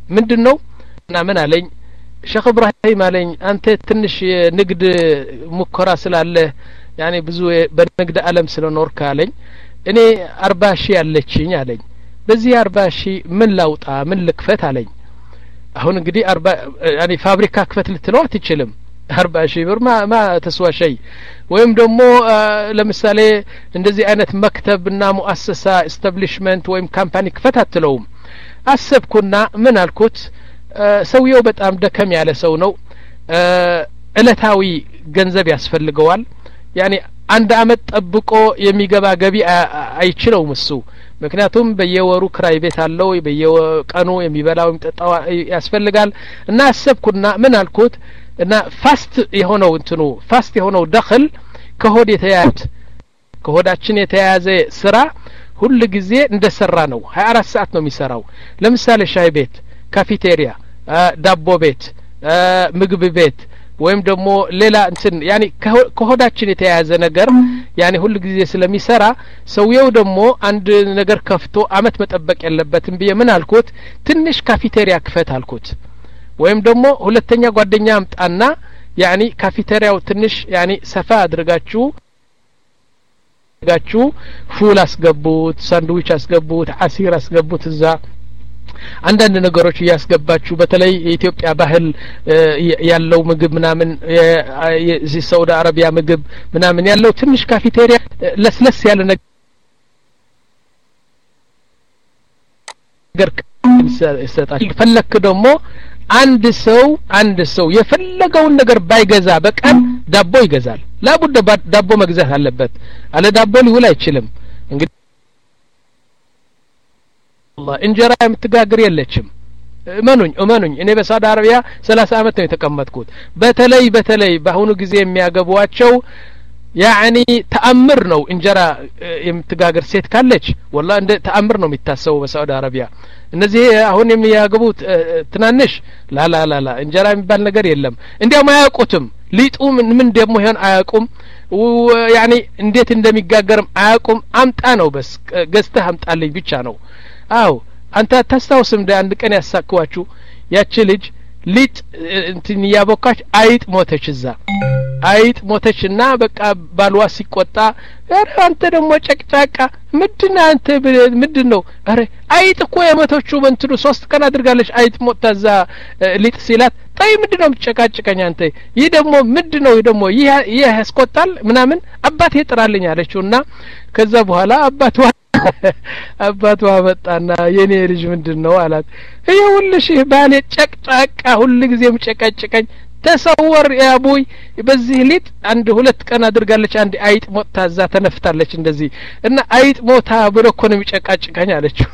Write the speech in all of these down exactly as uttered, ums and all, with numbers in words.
ምንድነው እና ምን አለኝ ሼክ ኢብራሂም አለኝ አንተ ትንሽ ንግድ ሙከራ ስላለ ያኔ ብዙ በንግድ ዓለም ስለኖርክ አለኝ እኔ አርባ ሺህ ያለችኝ አለኝ በዚህ አርባ ሺህ ምን ላውጣ ምን ልክፈት አለኝ አሁን እንግዲህ አርባ ያኔ ፋብሪካ ክፈት ልትለው አትችልም አርባ ሺህ ብር ማ ማ ተስዋ شيء ወይም ደግሞ ለምሳሌ እንደዚህ አይነት መክተብና ሙአሰሳ ኤስታብሊሽመንት ወይም ካምፓኒ ክፈት አትለውም አሰብኩና ምን አልኩት ሰውየው በጣም ደከም ያለ ሰው ነው እለታዊ ገንዘብ ያስፈልገዋል ያኔ አንድ አመት ጠብቆ የሚገባ ገቢ አይችለውም እሱ ምክንያቱም በየወሩ ክራይ ቤት አለው በየቀኑ የሚበላው የሚጠጣው ያስፈልጋል እና አሰብኩና ምን አልኩት እና ፋስት የሆነው እንትኑ ፋስት የሆነው ደخل ከሆድ የተያያዘ ከሆዳችን የተያያዘ ስራ ሁሉ ጊዜ እንደሰራ ነው ሀያ አራት ሰዓት ነው የሚሰራው ለምሳሌ ሻይ ቤት ካፌቴሪያ ዳቦ ቤት ምግብ ቤት ወይም ደግሞ ሌላ እንትን ያኒ ከሆዳችን የተያያዘ ነገር ያኒ ሁሉ ጊዜ ስለሚሰራ ሰውየው ደግሞ አንድ ነገር ከፍቶ አመት መጠበቅ ያለበትም ብዬ ምን አልኩት ትንሽ ካፌቴሪያ ክፈት አልኩት ወይም ደግሞ ሁለተኛ ጓደኛ አምጣና ያኒ ካፌቴሪያው ትንሽ ያኒ ሰፋ አድርጋችሁ ጋችሁ ፉል አስገቡት ሳንድዊች አስገቡት አሲር አስገቡት እዛ አንዳንድ ነገሮች ያስገባችሁ በተለይ የኢትዮጵያ ባህል ያለው ምግብ ምናምን የሳውዲ አረቢያ ምግብ ምናምን ያለው ትንሽ ካፌቴሪያ ለስለስ ያለ ነገር ይሰጣል ፈለክ ደግሞ አንድ ሰው አንድ ሰው የፈለገውን ነገር ባይገዛ በቀን ዳቦ ይገዛል ላቡደ ዳቦ መግዛት አለበት አለ ዳቦ ሊውል አይችልም እንግዲህ والله እንጀራ የምትጋግር የለችም እመኑኝ እመኑኝ እኔ በሳውዲ አረቢያ ሰላሳ አመት ነው የተቀመጥኩት በተለይ በተለይ በአሁኑ ጊዜ የሚያገቧቸው ያኒ ተአምር ነው እንጀራ የምትጋግር ሴት ካለች والله እንደ ተአምር ነው የሚታሰበው በሳውዲ አረቢያ እነዚህ አሁን የሚያገቡት ትናንሽ ላ ላ ላ ላ እንጀራ የሚባል ነገር የለም እንዲያውም አያውቁትም ሊጡ ምን ደሞ ይሆን አያውቁም ያኒ እንዴት እንደሚጋገርም አያውቁም አምጣ ነው በስ ገዝተህ አምጣልኝ ብቻ ነው አው አንተ ታስታውስም እንደ አንድ ቀን ያሳክዋችሁ ያቺ ልጅ ሊጥ እንትን ያቦካች አይጥ ሞተች እዛ አይጥ ሞተችና በቃ ባልዋ ሲቆጣ አረ አንተ ደግሞ ጨቅጫቃ ምንድነው አንተ ምንድነው አረ አይጥ እኮ የሞተችው በእንትኑ ሶስት ቀን አድርጋለች አይጥ ሞታ እዛ ሊጥ ሲላት ታይ ምንድነው የምትጨቃጭቀኝ አንተ ይህ ደግሞ ምንድነው ይህ ደግሞ ይህ ይህ ያስቆጣል ምናምን አባቴ ጥራልኝ አለችውና ከዛ በኋላ አባቷ አባቷ መጣና የኔ ልጅ ምንድነው አላት ይኸውልሽ ባሌ ጨቅጫቃ ሁሉ ጊዜም ጨቃጭቀኝ ተሰወር ያቡይ በዚህ ሊጥ አንድ ሁለት ቀን አድርጋለች አንድ አይጥ ሞታ እዛ ተነፍታለች እንደዚህ እና አይጥ ሞታ ብረኮንም ጨቃጭቀኝ አለችው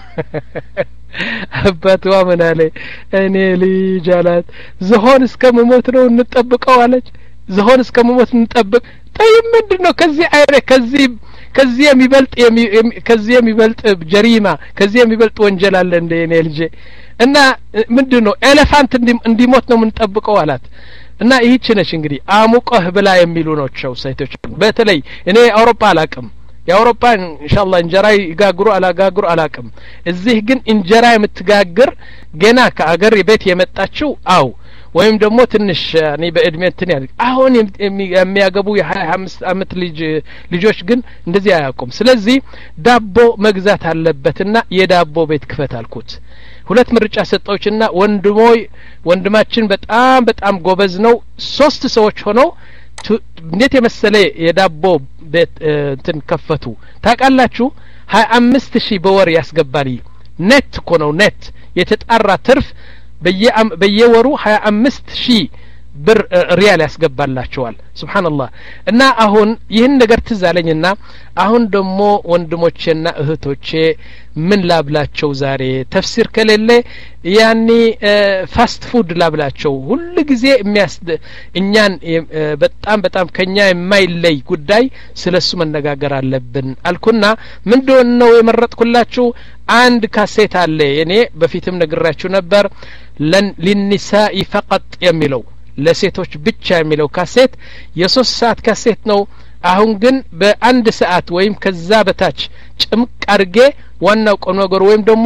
አባቷ ምን አለ እኔ ልጅ አላት ዝሆን እስከመሞት ነው እንጠብቀው አለች ዝሆን እስከመሞት እንጠብቅ ታይ ምንድነው ከዚህ አይረ ከዚህ ከዚህ የሚበልጥ ከዚህ የሚበልጥ ጀሪማ ከዚህ የሚበልጥ ወንጀል አለ እንደ እኔ ልጅ እና ምንድነው ኤሌፋንት እንዲሞት ነው የምንጠብቀው አላት እና ይህች ነች እንግዲህ አሙቀህ ብላ የሚሉ ናቸው ሴቶች በተለይ እኔ አውሮፓ አላቅም የአውሮፓ ኢንሻአላህ እንጀራ ይጋግሩ አላጋግሩ አላቅም እዚህ ግን እንጀራ የምትጋግር ገና ከአገር ቤት የመጣችው አው ወይም ደግሞ ትንሽ እኔ በእድሜ እንትን ያለ አሁን የሚያገቡ የሀያ አምስት አመት ልጅ ልጆች ግን እንደዚህ አያውቁም ስለዚህ ዳቦ መግዛት አለበትና የዳቦ ቤት ክፈት አልኩት ሁለት ምርጫ ሰጠውችና ወንድሞይ ወንድማችን በጣም በጣም ጎበዝ ነው ሶስት ሰዎች ሆነው እንዴት የመሰለ የዳቦ ቤት እንትን ከፈቱ ታውቃላችሁ ሀያ አምስት ሺህ በወር ያስገባል ኔት እኮ ነው ኔት የተጣራ ትርፍ በየወሩ ሀያ አምስት ሺህ ብር ሪያል ያስገባላቸዋል ሱብሃንአላህ እና አሁን ይህን ነገር ትዛለኝና አሁን ደግሞ ወንድሞቼና እህቶቼ ምን ላብላቸው ዛሬ ተፍሲር ከሌለ ያኒ ፋስት ፉድ ላብላቸው ሁሉ ጊዜ የሚያስ እኛን በጣም በጣም ከኛ የማይለይ ጉዳይ ስለሱ መነጋገር አለብን አልኩና ምንድነው የመረጥኩላችሁ አንድ ካሴት አለ እኔ በፊትም ነግራችሁ ነበር ለኒሳኢ فقط የሚለው ለሴቶች ብቻ የሚለው ካሴት የሶስት ሰዓት ካሴት ነው አሁን ግን በአንድ ሰዓት ወይም ከዛ በታች ጭምቅ አርጌ ዋናው ቆም ነገር ወይም ደግሞ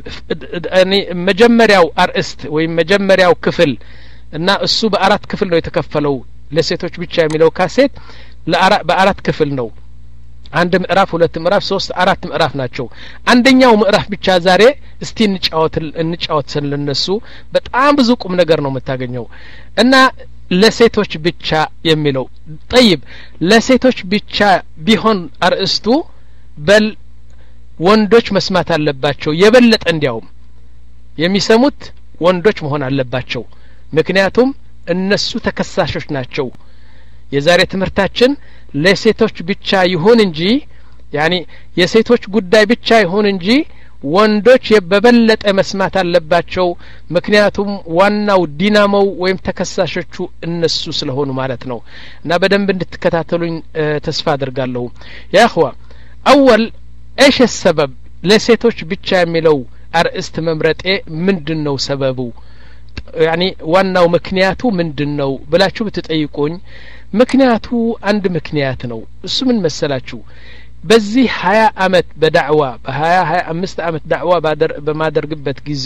እኔ መጀመሪያው አርእስት ወይም መጀመሪያው ክፍል እና እሱ በአራት ክፍል ነው የተከፈለው ለሴቶች ብቻ የሚለው ካሴት በአራት ክፍል ነው አንድ ምዕራፍ ሁለት ምዕራፍ ሶስት አራት ምዕራፍ ናቸው አንደኛው ምዕራፍ ብቻ ዛሬ እስቲ እንጫወት እንጫወት ስለነሱ በጣም ብዙ ቁም ነገር ነው የምታገኘው እና ለሴቶች ብቻ የሚለው طيب ለሴቶች ብቻ ቢሆን አርእስቱ በል ወንዶች መስማት አለባቸው የበለጠ እንዲያውም የሚሰሙት ወንዶች መሆን አለባቸው ምክንያቱም እነሱ ተከሳሾች ናቸው የዛሬ ትምህርታችን ለሴቶች ብቻ ይሁን እንጂ ያኒ የሴቶች ጉዳይ ብቻ ይሁን እንጂ ወንዶች በበለጠ መስማት አለባቸው ምክንያቱም ዋናው ዲናሞው ወይም ተከሳሾቹ እነሱ ስለሆኑ ማለት ነው እና በደንብ እንድትከታተሉኝ ተስፋ አደርጋለሁ ያ اخوا اول ايش السبب ለሴቶች ብቻ የሚለው አርእስት መምረጤ ምንድነው ሰበቡ ያኒ ዋናው ምክንያቱ ምንድነው ብላችሁ ብትጠይቁኝ ምክንያቱ አንድ ምክንያት ነው እሱ ምን መሰላችሁ በዚህ ሀያ አመት በዳዕዋ በሀያ ሀያ አምስት አመት ዳዕዋ በማደርግበት ጊዜ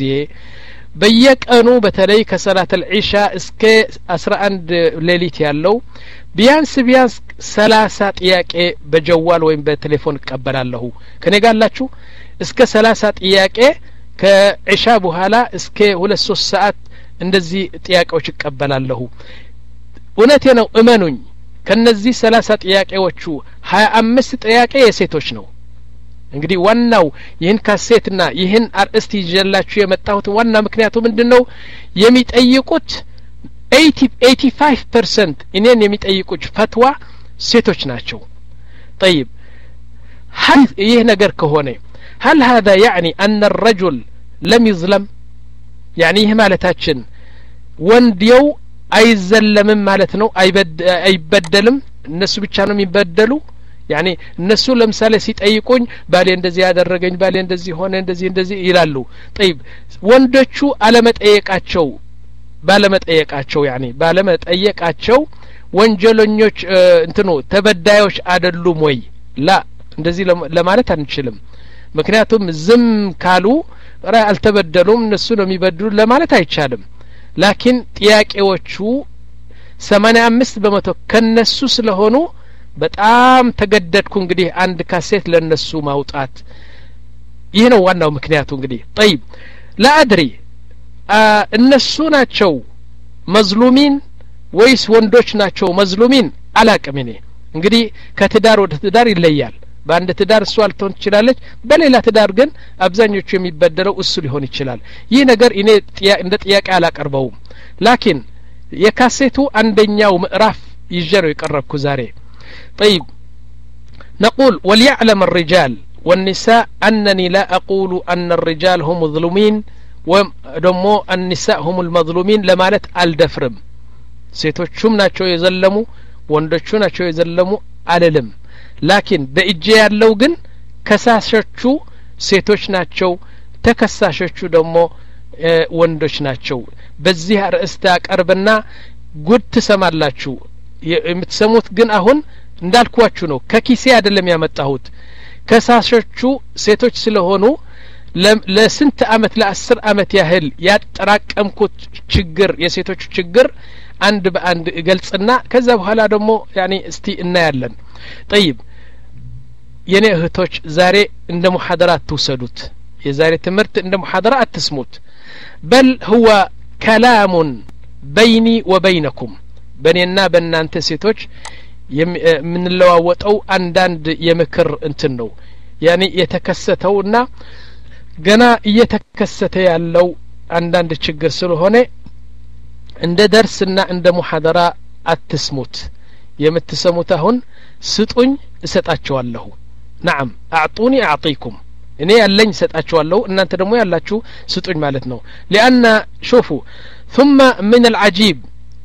በየቀኑ በተለይ ከሰላት العሻ እስከ አስራ አንድ ሌሊት ያለው ቢያንስ ቢያንስ ሰላሳ ጥያቄ በጀዋል ወይም በቴሌፎን እቀበላለሁ ከኔ ጋላችሁ እስከ ሰላሳ ጥያቄ ከዕሻ በኋላ እስከ ሁለት ሶስት ሰዓት እንደዚህ ጥያቄዎች እቀበላለሁ እውነቴ ነው እመኑኝ ከነዚህ ሰላሳ ጥያቄዎቹ ሀያ አምስት ጥያቄ የሴቶች ነው እንግዲህ ዋናው ይህን ካሴትና ይህን አርእስት ይዤላችሁ የመጣሁት ዋና ምክንያቱ ምንድነው የሚጠይቁት eighty-five percent እኔን የሚጠይቁት ፈትዋ ሴቶች ናቸው طيب هل ይህ ነገር ከሆነ هل هذا يعني أن الرجل لم يظلم يعني ይህ ማለታችን ወንድየው አይዘለምም ማለት ነው አይበደልም እነሱ ብቻ ነው የሚበደሉ يعني እነሱ ለምሳሌ ሲጠይቁኝ ባሌ እንደዚህ ያደረገኝ ባሌ እንደዚህ ሆነ እንደዚህ እንደዚህ ይላሉ طيب ወንዶቹ አለመጠየቃቸው ባለመጠየቃቸው يعني ባለመጠየቃቸው ወንጀለኞች እንትኑ ተበዳዮች አይደሉም ወይ لا እንደዚህ ለማለት አንችልም ምክንያቱም ዝም ካሉ ራ አልተበደሉም እነሱ ነው የሚበድሉ ለማለት አይቻልም ላኪን ጥያቄዎቹ ሰማንያ አምስት በመቶ ከነሱ ስለሆኑ በጣም ተገደድኩ እንግዲህ አንድ ካሴት ለነሱ ማውጣት ይሄ ነው ዋናው ምክንያቱ እንግዲህ طيب لا ادري እነሱ ናቸው መዝሉሚን ወይስ ወንዶች ናቸው መዝሉሚን አላቅም እኔ እንግዲህ ከትዳር ወደ ትዳር ይለያል በአንድ ትዳር እሱ አልተውን ይችላልች በሌላ ትዳር ግን አብዛኞቹ የሚበደለው እሱ ሊሆን ይችላል ይህ ነገር እኔ እንደ ጥያቄ አላቀርበው ላኪን የካሴቱ አንደኛው ምዕራፍ ይጀረው ይቀርብኩ ዛሬ طيب نقول وليعلم الرجال والنساء أنني لا أقول أن الرجال هم مظلومين ودمو النساء هم المظلومين لمالت الدفرم ሴቶቹም ናቸው የዘለሙ ወንዶቹ ናቸው የዘለሙ አለለም ላኪን በእጄ ያለው ግን ከሳሾቹ ሴቶች ናቸው ተከሳሾቹ ደግሞ ወንዶች ናቸው በዚህ አርእስት አቀርብና ጉድ ተሰማላችሁ የምትሰሙት ግን አሁን እንዳልኳችሁ ነው ከኪሴ አይደለም ያመጣሁት ከሳሾቹ ሴቶች ስለሆኑ ለስንት አመት ለአስር አመት ያህል ያጠራቀምኩት ችግር የሴቶች ችግር አንድ በአንድ ገልጽና ከዛ በኋላ ደግሞ يعني እስቲ እናያለን طيب የኔ እህቶች ዛሬ እንደ ሙሐደራት ተወሰዱት የዛሬ ትምህርት እንደ ሙሐደራ አትስሙት بل هو كلام بيني وبينكم በኔና በእናንተ ሴቶች የምንለዋወጠው አንዳንድ የምክር እንትን ነው يعني የተከሰተውና ገና እየተከሰተ ያለው አንዳንድ ችግር ስለሆነ እንደ ደርስና እንደ ሙሐደራ አትስሙት የምትሰሙት አሁን ስጡኝ እሰጣቸዋለሁ نعم اعطوني اعطيكم እኔ ያለኝ እሰጣቸዋለሁ እናንተ ደግሞ ያላችሁ ስጡኝ ማለት ነው لان شوفوا ثم من العجيب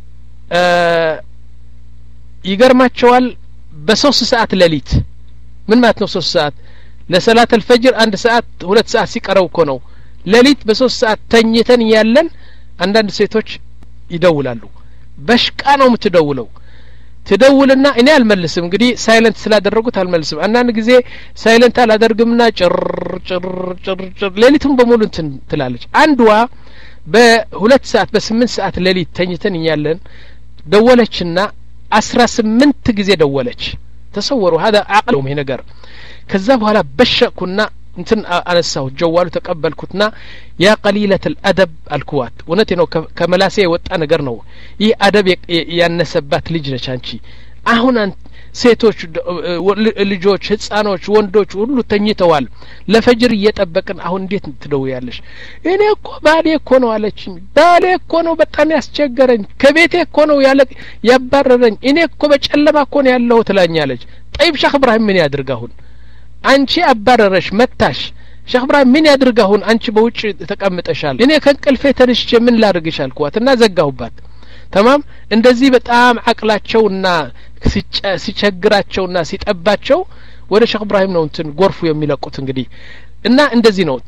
ይገርማቸዋል በሶስት ሰዓት ሌሊት ምን ማለት ነው ሶስት ሰዓት ለሰላት الفجر አንድ ሰዓት ሁለት ሰዓት ሲቀረው እኮ ነው ሌሊት በሶስት ሰዓት ተኝተን ያለን አንዳንድ ሴቶች ይደውላሉ በሽቃ ነው የምትደውለው ትደውልና እኔ አልመልስም እንግዲህ ሳይለንት ስላደረጉት አልመልስም አንዳንድ ጊዜ ሳይለንት አላደርግምና ጭር ጭር ጭር ጭር ሌሊቱን በሙሉ እንትን ትላለች አንዷ በሁለት ሰዓት በስምንት ሰዓት ሌሊት ተኝተን እኛለን ደወለችና አስራ ስምንት ጊዜ ደወለች ተሰወሩ هذا عقلهم ይሄ ነገር ከዛ በኋላ በሸኩና እንትን አነሳው ጀዋሉ ተቀበልኩትና ያ قليله الادب الكوات ወነቴ ነው ከመላሴ የወጣ ነገር ነው ይህ አደብ ያነሰባት ልጅ ነች አንቺ አሁን ሴቶች ልጆች ህፃኖች ወንዶች ሁሉ ተኝተዋል ለፈጅር እየጠበቅን አሁን እንዴት ትደውያለሽ እኔ እኮ ባሌ እኮ ነው አለችኝ ባሌ እኮ ነው በጣም ያስቸገረኝ ከቤቴ እኮ ነው ያለ ያባረረኝ እኔ እኮ በጨለማ እኮ ነው ያለው ትላኛለች طيب ሼክ ኢብራሂም ምን ያድርግ አሁን አንቺ አባረረሽ መታሽ ሼክ ኢብራሂም ምን ያድርግ አሁን አንቺ በውጭ ተቀምጠሻል እኔ ከንቅልፌ ተነስቼ ምን ላድርግሻል ኳትና ዘጋሁባት تمام እንደዚህ በጣም አቅላቸውና ሲቸግራቸውና ሲጠባቸው ወደ ሼክ ኢብራሂም ነው እንትን ጎርፉ የሚለቁት እንግዲህ እና እንደዚህ ነው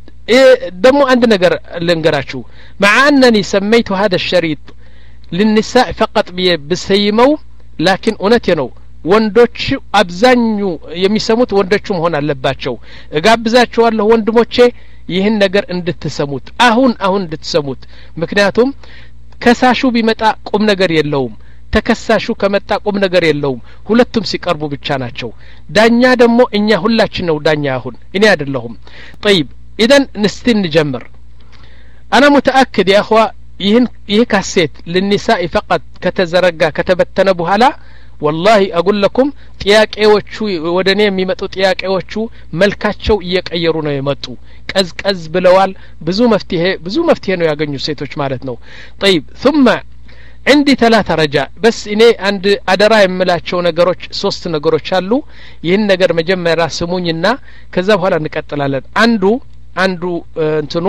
ደሞ አንድ ነገር ልንገራችሁ مع انني سميت هذا الشريط للنساء فقط بسيمو لكن እውነቴ ነው ወንዶች አብዛኙ የሚሰሙት ወንዶቹ መሆን አለባቸው እጋብዛቸዋለሁ ወንድሞቼ ይህን ነገር እንድትሰሙት አሁን አሁን እንድትሰሙት ምክንያቱም ከሳሹ ቢመጣ ቁም ነገር የለውም ተከሳሹ ከመጣ ቁም ነገር የለውም ሁለቱም ሲቀርቡ ብቻ ናቸው ዳኛ ደግሞ እኛ ሁላችን ነው ዳኛ አሁን እኔ አይደለሁም طيب اذا نستن نجمر انا متاكد يا اخوا ይህን ይህ ካሴት ለلنساء فقط ከተዘረጋ ከተበተነ በኋላ والله اقول لكم ጥያቄዎቹ ወደኔ የሚመጡ ጥያቄዎቹ መልካቸው እየቀየሩ ነው የመጡ ቀዝቀዝ ብለዋል ብዙ መፍትሄ ብዙ መፍትሄ ነው ያገኙ ሴቶች ማለት ነው طيب ثم عندي ثلاثة رجاء بس እኔ አንድ አደራ የምላቸው ነገሮች ሶስት ነገሮች አሉ ይህን ነገር መጀመሪያ ስሙኝና ከዛ በኋላ እንቀጥላለን አንዱ አንዱ እንትኑ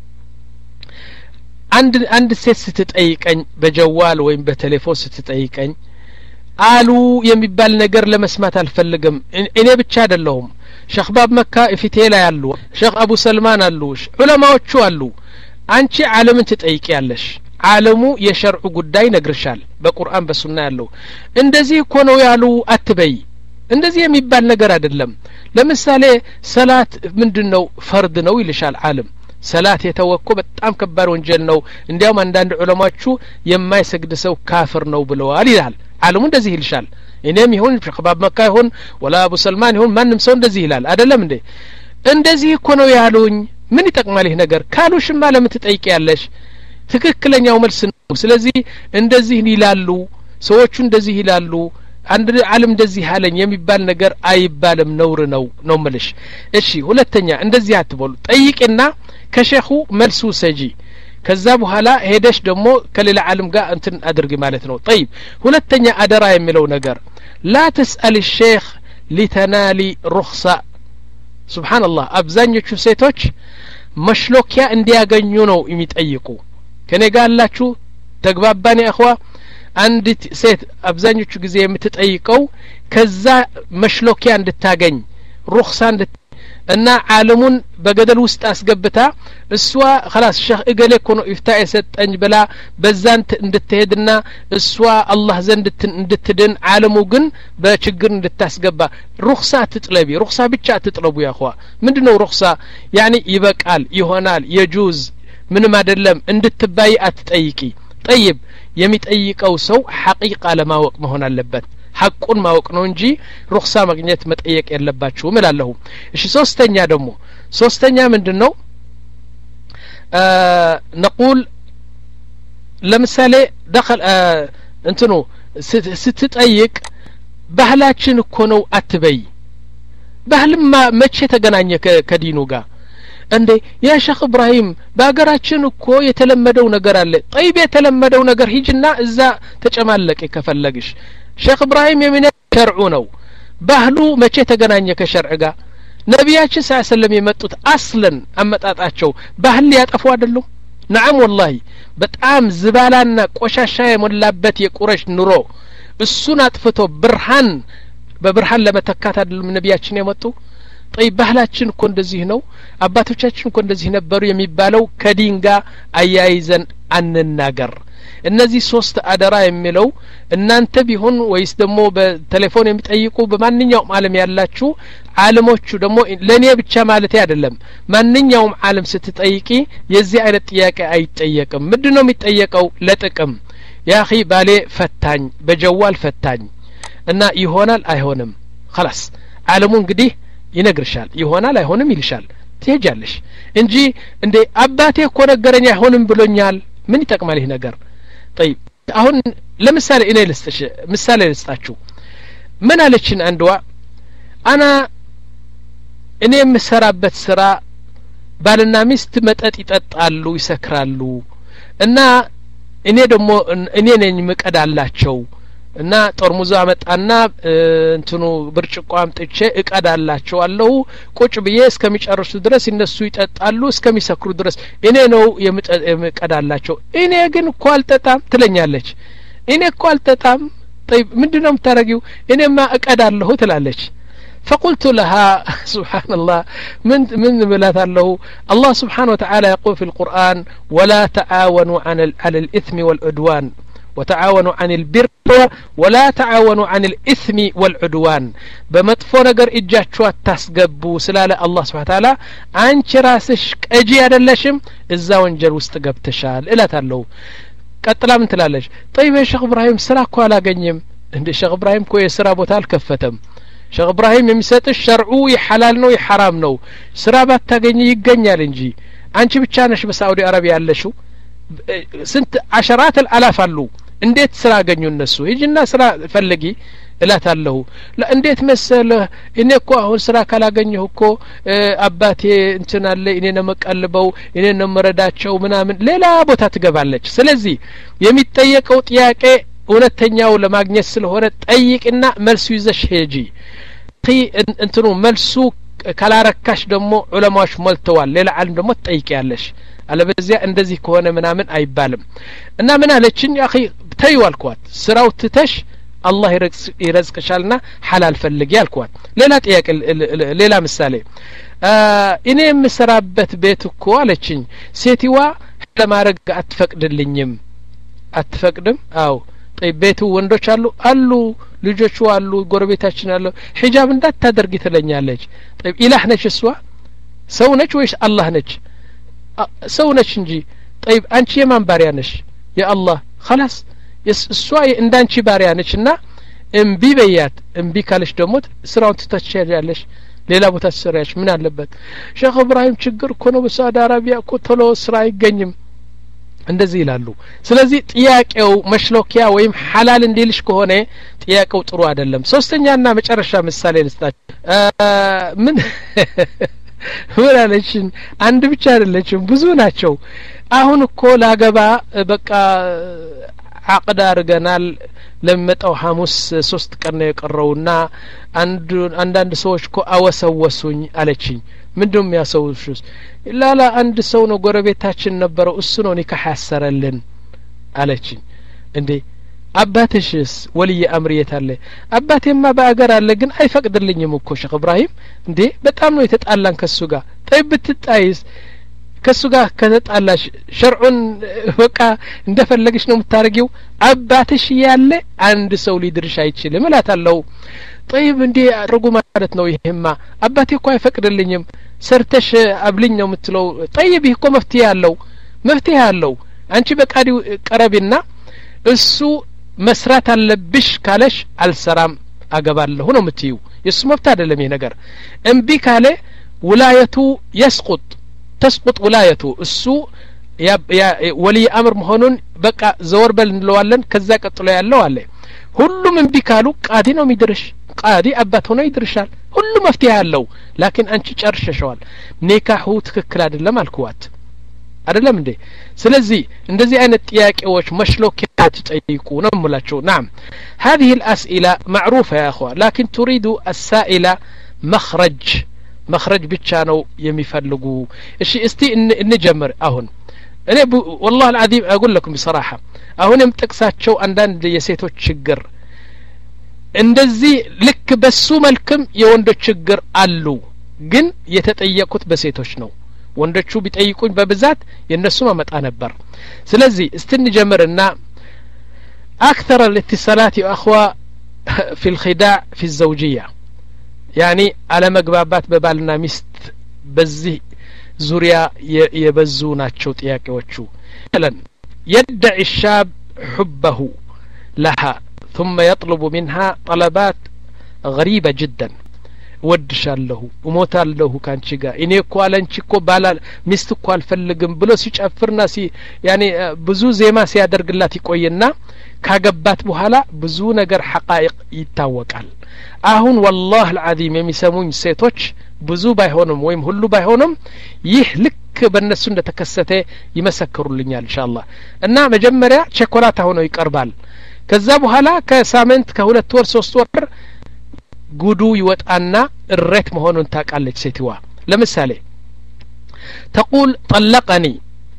አንድ አንድ ሴት ስትጠይቀኝ በጀዋል ወይም በቴሌፎን ስትጠይቀኝ አሉ የሚባል ነገር ለመስማት አልፈልግም እኔ ብቻ አይደለሁም ሼክ ባብ መካ ኢፍቴላ ያሉ ሼክ አቡ ሰልማን አሉ ዑለማዎቹ አሉ አንቺ ዓለምን ትጠይቂያለሽ ዓለሙ የሸርዑ ጉዳይ ነግርሻል በቁርአን በሱና ያለው እንደዚህ እኮ ነው ያሉ አትበይ እንደዚህ የሚባል ነገር አይደለም ለምሳሌ ሰላት ምንድነው ፈርድ ነው ይልሻል ዓለም ሰላት የተወኮ በጣም ከባድ ወንጀል ነው እንዲያውም አንዳንድ ዑለማዎቹ የማይሰግድ ሰው ካፍር ነው ብለዋል ይላል ዓለሙ እንደዚህ ይልሻል እኔም ይሁን ሼክ ባብ መካ ይሁን ወላ አቡ ሰልማን ይሁን ማንም ሰው እንደዚህ ይላል አይደለም እንዴ እንደዚህ እኮ ነው ያሉኝ ምን ይጠቅማል ይሄ ነገር ካሉሽማ ለምን ትጠይቂያለሽ ትክክለኛው መልስ ነው ስለዚህ እንደዚህ ይላሉ ሰዎቹ እንደዚህ ይላሉ አንድ ዓለም እንደዚህ አለኝ የሚባል ነገር አይባልም ነውር ነው ነው መልሽ እሺ ሁለተኛ እንደዚህ አትበሉ ጠይቂና ከሼኹ መልሱ ሰጂ ከዛ በኋላ ሄደሽ ደግሞ ከሌላ ዓለም ጋር እንትን አድርጊ ማለት ነው طيب ሁለተኛ አደራ የሚለው ነገር لا تسأل الشيخ لتنالي رخصة سبحان الله አብዛኞቹ ሴቶች መሽሎኪያ እንዲያገኙ ነው የሚጠይቁ ከኔ ጋር አላችሁ ተግባባን ያ اخوا አንዲት ሴት አብዛኞቹ ጊዜ የምትጠይቀው ከዛ መሽሎኪያ እንድታገኝ ሩክሳ እንድት እና ዓለሙን በገደል ውስጥ አስገብታ እሷ خلاص ሸህ እገሌ እኮ ነው ኢፍታ የሰጠኝ ብላ በዛንት እንድትሄድና እሷ አላህ ዘንድ እንድትድን ዓለሙ ግን በችግር እንድታስገባ ሩክሳ ትጥለቢ ሩክሳ ብቻ ትጥለቡ ያ اخوا ምንድነው ሩክሳ يعني ይበቃል ይሆናል የጁዝ ምንም አይደለም እንድትባይ አትጠይቂ طيب የሚጠይቀው ሰው ሐቂቃ ለማወቅ መሆን አለበት ሐቁን ማወቅ ነው እንጂ ሩክሳ ማግኘት መጠየቅ የለባችሁ እላለሁ እሺ ሶስተኛ ደግሞ ሶስተኛ ምንድነው نقول ለምሳሌ دخل እንትኑ ስትጠይቅ ባህላችን እኮ ነው አትበይ ባህልማ መቼ ተገናኘ ከዲኑ ጋር እንዴ ያ ሼክ ኢብራሂም በአገራችን እኮ የተለመደው ነገር አለ طيب የተለመደው ነገር ሂጅና እዛ ተጨማለቀ ከፈለግሽ ሼክ ኢብራሂም የምን ሸርዑ ነው ባህሉ መቼ ተገናኘ ከሸርዕ ጋር ነብያችን ሰለላሁ ዐለይሂ ወሰለም የመጡት አስለን አመጣጣቸው ባህል ያጠፉ አይደሉም نعم والله በጣም ዝባላና ቆሻሻ የሞላበት የቁረሽ ኑሮ እሱን አጥፍቶ ብርሃን በብርሃን ለመተካት አይደለም ነብያችን የመጡ طيب ባህላችን እኮ እንደዚህ ነው አባቶቻችን እኮ እንደዚህ ነበሩ የሚባለው ከዲንጋ አያይዘን አንናገር እነዚህ ሶስት አደራ የሚለው እናንተ ቢሆን ወይስ ደግሞ በቴሌፎን የሚጠይቁ በማንኛውም ዓለም ያላችሁ ዓለሞቹ ደግሞ ለኔ ብቻ ማለት አይደለም ማንኛውም ዓለም ስትጠይቂ የዚህ አይነት ጥያቄ አይጠየቅም ምንድነው የሚጠየቀው ለጥቅም ያኺ ባሌ ፈታኝ በጀዋል ፈታኝ እና ይሆናል አይሆንም خلاص ዓለሙ እንግዲህ ይነግርሻል ይሆናል አይሆንም ይልሻል ትሄጃለሽ እንጂ እንዴ አባቴ እኮ ነገረኛ አይሆንም ብሎኛል ምን ይጠቅማል ይሄ ነገር طيب አሁን ለምሳሌ እኔ ልስጥሽ ምሳሌ ልስጣችሁ ምን አለችን አንዷ አና እኔ የምሰራበት ስራ ባልና ሚስት መጠጥ ይጠጣሉ ይሰክራሉ እና እኔ ደግሞ እኔ ነኝ መቀዳላቸው እና ጦርሙዛ አመጣና እንትኑ ብርጭቆ አምጥቼ እቀዳላቸው አለው ቁጭ ብዬ እስከሚጨርሱ ድረስ እነሱ ይጠጣሉ እስከሚሰክሩ ድረስ እኔ ነው የምቀዳላቸው እኔ ግን እኮ አልጠጣም ትለኛለች እኔ እኮ አልጠጣም طيب ምንድነው የምታረጊው እኔማ እቀዳለሁ ትላለች فقلت لها سبحان الله من من بلاته الله سبحانه وتعالى يقول في القرآن ولا تعاونوا على الإثم والعدوان وتعاونوا عن البر ولا تعاونوا عن الإثم والعدوان بمطفو ነገር እጃችሁ አታስገቡ ስላለ አላህ Subhanahu Wa Ta'ala አንቺ ራስሽ ቀጂ አይደለሽም እዛ ወንጀል ውስጥ ገብተሻል እላታለሁ ቀጥላ ምን ትላለች طيب ሼክ ኢብራሂም ስራ እኮ አላገኘም እንደ ሼክ ኢብራሂም እኮ የስራ ቦታ አልከፈተም ሼክ ኢብራሂም የሚሰጥሽ ሸርዑ ይሐላል ነው ይሐራም ነው ስራ ባታገኝ ይገኛል እንጂ አንቺ ብቻ ነሽ በሳዑዲ አረቢያ ያለሽው ስንት አሽራት አላፍ አሉ እንዴት ስራ አገኙ እነሱ ሂጂና ስራ ፈልጊ እላታለሁ ለእንዴት መሰለህ እኔ እኮ አሁን ስራ ካላገኘሁ እኮ አባቴ እንትን አለ እኔ ነው መቀልበው እኔ ነው መረዳቸው ምናምን ሌላ ቦታ ትገባለች ስለዚህ የሚጠየቀው ጥያቄ እውነተኛው ለማግኘት ስለሆነ ጠይቅና መልሱ ይዘሽ ሄጂ እንትኑ መልሱ ካላረካሽ ደግሞ ዑለማዎች ሞልተዋል ሌላ ዓለም ደግሞ ትጠይቂያለሽ አለበዚያ እንደዚህ ከሆነ ምናምን አይባልም እና ምን አለችኝ ያኺ ተይው አልኳት ስራው ትተሽ አላህ ይረዝቅሻልና ሐላል ፈልጊ አልኳት ሌላ ጥያቄ ሌላ ምሳሌ እኔ የምሰራበት ቤት እኮ አለችኝ ሴቲዋ ለማረግ አትፈቅድልኝም አትፈቅድም አው طيب ቤቱ ወንዶች አሉ አሉ ልጆቹ አሉ ጎረቤታችን አሉ ሒጃብ እንዳታደርጊ ትለኛለች طيب ኢላህ ነች እሷ ሰው ነች ወይስ አላህ ነች ሰው ነች እንጂ طيب አንቺ የማን ባሪያ ነሽ የአላህ خلاص እሷ እንዳንቺ ባሪያ ነችና እምቢ በያት እምቢ ካለሽ ደግሞ ስራውን ትተቻለሽ ሌላ ቦታ ትሰሪያለሽ ምን አለበት ሼክ ኢብራሂም ችግር እኮ ነው በሳዑዲ አረቢያ እኮ ቶሎ ስራ አይገኝም እንደዚህ ይላሉ ስለዚህ ጥያቄው መሽሎኪያ ወይም ሐላል እንዲልሽ ከሆነ ጥያቄው ጥሩ አይደለም ሶስተኛና መጨረሻ ምሳሌ ልስጣችሁ ምን ወላለችን አንድ ብቻ አይደለችም ብዙ ናቸው አሁን እኮ ላገባ በቃ አቅዳ አርገናል ለመጣው ሐሙስ ሶስት ቀን ነው የቀረውና አንድ አንዳንድ ሰዎች እኮ አወሰወሱኝ አለችኝ ምንድነው የሚያሰውሹስ ላላ አንድ ሰው ነው ጎረቤታችን ነበረው እሱ ነው ኒካህ ያሰረልን አለችኝ እንዴ አባትሽስ ወልይ አምሪየት አለ አባቴማ በአገር አለ ግን አይፈቅድልኝም እኮ ሼክ ኢብራሂም እንዴ በጣም ነው የተጣላን ከሱ ጋር طيب ብትጣይስ ከሱ ጋር ከተጣላሽ ሸርዑን በቃ እንደፈለግሽ ነው የምታረጊው አባትሽ ያለ አንድ ሰው ሊድርሽ አይችልም እላታለሁ طيب እንዴ አድርጉ ማለት ነው ይሄማ አባቴ እኮ አይፈቅድልኝም ሰርተሽ አብልኝ ነው የምትለው طيب ይሄ እኮ መፍትሄ ያለው መፍትሄ ያለው አንቺ በቃዲው ቀረቢና እሱ መስራት አለብሽ ካለሽ አልሰራም አገባለሁ ነው የምትዩ የሱ መብት አይደለም ይሄ ነገር እምቢ ካለ ወላየቱ يسقط تسقط ولايته እሱ ያ ወሊ አምር መሆኑን በቃ ዘወር በል እንለዋለን ከዛ ቀጥሎ ያለው አለ ሁሉም እምቢ ካሉ ቃዲ ነው የሚድርሽ ቃዲ አባት ሆኖ ይድርሻል ሁሉ መፍትሄ ያለው ላኪን አንቺ ጨርሸሻል ኒካሁ ትክክል አይደለም አልኩዋት አይደለም እንዴ ስለዚህ እንደዚህ አይነት ጥያቄዎች መሽሎኪያት ጠይቁ ነው የምላችሁ نعم هذه الأسئلة معروفة يا اخوان لكن تريد السائلة مخرج مخرج ብቻ ነው የሚፈልጉ እሺ እስቲ እንጀምር አሁን እኔ والله العظيم اقول لكم بصراحة አሁንም ጥቅሳቸው አንዳንድ የሴቶች ችግር እንደዚህ ልክ በሱ መልክም የወንዶች ችግር አሉ ግን የተጠየቁት በሴቶች ነው ወንዶቹ ቢጠይቁኝ በብዛት የነሱ ማመጣ ነበር ስለዚህ እስትንጀምርና اكثر الاتصالات يا اخوه في الخداع في الزوجيه يعني على مغبابات ببالنا ሚስት በዚህ ዙሪያ የበዙ ናቸው ጥያቄዎቹ ለምን يدعي الشاب حبه لها ثم يطلب منها طلبات غريبة جدا ወድሻለሁ እሞታለሁ ካንቺ ጋር እኔ እኮ አለንቺ እኮ ባላ ሚስት እኮ አልፈልግም ብሎ ሲጨፍርና ሲ ያኔ ብዙ ዜማ ሲያደርግላት ይቆይና ካገባት በኋላ ብዙ ነገር ሐቃይቅ ይታወቃል አሁን والله العظيم የሚሰሙኝ ሴቶች ብዙ ባይሆንም ወይም ሁሉ ባይሆንም ይህ ልክ በእነሱ እንደተከሰተ ይመሰክሩልኛል ኢንሻአላህ እና መጀመሪያ ቸኮላታ ሆኖ ይቀርባል ከዛ በኋላ ከሳምንት ከሁለት ወር ሶስት ወር ጉዱ ይወጣና እረት መሆኑን ታቃለች ሴትዋ ለምሳሌ تقول طلقني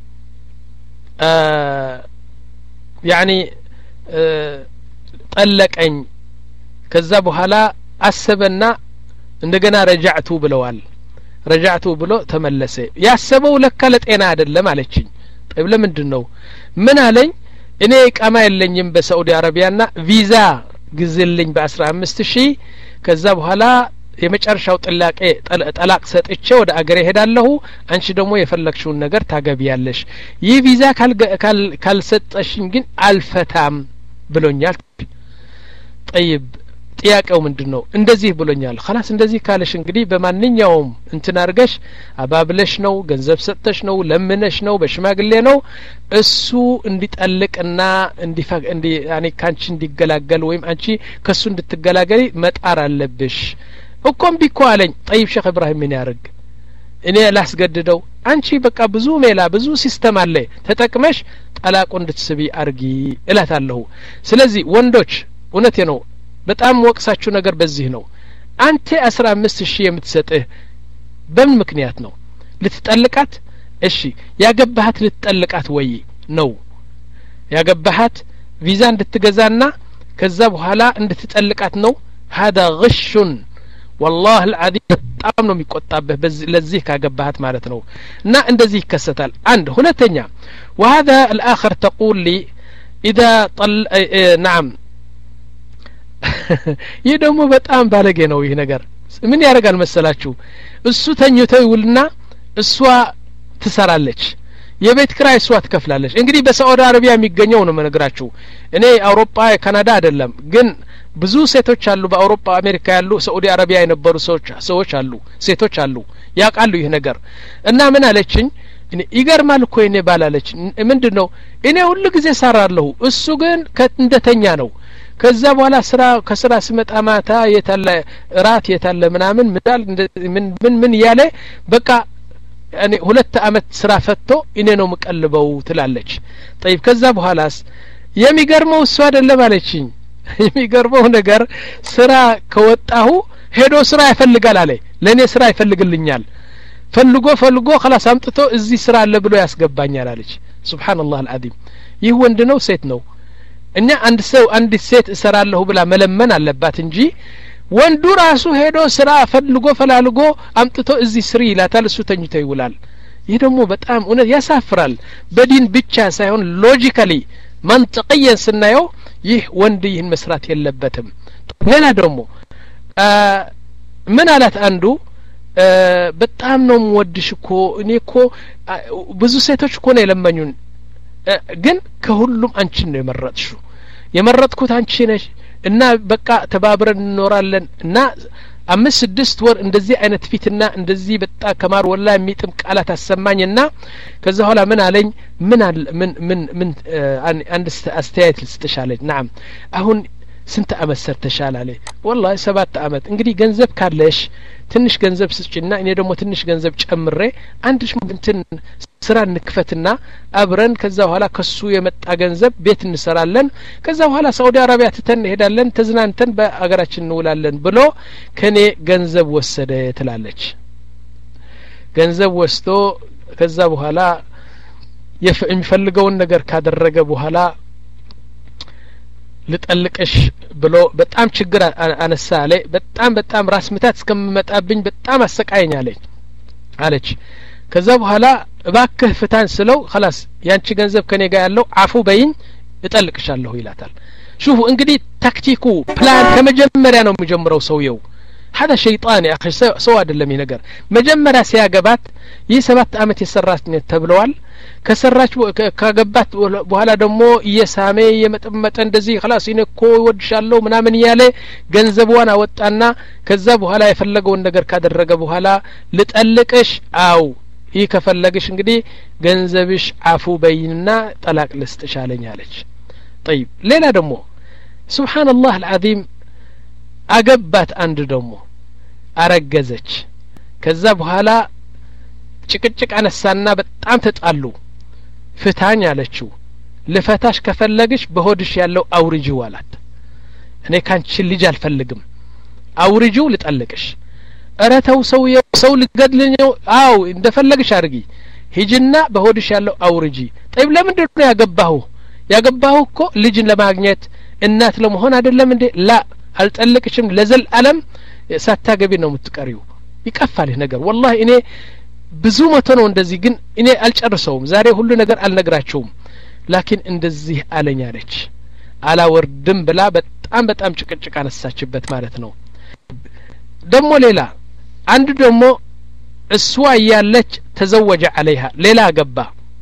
آه يعني آه طلقني ከዛ በኋላ አሰበና እንደገና ረጃዕቱ ብለዋል ረጃዕቱ ብሎ ተመለሰ ያሰበው ለካ ለጤና አይደለም አለችኝ طيب ለምንድነው ምን አለኝ እኔ ኢቃማ የለኝም በሳዑዲ አረቢያና ቪዛ ግዝልኝ በ15 ሺህ ከዛ በኋላ የመጨረሻው ጥላቄ ጠላቅ ሰጥቼ ወደ አገሬ ሄዳለሁ አንቺ ደግሞ የፈለክሽውን ነገር ታገቢያለሽ ይህ ቪዛ ካል ካልሰጠሽኝ ግን አልፈታም ብሎኛል طيب ጥያቄው ምንድነው እንደዚህ ብሎኛል خلاص እንደዚህ ካለሽ እንግዲህ በማንኛውም እንትን አርገሽ አባብለሽ ነው ገንዘብ ሰጥተሽ ነው ለምነሽ ነው በሽማግሌ ነው እሱ እንዲጠልቅና እንዲፈቅ እንዲ ያኔ ካንቺ እንዲገላገል ወይም አንቺ ከሱ እንድትገላገሊ መጣር አለብሽ እኮም ቢኮ አለኝ طيب ሼክ ኢብራሂም ምን ያርግ እኔ ላስገድደው አንቺ በቃ ብዙ ሜላ ብዙ ሲስተም አለ ተጠቅመሽ ጠላቁ እንድትስቢ አርጊ እላታለሁ ስለዚህ ወንዶች እውነቴ ነው በጣም ወቅሳችሁ ነገር በዚህ ነው አንተ አስራ አምስት ሺህ የምትሰጥህ በምን ምክንያት ነው ልትጠልቃት እሺ ያገባሃት ልትጠልቃት ወይ ነው ያገባሃት ቪዛ እንድትገዛና ከዛ በኋላ እንድትጠልቃት ነው هذا غش والله العظيم በጣም ነው የሚቆጣበህ በዚህ ለዚህ ካገባሃት ማለት ነው እና እንደዚህ ይከሰታል አንድ ሁለተኛ وهذا الاخر تقول لي اذا طل نعم ይህ ደግሞ በጣም ባለጌ ነው ይህ ነገር ምን ያረጋል መሰላችሁ እሱ ተኝቶ ይውልና እሷ ትሰራለች የቤት ክራይ እሷ ትከፍላለች እንግዲህ በሳዑዲ አረቢያ የሚገኘው ነው መነግራችሁ እኔ አውሮፓ ካናዳ አይደለም ግን ብዙ ሴቶች አሉ በአውሮፓ አሜሪካ ያሉ ሳዑዲ አረቢያ የነበሩ ሰዎች ሰዎች አሉ ሴቶች አሉ ያቃሉ ይህ ነገር እና ምን አለችኝ እኔ ይገርማል እኮ እኔ ባላለች ምንድነው እኔ ሁሉ ጊዜ ሰራለሁ እሱ ግን እንደተኛ ነው ከዛ በኋላ ስራ ከስራ ሲመጣ ማታ የታለ ራት የታለ ምናምን ምዳል ምን ምን ምን ያለ በቃ እኔ ሁለት አመት ስራ ፈትቶ እኔ ነው መቀልበው ትላለች طيب ከዛ በኋላስ የሚገርመው እሱ አይደለም አለችኝ የሚገርመው ነገር ስራ ከወጣሁ ሄዶ ስራ ይፈልጋል አለ ለኔ ስራ ይፈልግልኛል ፈልጎ ፈልጎ خلاص አምጥቶ እዚህ ስራ አለ ብሎ ያስገባኛል አለች ሱብሃንአላህ አልዓዚም ይህ ወንድ ነው ሴት ነው እኛ አንድ ሰው አንድ ሴት እሰራለሁ ብላ መለመን አለባት እንጂ ወንዱ ራሱ ሄዶ ስራ ፈልጎ ፈላልጎ አምጥቶ እዚህ ስሪ ይላታል እሱ ተኝቶ ይውላል ይህ ደግሞ በጣም እውነት ያሳፍራል በዲን ብቻ ሳይሆን ሎጂካሊ መንጠቅየን ስናየው ይህ ወንድ ይህን መስራት የለበትም ሌላ ደግሞ ምን አላት አንዱ በጣም ነው ወድሽ እኮ እኔ እኮ ብዙ ሴቶች እኮ ነው የለመኙን ግን ከሁሉም አንቺ ነው የመረጥሽው የመረጥኩት አንቺ ነሽ እና በቃ ተባብረን እንኖራለን እና አምስት ስድስት ወር እንደዚህ አይነት ፊትና እንደዚህ በጣም ከማር ወላ የሚጥም ቃላት አሰማኝና ከዛ ኋላ ምን አለኝ ምን ምን ምን ምን አንድ አስተያየት ልስጥሻለኝ نعم አሁን ስንት አመት ሰርተሻል አለ والله ሰባት አመት እንግዲህ ገንዘብ ካለሽ ትንሽ ገንዘብ ስጭና እኔ ደግሞ ትንሽ ገንዘብ ጨምሬ አንድሽ እንትን ስራ እንክፈትና አብረን ከዛ በኋላ ከሱ የመጣ ገንዘብ ቤት እንሰራለን ከዛ በኋላ ሳውዲ አረቢያ ተተን ሄዳለን ተዝናንተን በአገራችን እንውላለን ብሎ ከኔ ገንዘብ ወሰደ ትላለች ገንዘብ ወስዶ ከዛ በኋላ የሚፈልገውን ነገር ካደረገ በኋላ ልጠልቅሽ ብሎ በጣም ችግር አነሳ አለ በጣም በጣም ራስ ምታት እስከምመጣብኝ በጣም አሰቃየኝ አለች አለች ከዛ በኋላ እባክህ ፍታን ስለው خلاص ያንቺ ገንዘብ ከኔ ጋር ያለው አፉ በይኝ እጠልቅሻለሁ ይላታል شوفو እንግዲህ ታክቲኩ ፕላን ከመጀመሪያ ነው የሚጀምረው ሰውየው هذا شيطان يا اخي سو አይደለም ይሄ ነገር መጀመሪያ ሲያገባት ይህ ሰባት አመት የሰራች ነው ተብለዋል ከሰራች ካገባት በኋላ ደግሞ እየሳመ የመጠመጠ እንደዚህ خلاص እኔ እኮ ወድሻለሁ ምናምን ያለ ገንዘቧን አወጣና ከዛ በኋላ የፈለገውን ነገር ካደረገ በኋላ ልጠልቅሽ አው ይህ ከፈለግሽ እንግዲህ ገንዘብሽ አፉ በይንና ጠላቅ ልስጥሽ አለኝ አለች طيب ሌላ ደግሞ سبحان الله العظيم አገባት አንድ ደግሞ አረገዘች ከዛ በኋላ ጭቅጭቅ አነሳና በጣም ተጣሉ ፍታኝ አለችው ለፈታሽ ከፈለግሽ በሆድሽ ያለው አውርጂው አላት እኔ ካንቺ ልጅ አልፈልግም አውርጂው ልጠልቅሽ አረተው ሰው ሰው ልገድልኝ አው እንደፈለግሽ አርጊ ሂጅና በሆድሽ ያለው አውርጂ طيب ለምንድን ነው ያገባው ያገባው እኮ ልጅን ለማግኘት እናት ለመሆን አይደለም እንዴ ላ አልጠልቅሽም ለዘል ዓለም ሳታገቢ ነው የምትቀሪው ይቀፋል ይሄ ነገር والله እኔ ብዙ መቶ ነው እንደዚህ ግን እኔ አልጨርሰውም ዛሬ ሁሉ ነገር አልነግራቸውም ላኪን እንደዚህ አለኝ አለች አላወርድም ብላ በጣም በጣም ጭቅጭቅ አነሳችበት ማለት ነው ደሞ ሌላ አንድ ደሞ እሷ ያለች ተዘወጀ عليها ሌላ አገባ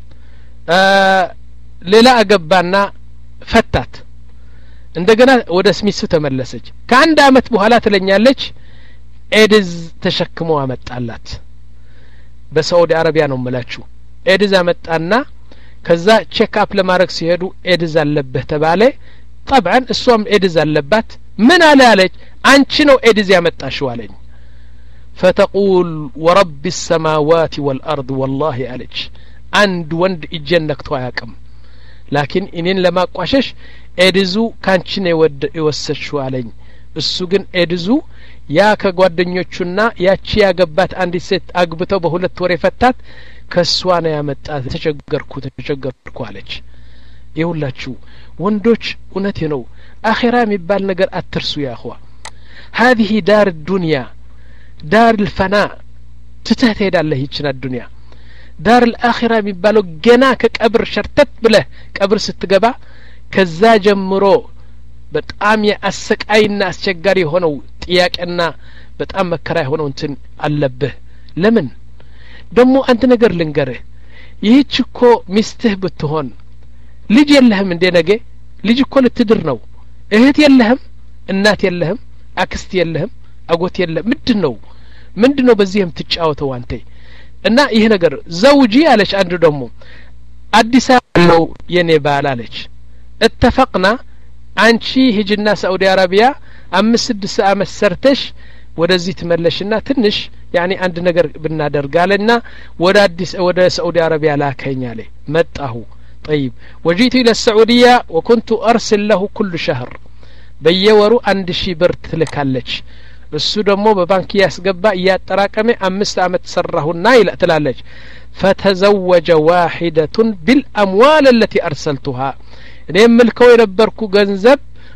ሌላ አገባና ፈታት እንደገና ወደ ስሚሱ ተመለሰች ከአንድ አመት በኋላ ትለኛለች ኤድዝ ተሸክመው አመጣላት በሳውዲ አረቢያ ነው መላችሁ ኤድዝ አመጣና ከዛ ቼክ አፕ ለማድረግ ሲሄዱ ኤድዝ አለበት ተባለ طبعا እሷም ኤድዝ አለባት ምን አለ አለች አንቺ ነው ኤድዝ ያመጣሽው አለኝ فتقول ورب السماوات والارض والله አለች አንድ ወንድ እጀነክቶ አያውቅም ላኪን እኔን ለማቋሸሽ ኤድዙ ካንቺ ነው የወሰድሽው አለኝ እሱ ግን ኤድዙ ያ ከጓደኞቹና ያቺ ያገባት አንዲት ሴት አግብተው በሁለት ወር የፈታት ከሷ ነው ያመጣት ተቸገርኩ ተቸገርኩ አለች ይሁላችሁ ወንዶች እውነቴ ነው አኺራ የሚባል ነገር አትርሱ ያ اخوا هذه دار الدنيا دار الفناء تتهدى الله ይችና الدنيا دار الاخره የሚባለው ገና ከቀብር ሸርተት ብለህ ቀብር ስትገባ ከዛ ጀምሮ በጣም ያሰቃይና አስቸጋሪ ሆነው ጥያቄና በጣም መከራ ሆነው እንትን አለብህ ለምን ደሞ አንተ ነገር ልንገርህ ይህች እኮ ሚስትህ ብትሆን ልጅ የለህም እንደ ነገ ልጅ እኮ ልትድር ነው እህት የለህም እናት የለህም አክስት የለህም አጎት የለህም ምንድነው ምንድነው በዚህም ትጫወተው አንተ እና ይሄ ነገር ዘውጂ አለች አንዱ ደግሞ አዲስ አበባ የኔ ባል አለች اتفقنا አንቺ ሂጅና ሳውዲ አረቢያ አምስት ስድስት አመት ሰርተሽ ወደዚህ ተመለሽና ትንሽ يعني አንድ ነገር ብናደርጋለና ወደ አዲስ ወደ ሳውዲ አረቢያ ላከኛለ መጣሁ طيب وجيت الى السعوديه وكنت ارسل له كل شهر በየወሩ አንድ ሺህ ብር ትልካለች እሱ ደግሞ በባንክ ያስገባ ያጠራቀመ አምስት አመት ሰራሁና ይላትላለች فتزوج واحدة بالاموال التي ارسلتها እኔ መልከው የነበርኩ ገንዘብ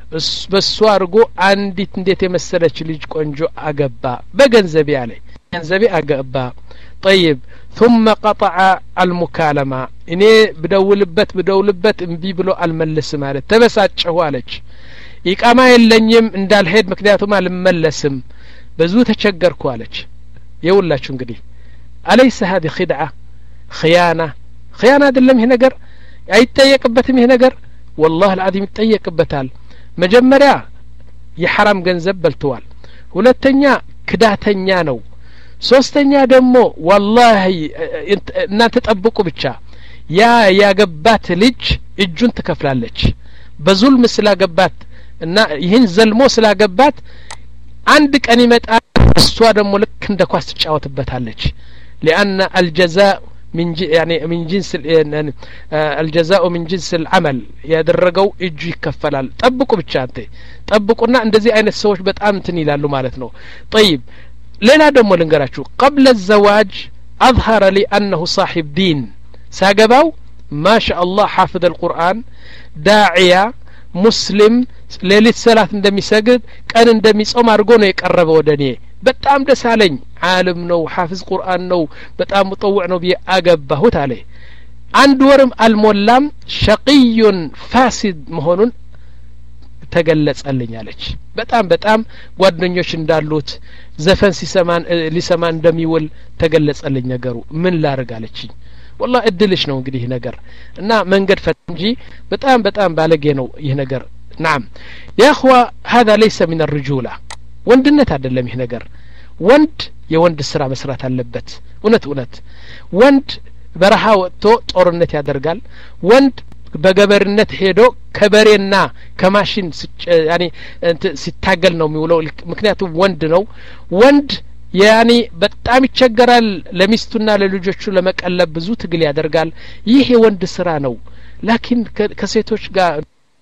በሱ አርጎ አንዲት እንዴት የመሰለች ልጅ ቆንጆ አገባ በገንዘብ ያለ ገንዘብ አገባ طيب ثم قطع المكالمه እኔ ብደውልበት ብደውልበት እንቢ ብሎ አልመለስ ማለት ተበሳጨሁ አለች ኢቃማ የለኝም እንዳልሄድ ምክንያቱም አልመለስም በዙ ተቸገርኩ አለች ይውላችሁ እንግዲህ አለይስ هذه خدعه خيانه خيانه አይደለም ይሄ ነገር አይጠየቅበትም ይሄ ነገር والله العظيم ይጠየቅበታል መጀመሪያ የሐራም ገንዘብ በልተዋል ሁለተኛ ክዳተኛ ነው ሶስተኛ ደግሞ والله እናንተ ተጠብቁ ብቻ ያ ያገባት ልጅ እጁን ትከፍላለች በዙልም ስላገባት እና ይህን ዘልሞ ስላገባት አንድ ቀን ይመጣል እሷ ደግሞ ልክ እንደ ኳስ ትጫወትበታለች لأن الجزاء من يعني من جنس الجزاء من جنس العمل ያደረገው እጁ ይከፈላል ጠብቁ ብቻ አንተ ጠብቁና እንደዚህ አይነት ሰዎች በጣም እንትን ይላሉ ማለት ነው طيب ሌላ ደግሞ ልንገራችሁ قبل الزواج اظهر لي انه صاحب دين ساغباو ما شاء الله حافظ القرآن داعية مسلم ሌሊት ሰላት እንደሚሰግድ ቀን እንደሚጾም አድርጎ ነው የቀረበው ወደኔ በጣም ደስ አለኝ ዓለም ነው ሐፍዝ ቁርአን ነው በጣም ሙጠውዕ ነው ቢያገባሁት አለ አንድ ወርም አልሞላም ሸቂዩን ፋሲድ መሆኑን ተገለጸልኝ አለች በጣም በጣም ጓደኞች እንዳሉት ዘፈን ሲሰማን ሊሰማን እንደሚውል ተገለጸልኝ ነገሩ ምን ላርግ አለችኝ والله እድልሽ ነው እንግዲህ ነገር እና መንገድ ፈንጂ በጣም በጣም ባለጌ ነው ይህ ነገር نعم يا اخوة هذا ليس من الرجولة ወንድነት አይደለም ይህ ነገር ወንድ የወንድ ስራ መስራት አለበት እውነት እውነት ወንድ በረሃ ወጥቶ ጦርነት ያደርጋል ወንድ በገበርነት ሄዶ ከበሬና ከማሽን ያኒ ሲታገል ነው የሚውለው ምክንያቱም ወንድ ነው ወንድ ያኒ በጣም ይቸገራል ለሚስቱና ለልጆቹ ለመቀለብ ብዙ ትግል ያደርጋል ይሄ ወንድ ስራ ነው ላኪን ከሴቶች ጋር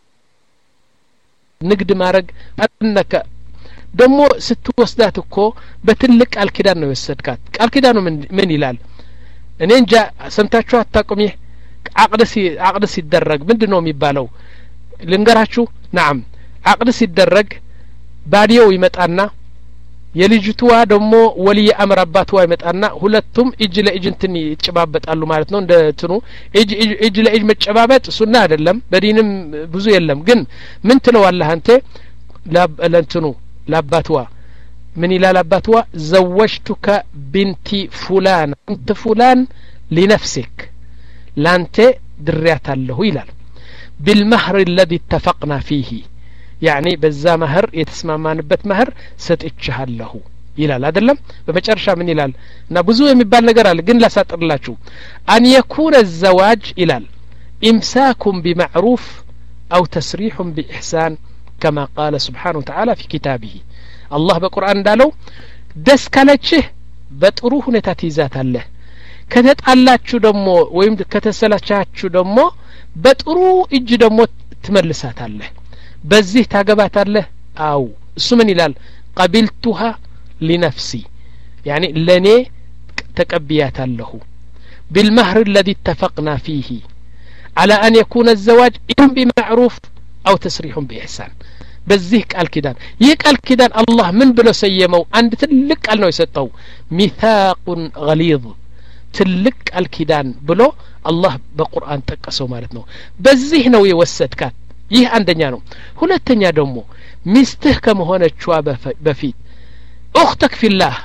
ንግድ ማድረግ አነከ ደሞ ስትወስዳት እኮ በትልቅ አልኪዳን ነው የወሰድካት አልኪዳኑ ምን ምን ይላል እኔ እንጃ ሰምታችሁ አታቁም ይሄ አቅድ ሲ አቅድ ሲደረግ ምንድነው የሚባለው ልንገራችሁ نعم አቅድ ሲደረግ ባዲው ይመጣና የልጅቱዋ ደሞ ወልይ አምር አባቷ ይመጣና ሁለቱም እጅ ለእጅ እንትን ይጨባበጣሉ ማለት ነው እንደ እንትኑ እጅ እጅ ለእጅ መጨባበጥ ሱና አይደለም በዲንም ብዙ የለም ግን ምን ትለዋለህ አንተ ለእንትኑ ለአባቷ ምን ይላል አባቷ ዘወጅቱከ ቢንቲ ፉላን እንት ፉላን لنفسك ላንተ ድሪያታለሁ ይላል بالمهر الذي اتفقنا فيه يعني በዛ መህር የተስማማንበት መህር ሰጥቻለሁ ይላል አይደለም በመጨረሻ ምን ይላል እና ብዙ የሚባል ነገር አለ ግን ላሳጥርላችሁ ان يكون الزواج ይላል امساك بمعروف او تسريح باحسان كما قال سبحانه وتعالى في كتابه الله በቁርአን እንዳለው ደስ ካለችህ በጥሩ ሁኔታ ትይዛታለህ ከተጣላችሁ ደሞ ወይም ከተሰላቻችሁ ደሞ በጥሩ እጅ ደሞ ትመልሳታለህ በዚህ ታገባታለህ አው እሱ ምን ይላል قبلتها لنفسي يعني لني تقبياتالله بالمهر الذي اتفقنا فيه على أن يكون الزواج إن بمعروف أو تسريح بإحسان በዚህ ቃል ኪዳን ይህ ቃል ኪዳን አላህ ምን ብሎ ሰየመው አንድ ትልቅ ቃል ነው የሰጠው ሚታቁን ገሊዝ ትልቅ ቃል ኪዳን ብሎ አላህ በቁርአን ጠቀሰው ማለት ነው በዚህ ነው የወሰድካት ይህ አንደኛ ነው ሁለተኛ ደግሞ ሚስትህ ከመሆነችዋ በፊት اختك في الله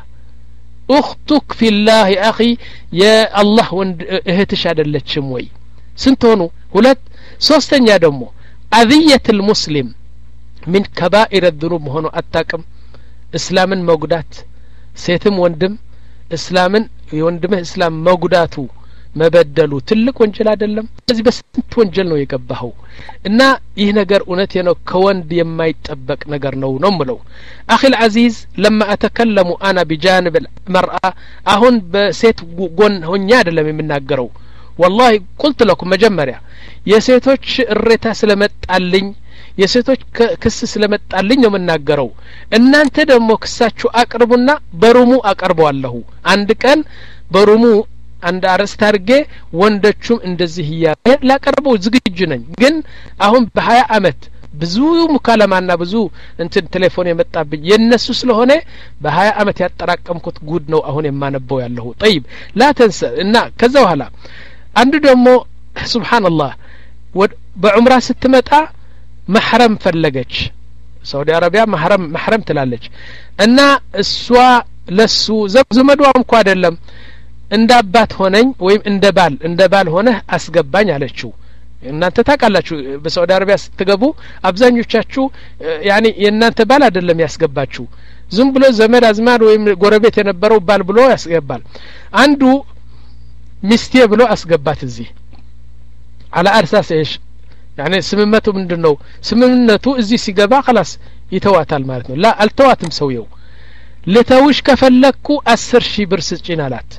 اختك في الله يا اخي يا الله ወንድ እህትሽ አይደለችም ወይ ስንት ሆኑ ሁለት ሶስተኛ ደግሞ اذيه المسلم من كبائر الذنوب ሆኖ አጣቀም እስላምን መጉዳት ሴትም ወንድም እስላምን የወንድምህ እስላም መጉዳቱ መበደሉ ትልቅ ወንጀል አይደለም ስለዚህ በስንት ወንጀል ነው የገባኸው እና ይህ ነገር እውነት ነው ከወንድ የማይጠበቅ ነገር ነው ነው ምለው اخي العزيز لما اتكلم انا بجانب المرأة አሁን በሴት ጎን ሆኛ አይደለም የምናገረው والله قلت لكم መጀመሪያ የሴቶች እሬታ ስለመጣልኝ የሴቶች ክስ ስለመጣልኝ ነው የምናገረው እናንተ ደግሞ ክሳችሁ አቅርቡና በሩሙ አቀርበዋለሁ አንድ ቀን በሩሙ አንድ አረስት አድርጌ ወንዶቹም እንደዚህ ይያለ ላቀርበው ዝግጁ ነኝ ግን አሁን በ20 አመት ብዙ ሙካለማና ብዙ እንትን ቴሌፎን የመጣብኝ የነሱ ስለሆነ በ20 አመት ያጠራቀምኩት ጉድ ነው አሁን የማነበው ያለው طيب لا تنسى እና ከዛ በኋላ አንዱ ደግሞ ሱብሃንአላህ በዑምራ ስትመጣ محرم ፈለገች ሳውዲ አረቢያ محرم محرم ትላለች እና እሷ ለሱ ዘመዷም እንኳን አይደለም እንደ አባት ሆነኝ ወይም እንደ ባል እንደ ባል ሆነ አስገባኝ አለችው እናንተ ታውቃላችሁ በሳውዲ አረቢያ ስትገቡ አብዛኞቻችሁ ያኒ የእናንተ ባል አይደለም ያስገባችሁ ዝም ብሎ ዘመድ አዝማድ ወይም ጎረቤት የነበረው ባል ብሎ ያስገባል አንዱ ሚስቴ ብሎ አስገባት እዚህ على اساس ايش يعني ስምምነቱ ምንድነው ስምምነቱ እዚህ ሲገባ خلاص ይተዋታል ማለት ነው لا አልተዋትም ሰውየው ለተውሽ ከፈለኩ አስር ሺህ ብር ስጪኝ አላት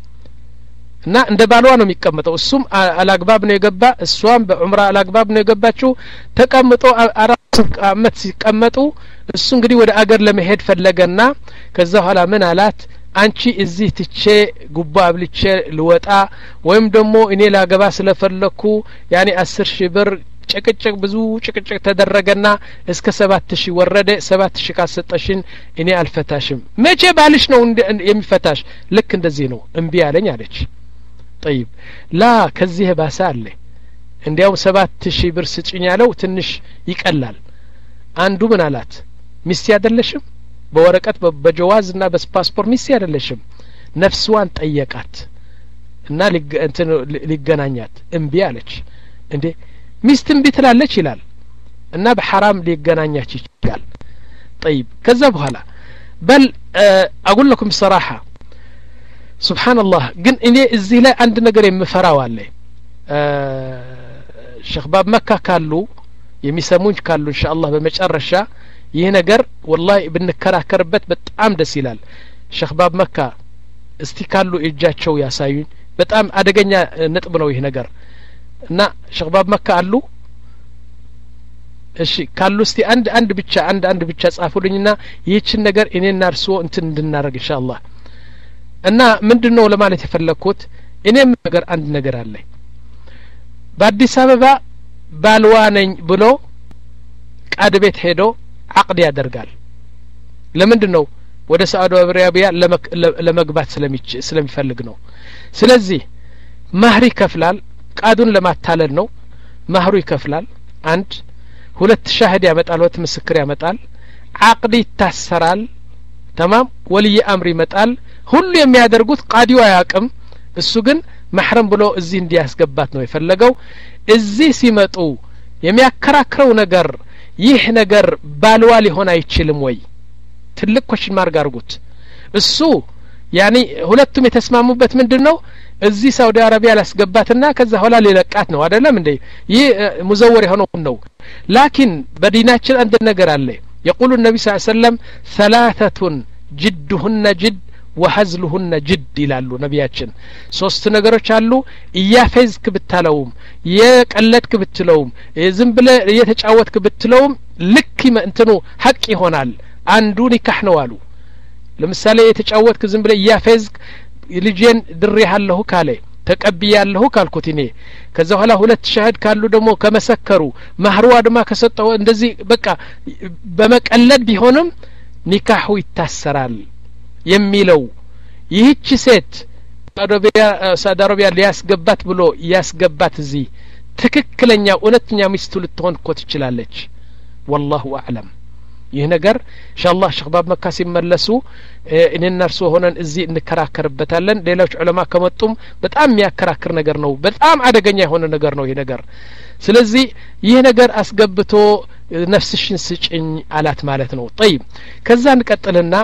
እና እንደ ባሏ ነው የሚቀመጠው እሱም አላግባብ ነው የገባ እሷም በዑምራ አላግባብ ነው የገባችው ተቀምጦ አራት አመት ሲቀመጡ እሱ እንግዲህ ወደ አገር ለመሄድ ፈለገና ከዛ ኋላ ምን አላት አንቺ እዚህ ትቼ ጉባ አብልቼ ልወጣ ወይም ደግሞ እኔ ላገባ ስለፈለኩ ያኒ አስር ሺህ ብር ጭቅጭቅ ብዙ ጭቅጭቅ ተደረገና እስከ ሰባት ሺህ ወረደ ሰባት ሺህ ካሰጠሽን እኔ አልፈታሽም መቼ ባልሽ ነው የሚፈታሽ ልክ እንደዚህ ነው እምቢ አለኝ አለች طيب ላ ከዚህ ባሰ አለ እንዲያው ሰባት ሺህ ብር ስጭኝ ያለው ትንሽ ይቀላል አንዱ ምን አላት ሚስት ያደለሽም በወረቀት በጀዋዝና በፓስፖርት ሚስት ያደለሽም ነፍስዋን ጠየቃት እና እንትን ሊገናኛት እምቢ አለች እንዴ ሚስትን ቢትላለች ይላል እና በሐራም ሊገናኛች ይችላል طيب ከዛ በኋላ በል اقول لكم بصراحه سبحان الله ግን እኔ እዚህ ላይ አንድ ነገር የምፈራው አለ ሼክ ባብ መካ ካሉ የሚሰሙኝ ካሉ ኢንሻአላህ በመጨረሻ ይሄ ነገር والله ብንከራከርበት በጣም ደስ ይላል ሼክ ባብ መካ እስቲ ካሉ እጃቸው ያሳዩኝ በጣም አደገኛ ነጥብ ነው ይሄ ነገር እና ሼክ ባብ መካ አሉ እሺ ካሉ እስቲ አንድ አንድ ብቻ አንድ አንድ ብቻ ጻፉልኝና ይህችን ነገር እኔና እርሶ እንትን እንድናረግ ኢንሻአላህ እና ምንድነው ለማለት የፈለኩት እኔም ነገር አንድ ነገር አለ በአዲስ አበባ ባልዋ ነኝ ብሎ ቃድ ቤት ሄዶ አቅድ ያደርጋል ለምንድነው ወደ ሳዑዲ አረቢያ ለመግባት ስለሚፈልግ ነው ስለዚህ ማህሪ ይከፍላል ቃዱን ለማታለል ነው ማህሩ ይከፍላል አንድ ሁለት ሻህድ ያመጣል ሁለት ምስክር ያመጣል አቅድ ይታሰራል تمام ወልይ አምር ይመጣል ሁሉ የሚያደርጉት ቃዲው አያቅም እሱ ግን محرم ብሎ እዚህ እንዲያስገባት ነው የፈለገው እዚህ ሲመጡ የሚያከራክረው ነገር ይህ ነገር ባልዋ ሊሆን አይችልም ወይ ትልቅ ኮሽን ማርግ አርጉት እሱ ያኒ ሁለቱም የተስማሙበት ምንድነው እዚህ ሳውዲ አረቢያ ላስገባትና ከዛ ኋላ ሊለቃት ነው አይደለም እንዴ ይህ ሙዘወር የሆነው ነው ላኪን በዲናችን አንድ ነገር አለ يقول النبي صلى الله عليه وسلم ثلاثة جدهن جد وهزلهن جد ይላሉ ነብያችን ሶስት ነገሮች አሉ እያፈዝክ ብታለውም የቀለድክ ብትለውም ዝም ብለ እየተጫወትክ ብትለውም ልክ እንትኑ ሐቅ ይሆናል አንዱ ኒካህ ነው አሉ ለምሳሌ የተጫወትክ ዝም ብለ እያፈዝክ ልጄን ድሬሃለሁ ካለ ተቀብያለሁ ካልኩት እኔ ከዛ ኋላ ሁለት ሻህድ ካሉ ደግሞ ከመሰከሩ ማህሩ አድማ ከሰጠው እንደዚህ በቃ በመቀለድ ቢሆንም ኒካሁ ይታሰራል የሚለው ይህች ሴት ሳውዲ አረቢያ ሊያስገባት ብሎ ያስገባት እዚህ ትክክለኛ እውነተኛ ሚስቱ ልትሆን እኮ ትችላለች والله اعلم ይህ ነገር ኢንሻአላህ ሼክ ባብ መካ ሲመለሱ እኔና እርሱ ሆነን እዚህ እንከራከርበታለን ሌሎች ዑለማ ከመጡም በጣም የሚያከራክር ነገር ነው በጣም አደገኛ የሆነ ነገር ነው ይሄ ነገር ስለዚህ ይህ ነገር አስገብቶ ነፍስሽን ስጭኝ አላት ማለት ነው طيب ከዛ እንቀጥልና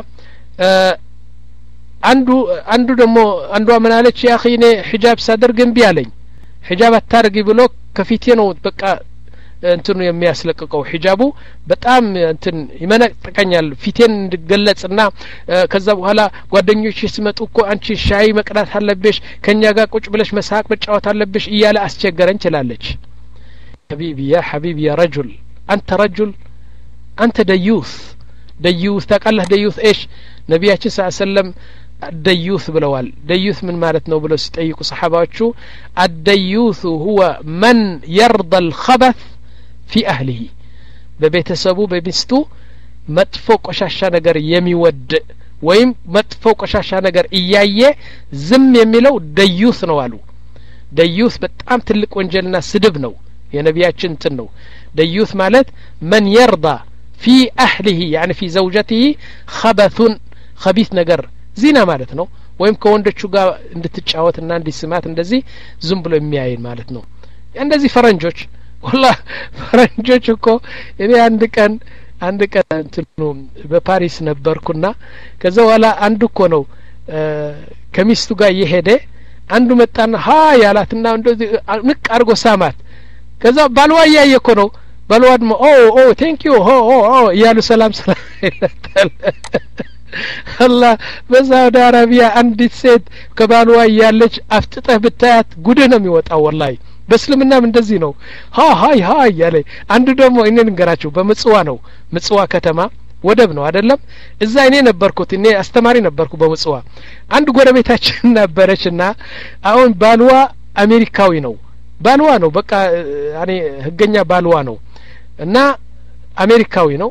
አንዱ አንዱ ደግሞ አንዷ ምን አለች ያ اخي እኔ ሒጃብ ሳደርግ እንቢ አለኝ ሒጃብ አታርጊ ብሎ ከፊቴ ነው በቃ እንትኑ የሚያስለቅቀው ሒጃቡ በጣም እንትን ይመነጥቀኛል ፊቴን እንድገለጽና ከዛ በኋላ ጓደኞች ሲመጡ እኮ አንቺ ሻይ መቅዳት አለብሽ ከኛ ጋር ቁጭ ብለሽ መሳቅ መጫወት አለብሽ እያለ አስቸገረኝ ትላለች حبيبي يا حبيبي يا رجل انت رجل انت ديوث ديوث تقله ديوث ايش ነብያችን ሰለላሁ ዐለይሂ ወሰለም الديوث ብለዋል ديوث ምን ማለት ነው ብለው ሲጠይቁ ሰሃባዎቹ الديوث هو من يرضى الخبث في أهله በቤተሰቡ በሚስቱ መጥፎ ቆሻሻ ነገር የሚወድ ወይም መጥፎ ቆሻሻ ነገር እያየ ዝም የሚለው ደዩስ ነው አሉ ደዩስ በጣም ትልቅ ወንጀልና ስድብ ነው የነብያችን እንትን ነው ደዩስ ማለት من يرضى في أهله يعني في زوجته خبث خبيث ነገር ዚና ማለት ነው ወይም ከወንዶቹ ጋር እንድትጫወትና እንዲስማት እንደዚህ ዝም ብሎ የሚያይ ማለት ነው እንደዚህ ፈረንጆች والله ፈረንጆች እኮ እኔ አንድ ቀን አንድ ቀን እንትኑ በፓሪስ ነበርኩና ከዛ በኋላ አንዱ እኮ ነው ከሚስቱ ጋር እየሄደ አንዱ መጣና ሀ ያላትና እንደዚህ ንቅ አርጎ ሳማት ከዛ ባልዋ ያየ እኮ ነው ባልዋ ደግሞ ኦ ኦ ቴንክ ዩ ኦ ኦ ያሉ ሰላም ሰላም ይላል الله በሳውዲ አረቢያ አንዲት ሴት ከባልዋ ያለች አፍጥጠህ ብታያት ጉድ ነው የሚወጣው والله በእስልምናም እንደዚህ ነው ሀ ሃይ ሃይ ያለ አንዱ ደግሞ እኔ እንገራችሁ በመጽዋ ነው መጽዋ ከተማ ወደብ ነው አይደለም እዛ እኔ ነበርኩት እኔ አስተማሪ ነበርኩ በመጽዋ አንድ ጎረቤታችን ነበረችና አሁን ባልዋ አሜሪካዊ ነው ባልዋ ነው በቃ ያኔ ህገኛ ባልዋ ነው እና አሜሪካዊ ነው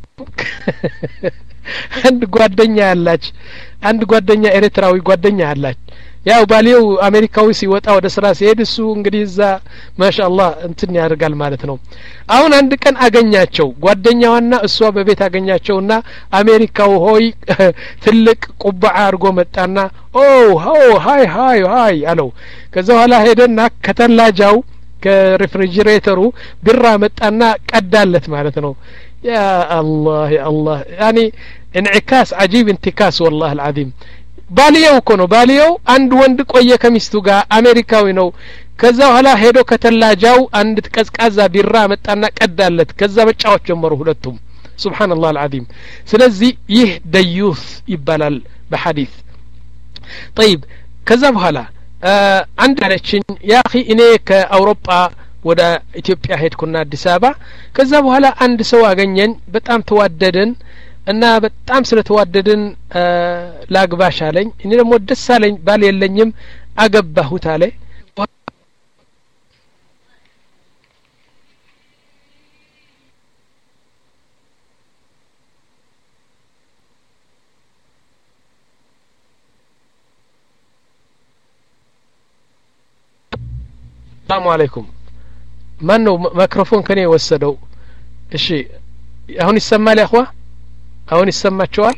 አንድ ጓደኛ ያላች አንድ ጓደኛ ኤርትራዊ ጓደኛ ያላች ያው ባሊው አሜሪካዊ ሲወጣ ወደ ስራ ሲሄድ እሱ እንግዲህ እዛ ማሻአላህ እንትን ያደርጋል ማለት ነው አሁን አንድ ቀን አገኛቸው ጓደኛዋና እሷ በቤት አገኛቸውና አሜሪካው ሆይ ትልቅ ቁባዓ አርጎ መጣና ኦ ኦ ሃይ ሃይ ሃይ አለው ከዛ ኋላ ሄደና ከተላጃው ከሪፍሪጅሬተሩ ቢራ መጣና ቀዳለት ማለት ነው يا الله يا الله يعني انعكاس عجيب انتكاس والله العظيم ባሊያው እኮ ነው ባሊያው አንድ ወንድ ቆየ ከሚስቱ ጋር አሜሪካዊ ነው ከዛ ኋላ ሄዶ ከተላጃው አንድ ተቀዝቃዛ ቢራ መጣና ቀዳለት ከዛ መጫወት ጀመሩ ሁለቱም ሱብሃንአላህ العظيم ስለዚህ ይህ ደዩስ ይባላል በሐዲስ طيب ከዛ በኋላ አንድ አለችኝ ያ اخي እኔ ከአውሮፓ ወደ ኢትዮጵያ ሄድኩና አዲስ አበባ ከዛ በኋላ አንድ ሰው አገኘን በጣም ተዋደደን እና በጣም ስለተዋደድን ላግባሽ አለኝ እኔ ደግሞ ደስ አለኝ ባል የለኝም አገባሁት አለ ሰላም አለይኩም ማን ነው ማይክሮፎን ከኔ ወሰደው እሺ አሁን ይሰማል ያخوا አሁን ይሰማቸዋል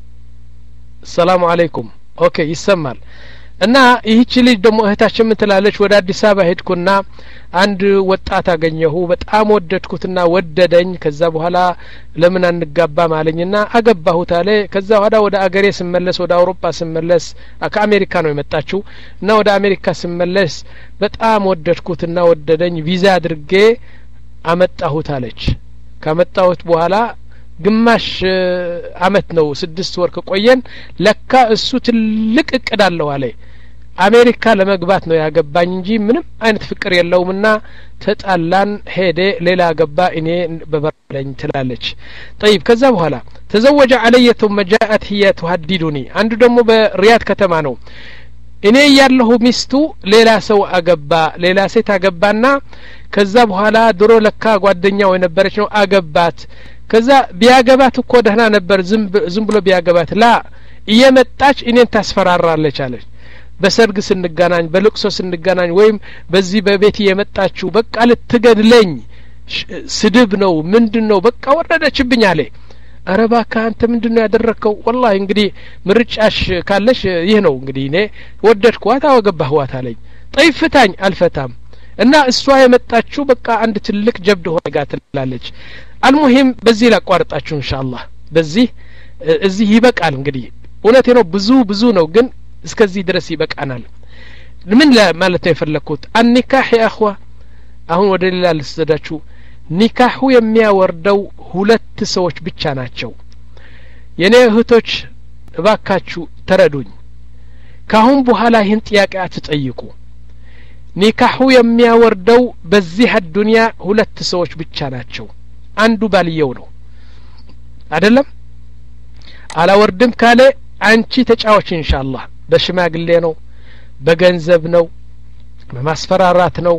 ሰላም አለይኩም ኦኬ ይሰማል እና ይህች ልጅ ደግሞ እህታችን ምን ትላለች ወደ አዲስ አበባ ሄድኩና አንድ ወጣት አገኘሁ በጣም ወደድኩትና ወደደኝ ከዛ በኋላ ለምን አንጋባ ማለኝና አገባሁት አለ ከዛ ወደ ወደ አገሬ ስመለስ ወደ አውሮፓ ስመለስ ከአሜሪካ ነው የመጣችው እና ወደ አሜሪካ ስመለስ በጣም ወደድኩትና ወደደኝ ቪዛ አድርጌ አመጣሁት አለች ካመጣሁት በኋላ ግማሽ አመት ነው ስድስት ወር ከቆየን ለካ እሱ ትልቅ እቅድ አለው አለ አሜሪካ ለመግባት ነው ያገባኝ እንጂ ምንም አይነት ፍቅር የለውምና ተጣላን ሄደ ሌላ ገባ እኔ በበረለኝ ትላለች طيب ከዛ በኋላ ተዘወጀ علي ثم جاءت هي تهددني አንዱ ደግሞ በሪያድ ከተማ ነው እኔ ያለሁ ሚስቱ ሌላ ሰው አገባ ሌላ ሴት አገባና ከዛ በኋላ ድሮ ለካ ጓደኛው የነበረች ነው አገባት ከዛ ቢያገባት እኮ ደህና ነበር ዝም ዝም ብሎ ቢያገባት ላ እየመጣች እኔን ታስፈራራለች አለች በሰርግ ስንገናኝ በልቅሶ ስንገናኝ ወይም በዚህ በቤት የመጣችው በቃ ልትገድለኝ ስድብ ነው ምንድነው በቃ ወረደችብኝ አለ አረባካ አንተ ምንድነው ያደረከው والله እንግዲህ ምርጫሽ ካለሽ ይህ ነው እንግዲህ እኔ ወደድኳት አወገባህዋት አለኝ ጠይፍታኝ አልፈታም እና እሷ የመጣችው በቃ አንድ ትልቅ ጀብድ ሆነጋ ትላለች المهم በዚህ ላቋርጣችሁ ኢንሻአላህ በዚህ እዚህ ይበቃል እንግዲህ እውነቴ ነው ብዙ ብዙ ነው ግን እስከዚህ ድረስ ይበቃናል ምን ማለት ነው የፈለኩት አንኒካህ ያ اخوا አሁን ወደ ሌላ ልስደዳችሁ ኒካሁ የሚያወርደው ሁለት ሰዎች ብቻ ናቸው የኔ እህቶች እባካችሁ ተረዱኝ ካሁን በኋላ ይህን ጥያቄ አትጠይቁ ኒካሁ የሚያወርደው በዚህ ዱንያ ሁለት ሰዎች ብቻ ናቸው አንዱ ባልየው ነው አይደለም አላወርድም ካለ አንቺ ተጫዋች ኢንሻአላህ በሽማግሌ ነው በገንዘብ ነው በማስፈራራት ነው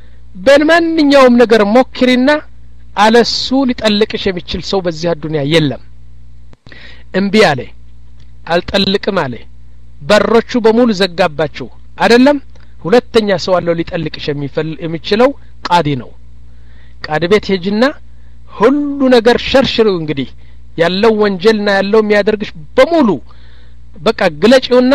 በማንኛውም ነገር ሞክሪና አለሱ ሊጠልቅሽ የሚችል ሰው በዚህ ዱንያ የለም እምቢ አለ አልጠልቅም አለ በሮቹ በሙሉ ዘጋባቸው አይደለም ሁለተኛ ሰው አለው ሊጠልቅሽ የሚችለው ቃዲ ነው ቃዲ ቤት ሄጅና ሁሉ ነገር ሸርሽሩ እንግዲህ ያለው ወንጀልና ያለው የሚያደርግሽ በሙሉ በቃ ግለጪውና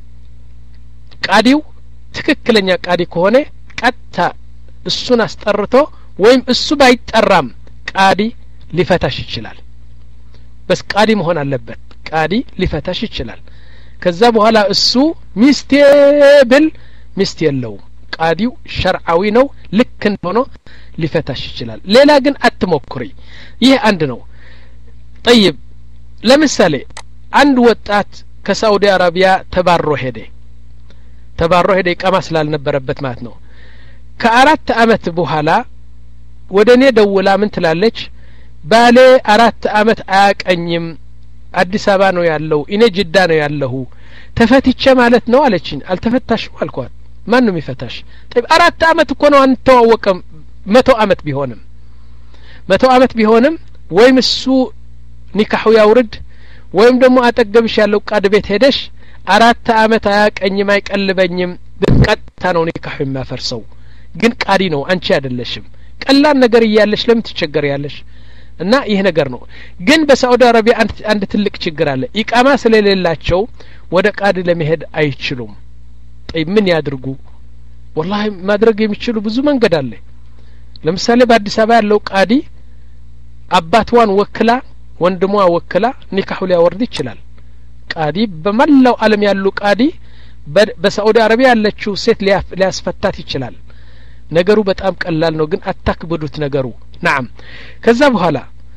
ቃዲው ትክክለኛ ቃዲ ከሆነ ቀጥታ እሱን አስጠርቶ ወይም እሱ ባይጠራም ቃዲ ሊፈታሽ ይችላል በስ ቃዲ መሆን አለበት ቃዲ ሊፈታሽ ይችላል ከዛ በኋላ እሱ ሚስቴ ብል ሚስት የለውም ቃዲው ሸርዓዊ ነው ልክ ሆኖ ሊፈታሽ ይችላል ሌላ ግን አትሞክሪ ይህ አንድ ነው طيب ለምሳሌ አንድ ወጣት ከሳውዲ አረቢያ ተባሮ ሄደ ተባሮ ሄደ ይቀማ ስላልነበረበት ማለት ነው ከአራት አመት በኋላ ወደኔ ደውላ ምን ትላለች ባሌ አራት አመት አያቀኝም አዲስ አበባ ነው ያለው እኔ ጅዳ ነው ያለሁ ተፈትቼ ማለት ነው አለችኝ አልተፈታሽም አልኳት ማን ነው የሚፈታሽ طيب አራት አመት እኮ ነው አንተዋወቀም መቶ አመት ቢሆንም መቶ አመት ቢሆንም ወይም እሱ ኒካሁ ያውርድ ወይም ደግሞ አጠገብሽ ያለው ቃድ ቤት ሄደሽ አራት አመት አያቀኝም አይቀልበኝም በቀጥታ ነው ኒካሁ የሚያፈርሰው ግን ቃዲ ነው አንቺ አይደለሽም ቀላል ነገር ይያለሽ ለምን ትቸገሪያለሽ እና ይሄ ነገር ነው ግን በሳዑዲ አረቢያ አንድ አንድ ትልቅ ችግር አለ ኢቃማ ስለሌላቸው ወደ ቃዲ ለመሄድ አይችሉም طيب ምን ያድርጉ والله ማድረግ የሚችሉ ብዙ መንገድ አለ ለምሳሌ በአዲስ አበባ ያለው ቃዲ አባቷን ወክላ ወንድሟ ወክላ ኒካሁ ሊያወርድ ይችላል ቃዲ በመላው ዓለም ያሉ ቃዲ በሳዑዲ አረቢያ ያለችው ሴት ሊያስፈታት ይችላል ነገሩ በጣም ቀላል ነው ግን አታክብዱት ነገሩ نعم ከዛ በኋላ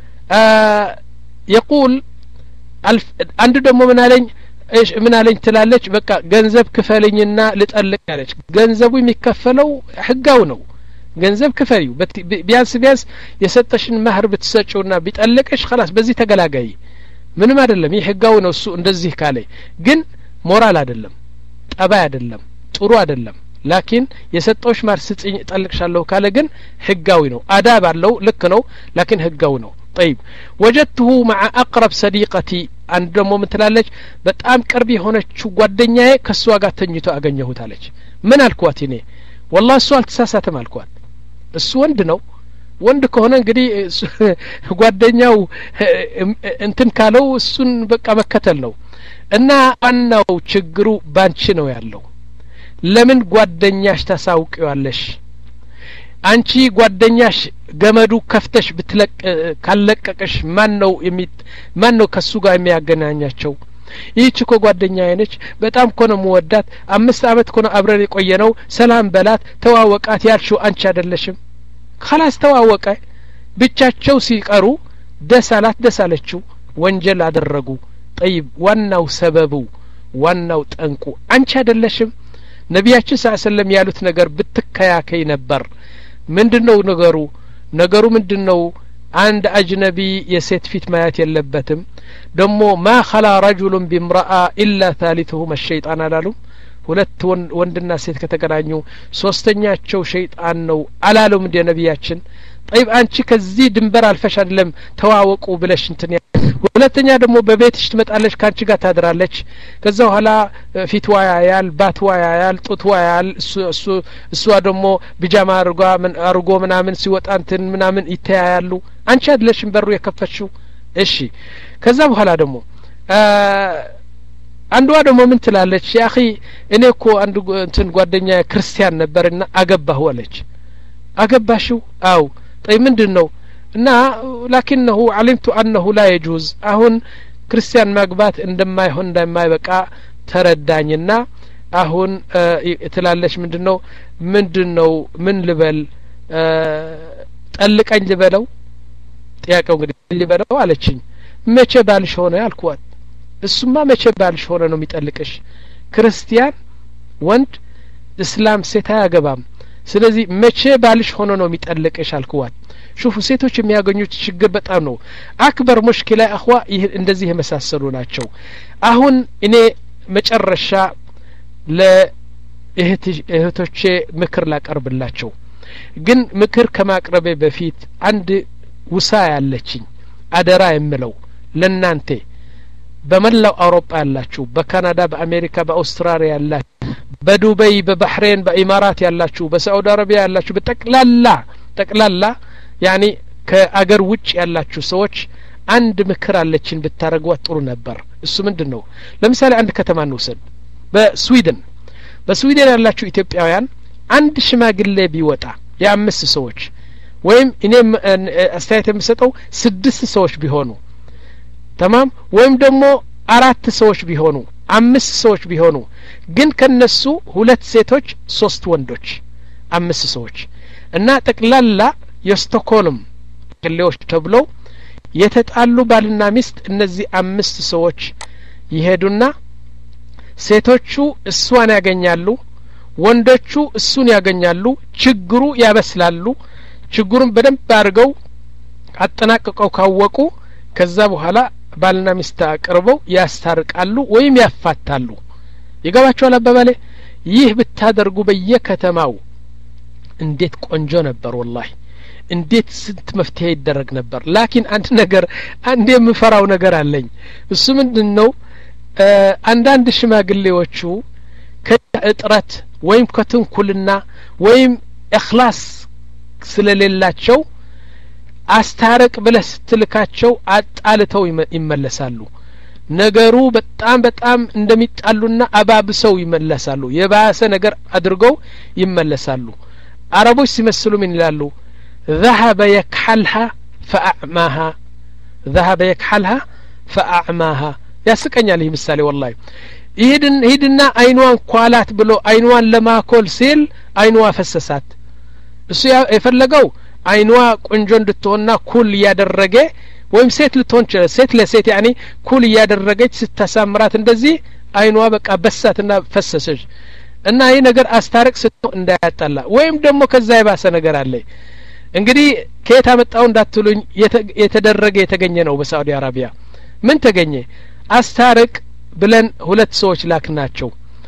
يقول አንድ ደግሞ ምን አለኝ እሺ ምን አለኝ ትላለች በቃ ገንዘብ ክፈልኝና ልጠልቅ ያለች ገንዘቡ የሚከፈለው ህጋው ነው ገንዘብ ክፈሪው ቢያንስ ቢያንስ የሰጠሽን ማህር ብትሰጪውና ቢጠልቅሽ خلاص በዚህ ተገላጋይ ምንም አይደለም ይሄ ህጋው ነው እሱ እንደዚህ ካለ ግን ሞራል አይደለም ጠባይ አይደለም ጥሩ አይደለም ላኪን የሰጠውሽ ማር ስጥኝ ጠልቅሻለሁ ካለ ግን ህጋዊ ነው አዳብ አለው ልክ ነው ላኪን ህጋው ነው طيب وجدته مع اقرب صديقتي አንድ ደግሞ ምትላለች በጣም ቅርብ የሆነችው ጓደኛዬ ከሷ ጋር ተኝቶ አገኘሁት አለች ምን አልኳት እኔ والله እሱ አልተሳሳተም አልኳት እሱ ወንድ ነው ወንድ ከሆነ እንግዲህ ጓደኛው እንትን ካለው እሱን በቃ መከተል ነው እና ዋናው ችግሩ ባንቺ ነው ያለው ለምን ጓደኛሽ ታሳውቂዋለሽ አንቺ ጓደኛሽ ገመዱ ከፍተሽ ብትለቅ ካለቀቀሽ ማን ነው ማን ነው ከሱ ጋር የሚያገናኛቸው ይህች እኮ ጓደኛዬ ነች በጣም እኮ ነው የምወዳት አምስት አመት እኮ ነው አብረን የቆየነው ሰላም በላት ተዋወቃት ያልሽው አንቺ አይደለሽም خلاص ተዋወቀ ብቻቸው ሲቀሩ ደሳላት ደሳለችው ወንጀል አደረጉ طيب ዋናው ሰበቡ ዋናው ጠንቁ አንቺ አይደለሽም ነቢያችን ሰለላሁ ዐለይሂ ወሰለም ያሉት ነገር ብትከያከይ ነበር ምንድነው ነገሩ ነገሩ ምንድነው አንድ አጅነቢ የሴት ፊት ማየት የለበትም ደሞ ማ خلا رجل بامرأة الا ثالثهما الشيطان አላሉ ሁለት ወንድና ሴት ከተገናኙ ሶስተኛቸው ሸይጣን ነው አላሉም እንደ ነቢያችን طيب አንቺ ከዚህ ድንበር አልፈሽ አይደለም ተዋወቁ ብለሽ እንትን ሁለተኛ ደግሞ በቤትሽ ትመጣለች ካንቺ ጋር ታድራለች ከዛ በኋላ ፊትዋ ያያል ባትዋ ያያል ጡትዋ ያያል እሱ እሱ እሷ ደግሞ ቢጃማ አርጓ ምን አርጎ ምናምን ሲወጣ እንትን ምናምን ይተያያሉ አንቺ አይደለሽም በሩ የከፈችው እሺ ከዛ በኋላ ደግሞ አንዷ ደግሞ ምን ትላለች ያ اخي እኔ እኮ አንዱ እንትን ጓደኛ ክርስቲያን ነበርና አገባሁ አለች አገባሽው አው طيب ምንድነው እና لكنه علمت انه لا يجوز አሁን ክርስቲያን ማግባት እንደማይሆን እንደማይበቃ ተረዳኝና አሁን ትላለች ምንድነው ምንድነው ምን ልበል ጠልቀኝ ልበለው ጥያቄው እንግዲህ ልበለው አለችኝ መቼ ባልሽ ሆነ ያልኳት እሱማ መቼ ባልሽ ሆነ ነው የሚጠልቅሽ ክርስቲያን ወንድ እስላም ሴት አያገባም ስለዚህ መቼ ባልሽ ሆነ ነው የሚጠልቅሽ አልኳት ሹፉ ሴቶች የሚያገኙት ችግር በጣም ነው አክበር ሙሽኪላ አخوا ይሄ እንደዚህ የመሳሰሉ ናቸው አሁን እኔ መጨረሻ ለእህቶቼ ምክር ላቀርብላቸው ግን ምክር ከማቅረቤ በፊት አንድ ውሳ ያለችኝ አደራ የምለው ለናንተ በመላው አውሮፓ ያላችሁ በካናዳ በአሜሪካ በአውስትራሊያ ያላችሁ በዱባይ በባህሬን በኢማራት ያላችሁ በሳዑዲ አረቢያ ያላችሁ በጠቅላላ ጠቅላላ ያኒ ከአገር ውጭ ያላችሁ ሰዎች አንድ ምክር አለችን ብታረጓት ጥሩ ነበር እሱ ምንድነው ለምሳሌ አንድ ከተማ እንውሰድ በስዊድን በስዊድን ያላችሁ ኢትዮጵያውያን አንድ ሽማግሌ ቢወጣ የአምስት ሰዎች ወይም እኔ አስተያየት የምሰጠው ስድስት ሰዎች ቢሆኑ تمام ወይም ደግሞ አራት ሰዎች ቢሆኑ አምስት ሰዎች ቢሆኑ ግን ከነሱ ሁለት ሴቶች ሶስት ወንዶች አምስት ሰዎች እና ጠቅላላ የስቶክሆልም ግሌዎች ተብለው የተጣሉ ባልና ሚስት እነዚህ አምስት ሰዎች ይሄዱና ሴቶቹ እሷን ያገኛሉ ወንዶቹ እሱን ያገኛሉ ችግሩ ያበስላሉ ችግሩን በደንብ አድርገው አጠናቀቀው ካወቁ ከዛ በኋላ ባልና ሚስት አቅርበው ያስታርቃሉ ወይም ያፋታሉ ይገባቸዋል አባባሌ ይህ ብታደርጉ በየከተማው እንዴት ቆንጆ ነበር ወላሂ እንዴት ስንት መፍትሄ ይደረግ ነበር ላኪን አንድ ነገር አንድ የምፈራው ነገር አለኝ እሱ ምንድነው አንዳንድ ሽማግሌዎቹ ከእጥረት ወይም ከትንኩልና ወይም ኢኽላስ ስለሌላቸው አስታረቅ ብለህ ስትልካቸው አጣልተው ይመለሳሉ ነገሩ በጣም በጣም እንደሚጣሉና አባብሰው ይመለሳሉ የባሰ ነገር አድርገው ይመለሳሉ አረቦች ሲመስሉ ምን ይላሉ ذهب يكحلها فأعماها ذهب يكحلها فأعماها ያስቀኛል ይህ ምሳሌ ወላሂ ይሄድን ሄድና አይኗን ኳላት ብሎ አይኗን ለማኮል ሲል አይኗ ፈሰሳት እሱ የፈለገው አይኗ ቆንጆ እንድትሆንና ኩል ያደረገ ወይም ሴት ልትሆን ሴት ለሴት ያኒ ኩል ያደረገች ስተሳምራት እንደዚህ አይኗ በቃ በሳትና ፈሰሰች እና ይሄ ነገር አስታረቅ ስትው እንዳያጣላ ወይም ደግሞ ከዛ የባሰ ነገር አለ እንግዲህ ከየት አመጣው እንዳትሉኝ የተደረገ የተገኘ ነው በሳዑዲ አረቢያ ምን ተገኘ አስታረቅ ብለን ሁለት ሰዎች ላክናቸው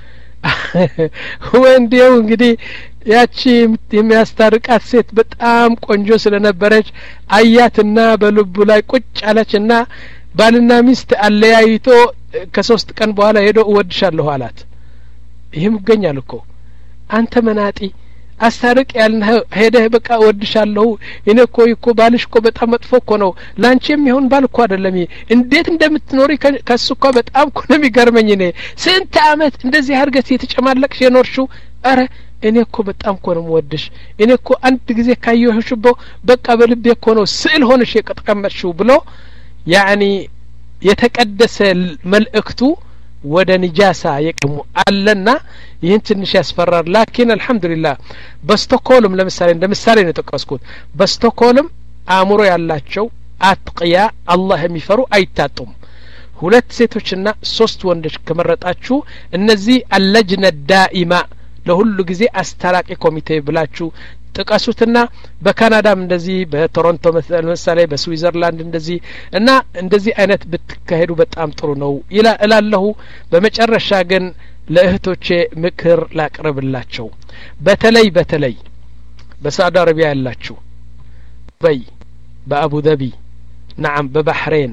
ወንዴው እንግዲህ ያቺ የሚያስታርቃት ሴት በጣም ቆንጆ ስለነበረች አያትና በልቡ ላይ ቁጭ አለችና ባልና ሚስት አለያይቶ ከሶስት ቀን በኋላ ሄዶ እወድሻለሁ አላት ይሄም ይገኛል እኮ አንተ መናጢ አስታርቅ ያልነህ ሄደህ በቃ እወድሻለሁ እኔ እኮ እኮ ባልሽ እኮ በጣም መጥፎ እኮ ነው ላንቺ የሚሆን ባል እኮ አይደለም እንዴት እንደምትኖሪ ከሱ እኮ በጣም እኮ ነው የሚገርመኝ እኔ ስንት አመት እንደዚህ አርገት የተጨማለቅሽ የኖርሽው አረ እኔ እኮ በጣም እኮ ነው ወድሽ እኔ እኮ አንድ ጊዜ ካየሁሽ በቃ በልቤ እኮ ነው ስዕል ሆነሽ የቀጥቀመሽው ብሎ ያኒ የተቀደሰ መልእክቱ ወደ ንጃሳ የቀሙ አለና ይህን ትንሽ ያስፈራር ላኪን አልহামዱሊላህ በስቶኮልም ለምሳሌ እንደምሳሌ ነው ተቀስኩት በስቶኮልም አእምሮ ያላቸው አጥቂያ አላህ የሚፈሩ አይታጡም ሁለት ሴቶችና ሶስት ወንዶች ከመረጣችሁ እነዚህ አለጅነ ዳኢማ ለሁሉ ጊዜ አስተላቂ ኮሚቴ ብላችሁ ተቀሱትና በካናዳም እንደዚህ በቶሮንቶ ለምሳሌ በስዊዘርላንድ እንደዚህ እና እንደዚህ አይነት ብትካሄዱ በጣም ጥሩ ነው ኢላ እላለሁ በመጨረሻ ግን ለእህቶቼ ምክር ላቅርብላቸው በተለይ በተለይ በሳዑዲ አረቢያ ያላችሁ በይ በአቡ ዳቢ نعم በባህሬን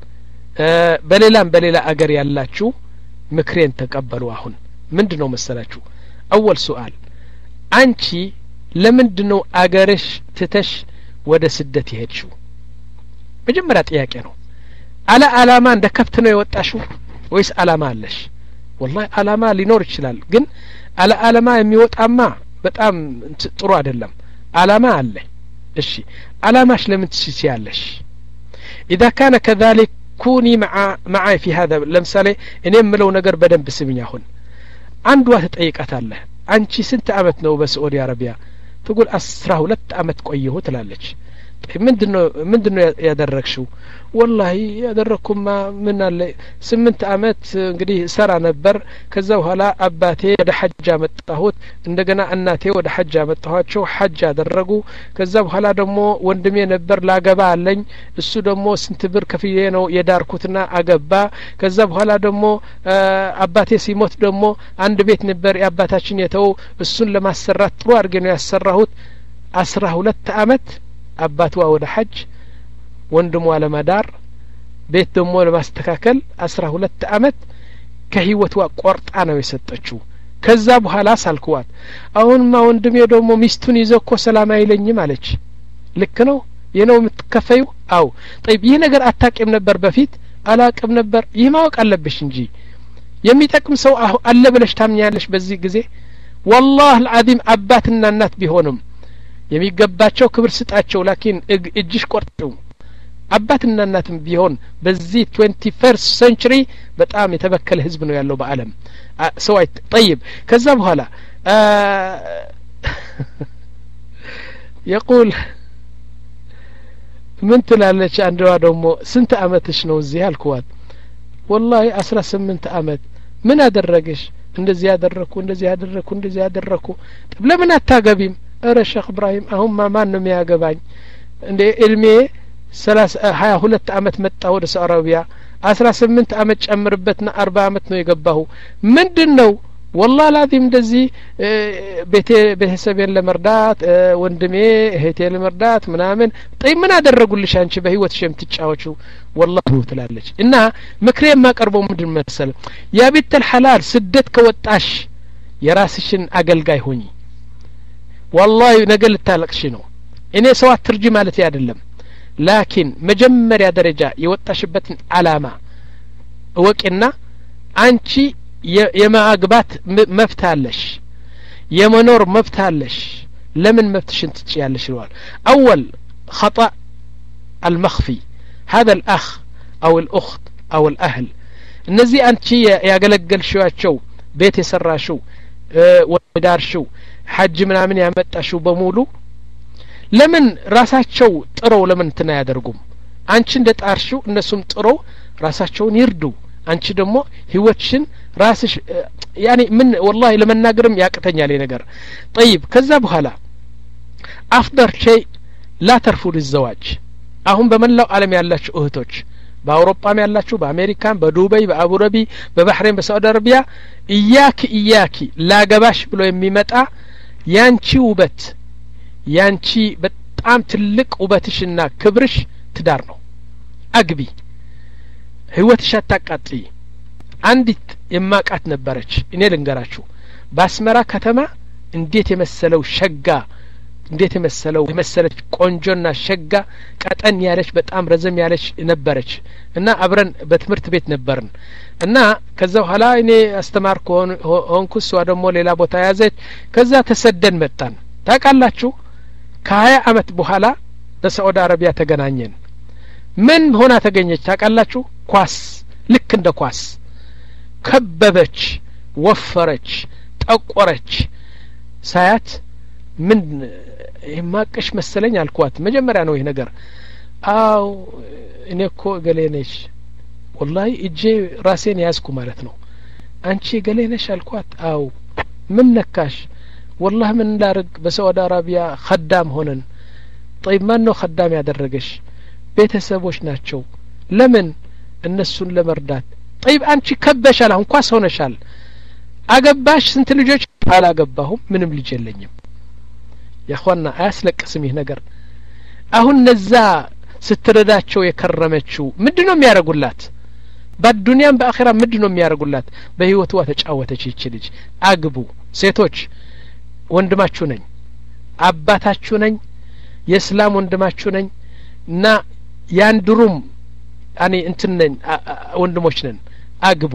በሌላም በሌላ አገር ያላችሁ ምክሬን ተቀበሉ አሁን ምንድነው መሰላችሁ አወል ሱአል አንቺ ለምንድነው አገርሽ ትተሽ ወደ ስደት ይሄድሽው መጀመሪያ ጥያቄ ነው አላ አላማ እንደ ከብት ነው የወጣሽው ወይስ አላማ አለሽ والله አላማ ሊኖር ይችላል ግን አላ አላማ የሚወጣማ በጣም ጥሩ አይደለም አላማ አለ እሺ አላማሽ ለምን ትሽያለሽ اذا كان كذلك كوني مع معي في هذا ለምሳሌ እኔ የምለው ነገር በደንብ ስሚኝ አሁን አንዷ ትጠይቃታለህ አንቺ ስንት አመት ነው በሳዑዲ አረቢያ تقول أسرع ሁለት አመት ቆየሁ ትላለች ምንድነው ምንድነው ያደረግሽው والله ያደረኩም ምን አለ ስምንት አመት እንግዲህ ሰራ ነበር ከዛ በኋላ አባቴ ወደ ሐጅ አመጣሁት እንደገና እናቴ ወደ ሐጅ አመጣኋቸው ሐጅ አደረጉ ከዛ በኋላ ደግሞ ወንድሜ ነበር ላገባ አለኝ እሱ ደግሞ ስንት ብር ከፍዬ ነው የዳርኩትና አገባ ከዛ በኋላ ደግሞ አባቴ ሲሞት ደግሞ አንድ ቤት ነበር ያባታችን የተው እሱን ለማሰራት ጥሩ አድርጌ ነው ያሰራሁት አስራ ሁለት አመት አባቷ ወደ ሐጅ ወንድሟ ለማዳር ቤት ደግሞ ለማስተካከል አስራ ሁለት አመት ከህይወቷ ቆርጣ ነው የሰጠችው ከዛ በኋላ ሳልኩዋት አሁንማ ወንድሜ ደግሞ ሚስቱን ይዘው እኮ ሰላም አይለኝም አለች ልክ ነው የነው የምትከፈዩ አው طيب ይሄ ነገር አታቂም ነበር በፊት አላቅም ነበር ይሄ ማወቅ አለብሽ እንጂ የሚጠቅም ሰው አለ ብለሽ ታምኛለሽ በዚህ ጊዜ والله العظيم አባትና እናት ቢሆንም የሚገባቸው ክብር ስጣቸው ላኪን እጅሽ ቆርጠው አባትና እናትም ቢሆን በዚህ twenty-first century በጣም የተበከለ ህዝብ ነው ያለው በአለም ሰው አይ طيب ከዛ በኋላ يقول ምን ትላለች አንዷ ደግሞ ስንት አመትሽ ነው እዚህ አልኳት والله አስራ ስምንት አመት ምን አደረገሽ እንደዚህ ያደረኩ እንደዚህ ያደረኩ እንደዚህ ያደረኩ ለምን አታገቢም እረ ሼክ ኢብራሂም አሁን ማን ነው የሚያገባኝ እንደ እልሜ ሀያ ሁለት አመት መጣ ወደ ሳዑዲ አረቢያ አስራ ስምንት አመት ጨምርበትና አርባ አመት ነው የገባሁ ምንድነው والله لازم እንደዚህ ቤቴ ቤተሰቤን ለመርዳት ወንድሜ እህቴ ለመርዳት ምናምን طيب ምን አደረጉልሽ አንቺ በህይወትሽ የምትጫወቹ والله ትላለች እና ምክሬ የማቀርበው ምንድን መሰለ ያ ቢት الحلال ስደት ከወጣሽ የራስሽን አገልጋይ ሆኚ والله ነገ ልታለቅሽ ነው እኔ ሰው አትርጂ ማለት አይደለም ላኪን መጀመሪያ ደረጃ የወጣሽበትን አላማ ወቂና አንቺ የማግባት መፍታለሽ የመኖር መፍታለሽ ለምን መፍትሽን ትጭያለሽ ይላል اول خطا المخفي هذا الاخ او الاخت او الاهل እነዚህ አንቺ ያገለገልሽዋቸው ቤት የሰራሽው ወዳርሽው ሐጅ ምናምን ያመጣሽው በሙሉ ለምን ራሳቸው ጥረው ለምን እንትና ያደርጉም አንቺ እንደጣርሽው እነሱም ጥረው ራሳቸውን ይርዱ አንቺ ደግሞ ህይወትሽን ራስሽ يعني من والله ለመናገርም ያቅተኛል ነገር طيب ከዛ በኋላ افضل شيء لا ترفض الزواج አሁን በመላው ዓለም ያላችሁ እህቶች በአውሮፓም ያላችሁ በአሜሪካም በዱባይ በአቡዳቢ በባህሬን በሳዑዲ አረቢያ ኢያኪ ኢያኪ ላገባሽ ብሎ የሚመጣ ያንቺ ውበት ያንቺ በጣም ትልቅ ውበትሽና ክብርሽ ትዳር ነው አግቢ ህይወትሽ አታቃጥይ አንዲት የማቃት ነበረች እኔ ልንገራችሁ በአስመራ ከተማ እንዴት የመሰለው ሸጋ እንዴት የመሰለው የመሰለች ቆንጆና ሸጋ ቀጠን ያለች በጣም ረዘም ያለች ነበረች እና አብረን በትምህርት ቤት ነበርን እና ከዛ በኋላ እኔ አስተማርኩ ሆንኩስ ዋ ደግሞ ሌላ ቦታ ያዘች ከዛ ተሰደን መጣን ታውቃላችሁ ከሀያ አመት በኋላ በሳዑዲ አረቢያ ተገናኘን ምን ሆና ተገኘች ታውቃላችሁ ኳስ ልክ እንደ ኳስ ከበበች ወፈረች ጠቆረች ሳያት ምን የማቀሽ መሰለኝ አልኳት መጀመሪያ ነው ይሄ ነገር አው እኔ እኮ ገሌ ነሽ والله እጄ ራሴን ያዝኩ ማለት ነው አንቺ ገሌ ነሽ አልኳት አው ምን ነካሽ والله ምን ላርግ በሳዑዲ አረቢያ خدام ሆነን طيب ማን ነው خدام ያደረገሽ ቤተሰቦች ናቸው ለምን እነሱን ለመርዳት طيب አንቺ ከበሻል አሁን ኳስ ሆነሻል አገባሽ ስንት ልጆች አላገባሁም ምንም ልጅ የለኝም ያخواና አያስለቅስም ይሄ ነገር አሁን ነዛ ስትረዳቸው የከረመችው ምንድነው የሚያረጉላት በዱንያም በአኺራ ምንድነው የሚያረጉላት በህይወቷ ተጫወተች ይች ልጅ አግቡ ሴቶች ወንድማችሁ ነኝ አባታችሁ ነኝ የእስላም ወንድማችሁ ነኝ እና ያንድሩም አኔ እንትን ነን ወንድሞች ነን አግቡ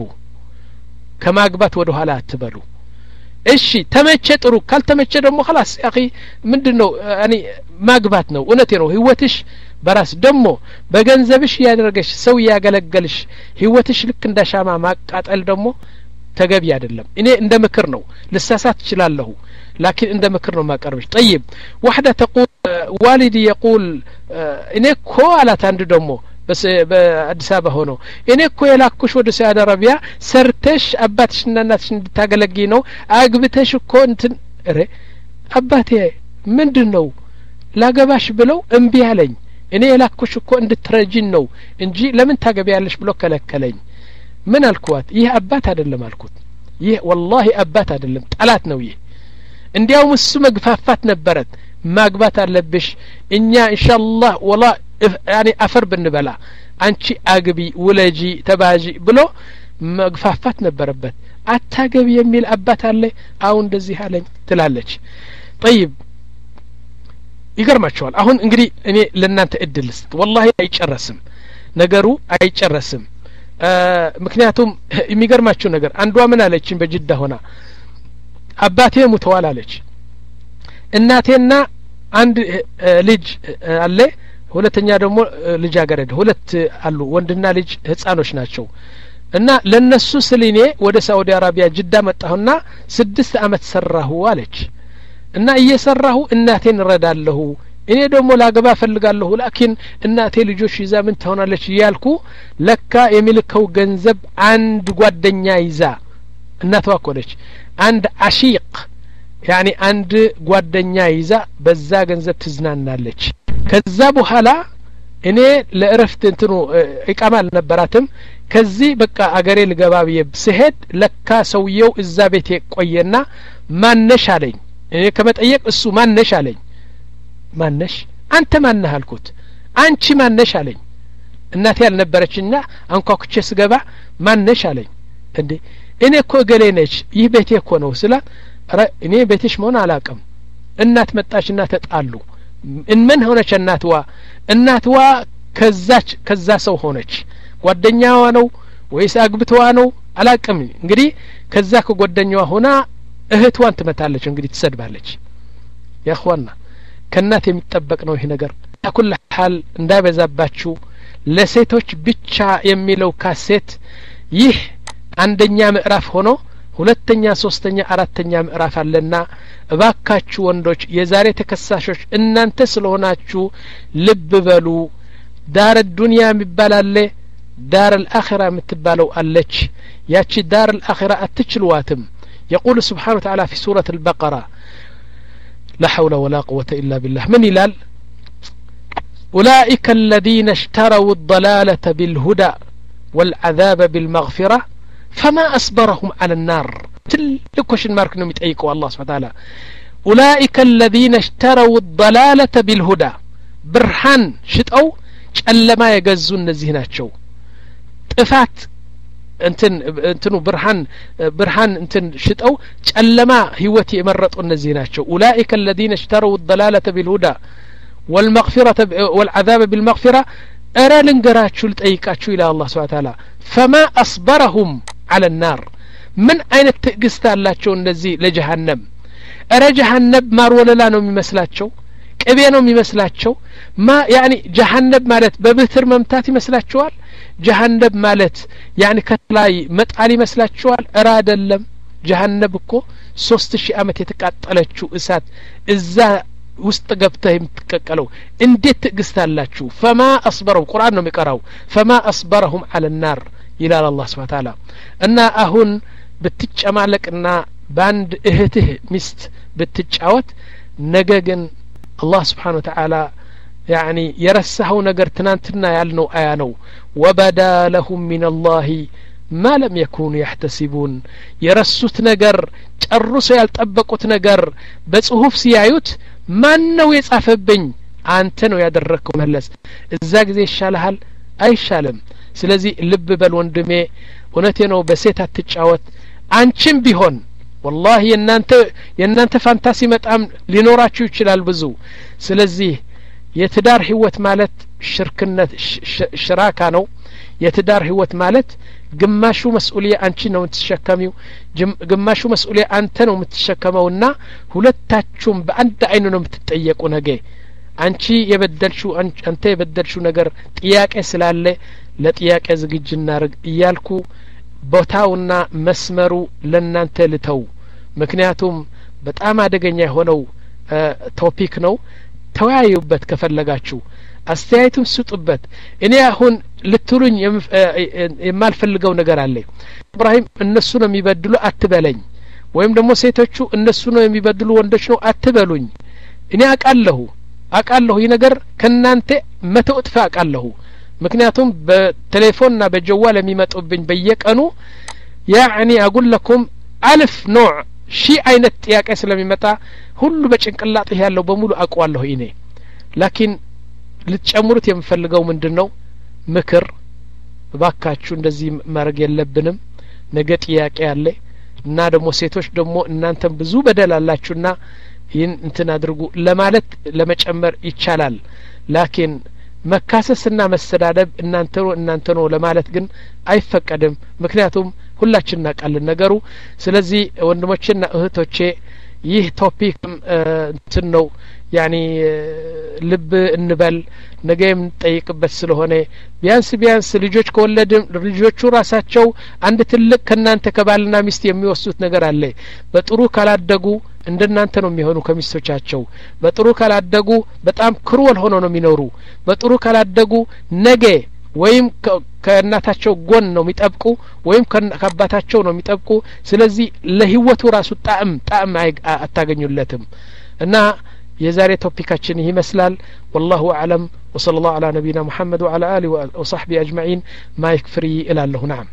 ከማግባት ወደ ኋላ አትበሉ እሺ ተመቸ ጥሩ ካልተመቸ ደግሞ خلاص ያኺ ምንድነው አኔ ማግባት ነው እውነቴ ነው ህይወትሽ በራስ ደግሞ በገንዘብሽ ያደረገሽ ሰው ያገለገልሽ ህይወትሽ ልክ እንደሻማ ማቃጠል ደግሞ ተገቢ አይደለም እኔ እንደ ምክር ነው ልሳሳት ይችላልሁ لكن عند مكر ما قربش طيب واحدة تقول والدي يقول إني كو على تاند دمو بس بأديس أبا هونو إني كو يلاكوش ودو سعودة عربية سرتش أباتش ناناتش تاقلقينو أقبتش كو انتن ري أباتي من دنو لا قباش بلو انبي علي إني يلاكوش كو اند ترجين نو انجي لمن تاقبي عليش بلو كلكلين من الكوات يه أبات هذا اللي مالكوت يه والله أبات هذا اللي تلات نويه እንዲያው እሱ መግፋፋት ነበረት ማግባት አለብሽ እኛ ኢንሻአላህ ወላ ያኒ አፈር ብንበላ አንቺ አግቢ ወለጂ ተባጂ ብሎ መግፋፋት ነበረበት አታገቢ የሚል አባት አለ አሁን እንደዚህ አለኝ ትላለች طيب ይገርማችኋል አሁን እንግዲህ እኔ ለእናንተ እድልስ والله አይጨረስም ነገሩ አይጨረስም ምክንያቱም የሚገርማችሁ ነገር አንዷ ምን አለችን በጅዳ ሆና አባቴ ሙተዋል አለች እናቴና አንድ ልጅ አለ ሁለተኛ ደግሞ ልጅ አገረድ ሁለት አሉ ወንድና ልጅ ህፃኖች ናቸው እና ለነሱ ስሊኔ ወደ ሳዑዲ አረቢያ ጅዳ መጣሁና ስድስት አመት ሰራሁ አለች እና እየሰራሁ እናቴን ረዳለሁ እኔ ደግሞ ላገባ ፈልጋለሁ ላኪን እናቴ ልጆች ይዛ ምን ትሆናለች ይያልኩ ለካ የሚልከው ገንዘብ አንድ ጓደኛ ይዛ እናቷ ቆለች አንድ አሺቅ ያኒ አንድ ጓደኛ ይዛ በዛ ገንዘብ ትዝናናለች ከዛ በኋላ እኔ ለእረፍት እንትኑ ኢቃማ አልነበራትም ከዚህ በቃ አገሬ ልገባ ብዬ ስሄድ ለካ ሰውየው እዛ ቤት ቆየና ማነሽ አለኝ እኔ ከመጠየቅ እሱ ማነሽ አለኝ ማነሽ አንተ ማነህ አልኩት አንቺ ማነሽ አለኝ እናቴ ያልነበረችና አንኳኩቼ ስገባ ማነሽ አለኝ እንዴ እኔ እኮ ገሌ ነች ይህ ቤቴ እኮ ነው ስላ እኔ ቤትሽ መሆን አላውቅም እናት መጣችና ተጣሉ ምን ሆነች እናትዋ እናትዋ ከዛች ከዛ ሰው ሆነች ጓደኛዋ ነው ወይስ አግብተዋ ነው አላውቅም እንግዲህ ከዛ ከጓደኛዋ ሆና እህቷን ትመታለች እንግዲህ ትሰድባለች ያ ኹዋና ከናት የሚጠበቅ ነው ይሄ ነገር አኩል ሐል እንዳይበዛባችሁ ለሴቶች ብቻ የሚለው ካሴት ይህ አንደኛ ምዕራፍ ሆኖ ሁለተኛ ሶስተኛ አራተኛ ምዕራፍ አለና እባካችሁ ወንዶች የዛሬ ተከሳሾች እናንተ ስለሆናችሁ ልብ በሉ ዳር ዱንያ የሚባላለ ዳር الآخرة የምትባለው አለች ያቺ ዳር الآخرة አትችሉዋትም يقول سبحانه وتعالى في سورة البقرة لا حول ولا قوة إلا بالله من يلال أولئك الذين اشتروا الضلالة بالهدى والعذاب بالمغفرة فما أصبرهم على النار تلكوشن مارك نوم يتأيكوا الله سبحانه وتعالى أولئك الذين اشتروا الضلالة بالهدى برهان شتأو شألما يجزون نزهناتشو طفات انتن انتنو برهان برهان انتن شتأو شألما هيوتي مرطوا نزهناتشو أولئك الذين اشتروا الضلالة بالهدى والمغفرة والعذاب بالمغفرة أرى لنقراتشو لتأيكاتشو إلى الله سبحانه وتعالى فما أصبرهم على النار من أين التقست اللاتشو النزي لجهنم أرى جهنم مار ولا لا نومي مسلاتشو كبير نومي مسلاتشو ما يعني جهنم مالت ببتر ممتاتي مسلاتشوال جهنم مالت يعني كتلاي متعالي مسلاتشوال أراد اللم جهنم بكو سوستشي أمت يتقاتلتشو إسات إزا ውስጥ ገብተህ የምትከከለው እንዴት ትግስታላችሁ فما اصبروا ቁርአን ነው የሚቀራው فما اصبرهم على النار ይላል አላህ Subhanahu Ta'ala እና አሁን ብትጨማለቅና ባንድ እህትህ ሚስት ብትጫወት ነገ ግን አላህ Subhanahu Ta'ala يعني የረሳው ነገር ትናንትና ያልነው አያ ነው وبدا لهم من الله ما لم يكونوا يحتسبون የረሱት ነገር ጨርሶ ያልጠበቁት ነገር በጽሁፍ ሲያዩት ማን ነው የጻፈብኝ አንተ ነው ያደረከው መለስ እዛ ጊዜ ይሻልሃል አይሻልም ስለዚህ ልብ በል ወንድሜ እውነቴ ነው በሴት አትጫወት አንቺም ቢሆን والله የናንተ የናንተ ፋንታሲ መጣም ሊኖራችሁ ይችላል ብዙ ስለዚህ የትዳር ህይወት ማለት ሽርክነት ሽራካ ነው የትዳር ህይወት ማለት ግማሹ መስኡልያ አንቺ ነው የምትሸከሚው ግማሹ መስኡልያ አንተ ነው የምትሸከመውና ሁለታችሁም በአንድ አይኑ ነው የምትጠየቁ ነገ አንቺ የበደልሽው አንተ የበደልሽው ነገር ጥያቄ ስላለ ለጥያቄ ዝግጅና ረግ እያልኩ ቦታውና መስመሩ ለናንተ ልተው ምክንያቱም በጣም አደገኛ የሆነው ቶፒክ ነው ተወያዩበት ከፈለጋችሁ አስተያየቱን ስጡበት እኔ አሁን ልትሉኝ የማልፈልገው ነገር አለ ኢብራሂም እነሱ ነው የሚበድሉ አትበለኝ ወይም ደግሞ ሴቶቹ እነሱ ነው የሚበድሉ ወንዶች ነው አትበሉኝ እኔ አቃለሁ አቃለሁ ይህ ነገር ከናንተ መቶ እጥፍ አቃለሁ ምክንያቱም በቴሌፎንና በጀዋል የሚመጡብኝ በየቀኑ ያኒ አقول لكم አልፍ ኖዕ ሺ አይነት ጥያቄ ስለሚመጣ ሁሉ በጭንቅላጤ ያለው በሙሉ አቋለሁ እኔ ላኪን ልትጨምሩት የምፈልገው ምንድነው ምክር ባካችሁ እንደዚህ ማረግ የለብንም ነገ ጥያቄ አለ እና ደግሞ ሴቶች ደግሞ እናንተም ብዙ በደል አላችሁና ይህን እንትን አድርጉ ለማለት ለመጨመር ይቻላል ላኪን መካሰስና መሰዳደብ እናንተ ነው እናንተ ነው ለማለት ግን አይፈቀድም ምክንያቱም ሁላችን እናቃለን ነገሩ ስለዚህ ወንድሞቼና እህቶቼ ይህ ቶፒክ እንትን ነው ያኒ ልብ እንበል ነገም ጠይቅበት ስለሆነ ቢያንስ ቢያንስ ልጆች ከወለድም ልጆቹ ራሳቸው አንድ ትልቅ ከናንተ ከባልና ሚስት የሚወስዱት ነገር አለ በጥሩ ካላደጉ እንደናንተ ነው የሚሆኑ ከሚስቶቻቸው በጥሩ ካላደጉ በጣም ክሩወል ሆኖ ነው የሚኖሩ በጥሩ ካላደጉ ነገ ወይም ከእናታቸው ጎን ነው የሚጠብቁ ወይም ከአባታቸው ነው የሚጠብቁ ስለዚህ ለህይወቱ ራሱ ጣዕም ጣዕም አታገኙለትም እና የዛሬ ቶፒካችን ይመስላል والله اعلم وصلى الله على نبينا محمد وعلى آله وصحبه أجمعين ما يكفري إلى الله. نعم.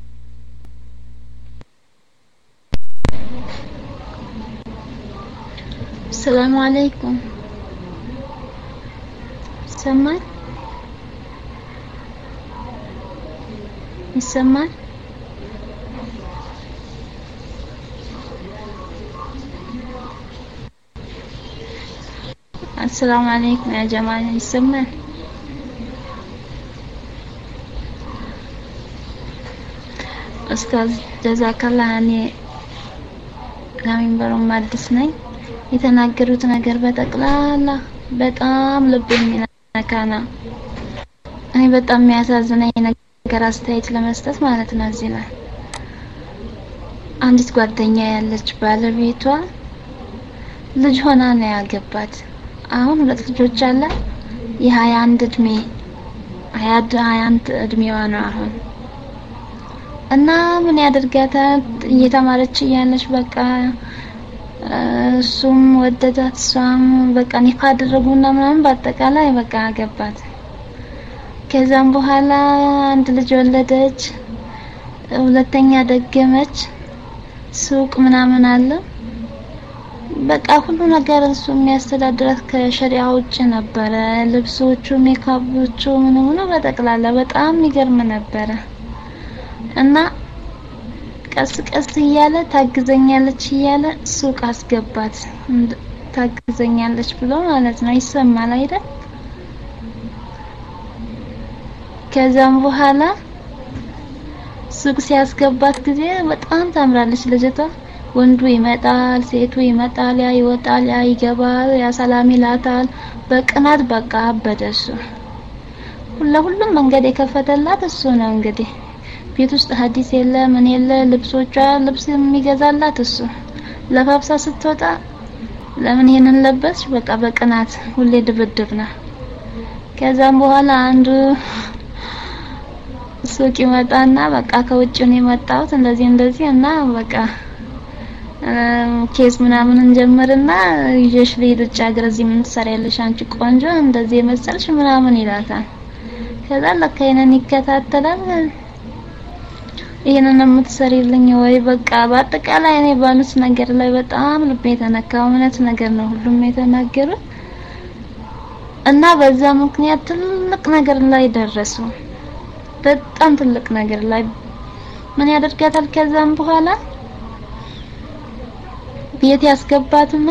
السلام عليكم. سمع يسمع السلام عليكم يا جماعة. يسمع أستاذ جزاك الله عني ለሚንበሩ ማድስ ነኝ። የተናገሩት ነገር በጠቅላላ በጣም ልብ የሚነካ ነው። እኔ በጣም የሚያሳዝነኝ ነገር አስተያየት ለመስጠት ማለት ነው። እዚህ ላይ አንዲት ጓደኛ ያለች ባለቤቷ ልጅ ሆና ነው ያገባት። አሁን ሁለት ልጆች አለ። የሀያ አንድ እድሜ ሀያ አንድ እድሜዋ ነው አሁን እና ምን ያደርጋታል እየተማረች ያለች በቃ እሱም ወደዳት እሷም በቃ ኒካ አደረጉና ምናምን በአጠቃላይ በቃ አገባት። ከዛም በኋላ አንድ ልጅ ወለደች። ሁለተኛ ደገመች። ሱቅ ምናምን አለ። በቃ ሁሉ ነገር እሱ የሚያስተዳድራት ከሸሪዓ ውጭ ነበረ። ልብሶቹ ሜካፖቹ ምንም ነው በጠቅላላ በጣም የሚገርም ነበረ። እና ቀስ ቀስ እያለ ታግዘኛለች እያለ ሱቅ አስገባት። ታግዘኛለች ብሎ ማለት ነው። ይሰማል አይደል? ከዛም በኋላ ሱቅ ሲያስገባት ጊዜ በጣም ታምራለች ልጅቷ። ወንዱ ይመጣል፣ ሴቱ ይመጣል፣ ያ ይወጣል፣ ያ ይገባል፣ ያ ሰላም ይላታል። በቅናት በቃ አበደሱ። ሁሉም መንገድ የከፈተላት እሱ ነው እንግዲህ። ቤት ውስጥ ሐዲስ የለ ምን የለ ልብሶቿ ልብስ የሚገዛላት እሱ። ለፋብሳ ስትወጣ ለምን ይሄንን ለበስሽ በቃ በቅናት ሁሌ ድብድብ ነው። ከዛም በኋላ አንዱ ሱቅ ይመጣና በቃ ከውጭ ነው የመጣሁት እንደዚህ እንደዚህ እና በቃ ኬዝ ምናምን እንጀምርና ይዤሽ ልሂድ ውጭ ሀገር እዚህ ምን ትሰሪያለሽ አንቺ ቆንጆ እንደዚህ የመሰልሽ ምናምን ይላታል። ከዛ ለካ ይሄንን ይከታተላል። ይሄንን የምትሰሪልኝ ወይ በቃ በአጠቃላይ እኔ ባሉት ነገር ላይ በጣም ልቤ ተነካ። እውነት ነገር ነው ሁሉም የተናገሩት እና በዛ ምክንያት ትልቅ ነገር ላይ ደረሱ። በጣም ትልቅ ነገር ላይ ምን ያደርጋታል? ከዛም በኋላ ቤት ያስገባትና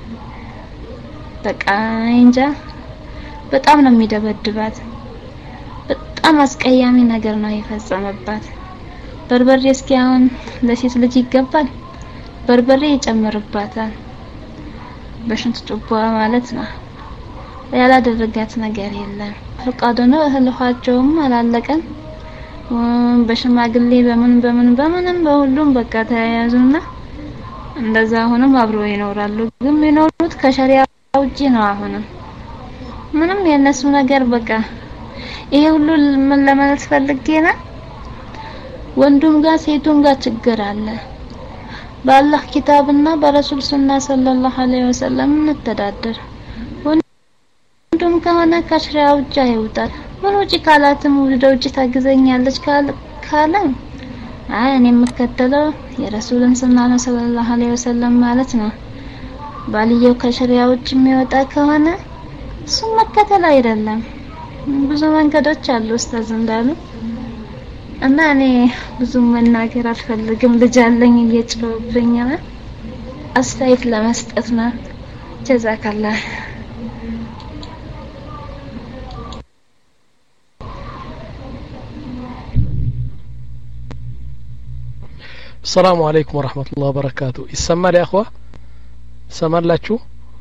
በቃ እንጃ በጣም ነው የሚደበድባት። በጣም አስቀያሚ ነገር ነው የፈጸመባት። በርበሬ እስኪ አሁን ለሴት ልጅ ይገባል? በርበሬ ይጨምርባታል በሽንት ጡባ ማለት ነው። ያላደረጋት ነገር የለም። ፈቃዱ ነው። እህል ውሃቸውም አላለቀም። በሽማግሌ በምን በምን በምንም በሁሉም በቃ ተያያዙና እንደዛ ሆነም አብረው ይኖራሉ። ግን የሚኖሩት ከሸሪዓ ውጪ ነው። አሁን ምንም የነሱ ነገር በቃ ይሄ ሁሉ ምን ለማለት ፈልጌ ነው? ወንዱም ጋር ሴቱም ጋር ችግር አለ። በአላህ ኪታብና በረሱል ሱና ሰለላሁ ዐለይሂ ወሰለም እንተዳደር። ወንዱም ከሆነ ከሸሪዓ ውጪ አይወጣ። ምን ውጪ ካላትም ወደ ውጪ ታግዘኛለች ካለ አይ እኔ የምከተለው የረሱልን ሱና ነው ሰለላሁ ዐለይሂ ወሰለም ማለት ነው። ባልየው ከሸሪዓ ውጪ የሚወጣ ከሆነ እሱ መከተል አይደለም። ብዙ መንገዶች አሉ ኡስታዝ እንዳሉ እና እኔ ብዙ መናገር አልፈልግም። ልጅ አለኝ እየጮህብኝ ነው። አስተያየት ለመስጠት ነው። ጀዛከላህ። السلام عليكم ورحمة الله وبركاته. يسمى يا أخوة؟ سمعلاችሁ?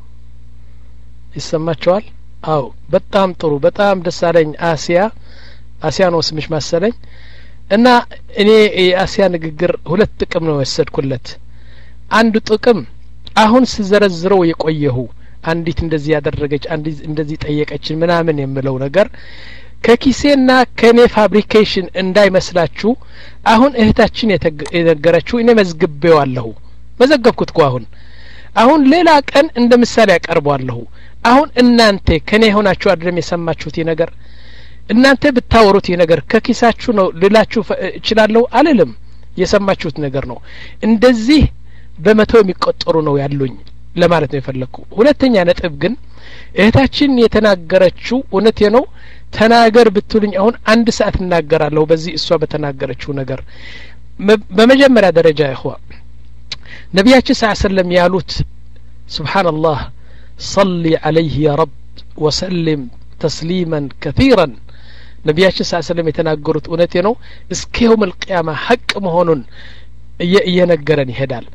ይሰማችኋል? አው በጣም ጥሩ በጣም ደስ አለኝ። አሲያ አሲያ ነው ስምሽ መሰለኝ። እና እኔ የአሲያ ንግግር ሁለት ጥቅም ነው ወሰድኩለት። አንዱ ጥቅም አሁን ስዘረዝረው የቆየሁ አንዲት እንደዚህ ያደረገች አንዲት እንደዚህ ጠየቀችን ምናምን የምለው ነገር ከኪሴና ከኔ ፋብሪኬሽን እንዳይመስላችሁ። አሁን እህታችን የተነገረችው እኔ መዝግቤዋለሁ መዘገብኩት እኮ አሁን አሁን ሌላ ቀን እንደምሳሌ ያቀርባለሁ አሁን እናንተ ከኔ ሆናችሁ አይደለም የሰማችሁት ነገር እናንተ ብታወሩት ነገር ከኪሳችሁ ነው ልላችሁ እችላለሁ አልልም የሰማችሁት ነገር ነው እንደዚህ በመቶ የሚቆጠሩ ነው ያሉኝ ለማለት ነው የፈለኩ ሁለተኛ ነጥብ ግን እህታችን የተናገረችው እውነቴ ነው ተናገር ብትሉኝ አሁን አንድ ሰዓት እናገራለሁ በዚህ እሷ በተናገረችው ነገር በመጀመሪያ ደረጃ ይኹዋ ነብያችን ሰለላሁ ዐለይሂ ወሰለም ያሉት ሱብሃንአላህ صلي عليه يا رب وسلم تسليما كثيرا ነብያችን ሰለላሁ ዐለይሂ ወሰለም የተናገሩት እውነቴ ነው እስከ يوم القيامه ሐቅ መሆኑን እየነገረን ይሄዳል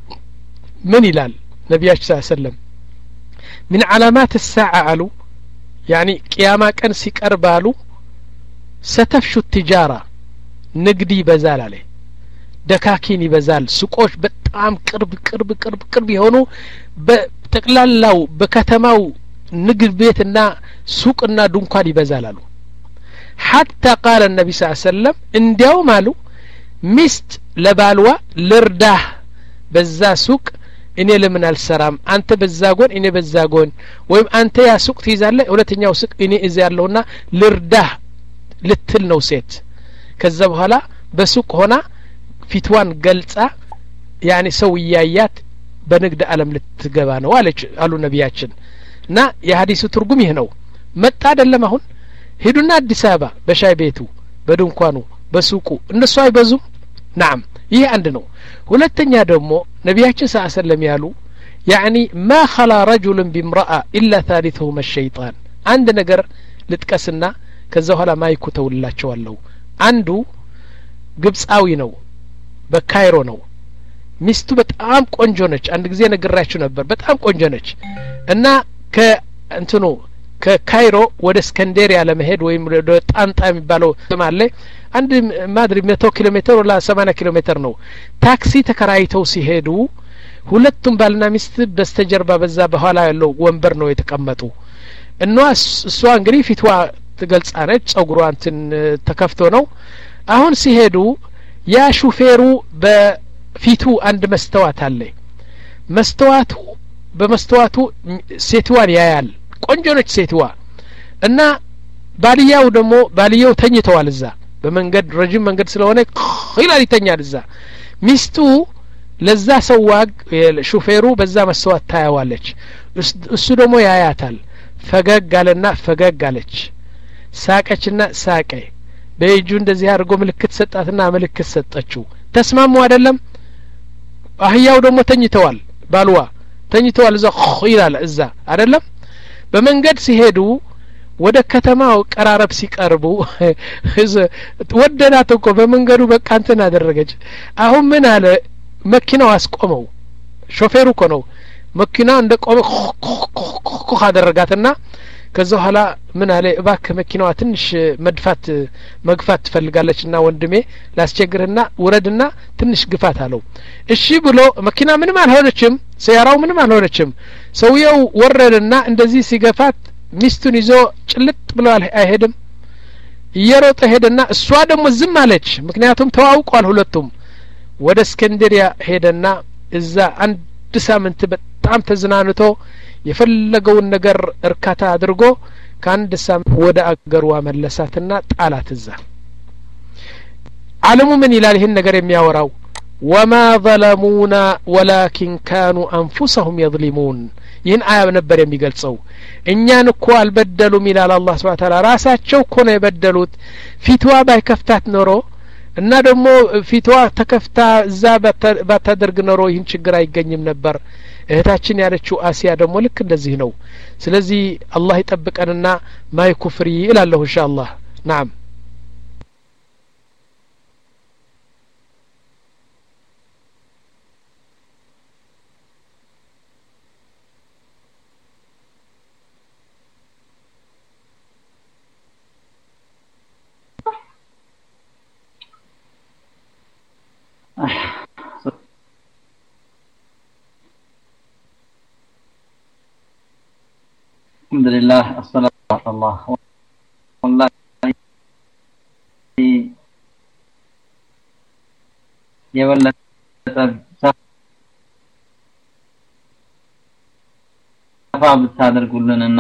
ምን ይላል ነብያችን ሰለላሁ ዐለይሂ ወሰለም من علامات الساعه አሉ يعني قيامه ቀን ሲቀርባሉ ستفشو التجاره ንግድ ይበዛል አለ ደካኪን ይበዛል ሱቆች በጣም ቅርብ ቅርብ ቅርብ ቅርብ የሆኑ በተቅላላው በከተማው ንግድ ቤትና ሱቅና ድንኳን ይበዛል አሉ حتى قال النبي صلى الله عليه وسلم እንዲያውም አሉ ሚስት ለባልዋ ልርዳህ በዛ ሱቅ እኔ ለምን አልሰራም አንተ በዛ ጎን እኔ በዛ ጎን ወይም አንተ ያ ሱቅ ትይዛለህ ሁለተኛው ሱቅ እኔ እዛ ያለውና ልርዳህ ልትል ነው ሴት ከዛ በኋላ በሱቅ ሆና ፊትዋን ገልጻ ያኒ ሰው ያያት በንግድ ዓለም ልትገባ ነው አለች አሉ ነብያችን እና የሐዲሱ ትርጉም ይሄ ነው መጣ አይደለም አሁን ሄዱና አዲስ አበባ በሻይ ቤቱ በድንኳኑ በሱቁ እነሱ አይበዙም نعم ይሄ አንድ ነው ሁለተኛ ደግሞ ነብያችን ሰለላሁ ዐለይሂ ወሰለም ያሉ يعني ما خلا رجل بامرأة إلا ثالثهما الشيطان አንድ ነገር ልጥቀስና ከዛ በኋላ ማይኩ ተውላቸዋለሁ አንዱ ግብጻዊ ነው በካይሮ ነው ሚስቱ በጣም ቆንጆ ነች አንድ ጊዜ ነግራችሁ ነበር በጣም ቆንጆ ነች እና ከእንትኑ ከካይሮ ወደ እስከንደሪያ ለመሄድ ወይም ወደ ጣንጣ የሚባለው ማለት አንድ ማድሪ መቶ ኪሎ ሜትር ወላ ሰማንያ ኪሎ ሜትር ነው ታክሲ ተከራይተው ሲሄዱ ሁለቱም ባልና ሚስት በስተጀርባ በዛ በኋላ ያለው ወንበር ነው የተቀመጡ እና እሷ እንግዲህ ፊትዋ ትገልጻለች ጸጉሯ እንትን ተከፍቶ ነው አሁን ሲሄዱ ያ ሹፌሩ በፊቱ አንድ መስተዋት አለ መስተዋቱ በመስተዋቱ ሴትዋን ያያል ቆንጆ ነች ሴትዋ እና ባልያው ደግሞ ባልያው ተኝተዋል እዛ በመንገድ ረጅም መንገድ ስለሆነ ይላል ይተኛል እዛ ሚስቱ ለዛ ሰዋግ ሹፌሩ በዛ መስተዋት ታያዋለች እሱ ደግሞ ያያታል ፈገግ አለና ፈገግ አለች ሳቀችና ሳቀ በእጁ እንደዚህ አድርጎ ምልክት ሰጣትና ምልክት ሰጠችው ተስማሙ አይደለም አህያው ደግሞ ተኝተዋል ባልዋ ተኝተዋል እዛ ይላል እዛ አይደለም በመንገድ ሲሄዱ ወደ ከተማው ቀራረብ ሲቀርቡ ወደዳት እኮ በመንገዱ በቃ እንትን አደረገች አሁን ምን አለ መኪናው አስቆመው ሾፌሩ እኮ ነው መኪናው እንደቆመ ኮ አደረጋትና ከዛ ኋላ ምን አለ እባክህ መኪናዋ ትንሽ መድፋት መግፋት ትፈልጋለችና ወንድሜ ላስቸግርና ውረድና ትንሽ ግፋት አለው እሺ ብሎ መኪና ምንም አልሆነችም ሰያራው ምንም አልሆነችም ሰውየው ወረደና እንደዚህ ሲገፋት ሚስቱን ይዞ ጭልጥ ብሎ አይሄድም እየሮጠ ሄደና እሷ ደግሞ ዝም አለች ምክንያቱም ተዋውቋል ሁለቱም ወደ እስከንደሪያ ሄደና እዛ አንድ ሳምንት በጣም ተዝናንቶ የፈለገውን ነገር እርካታ አድርጎ ከአንድ ሳምንት ወደ አገሯ መለሳትና ጣላት እዛ ዓለሙ ምን ይላል ይሄን ነገር የሚያወራው وما ظلمونا ولكن كانوا انفسهم يظلمون ይህን አያ ነበር የሚገልጸው እኛን እኮ አልበደሉም ይላል አላህ Subhanahu Wa Ta'ala ራሳቸው እኮ ነው የበደሉት ፊትዋ ባይከፍታት ኖሮ እና ደግሞ ፊትዋ ተከፍታ እዛ ባታደርግ ኖሮ ይህን ችግር አይገኝም ነበር እህታችን ያለችው አሲያ ደግሞ ልክ እንደዚህ ነው ስለዚህ አላህ ይጠብቀንና ማይኩፍሪ ይላል ኢንሻአላህ نعم الحمد لله الصلاة على الله والله የበለጠ ሰፋ ብታደርጉልንና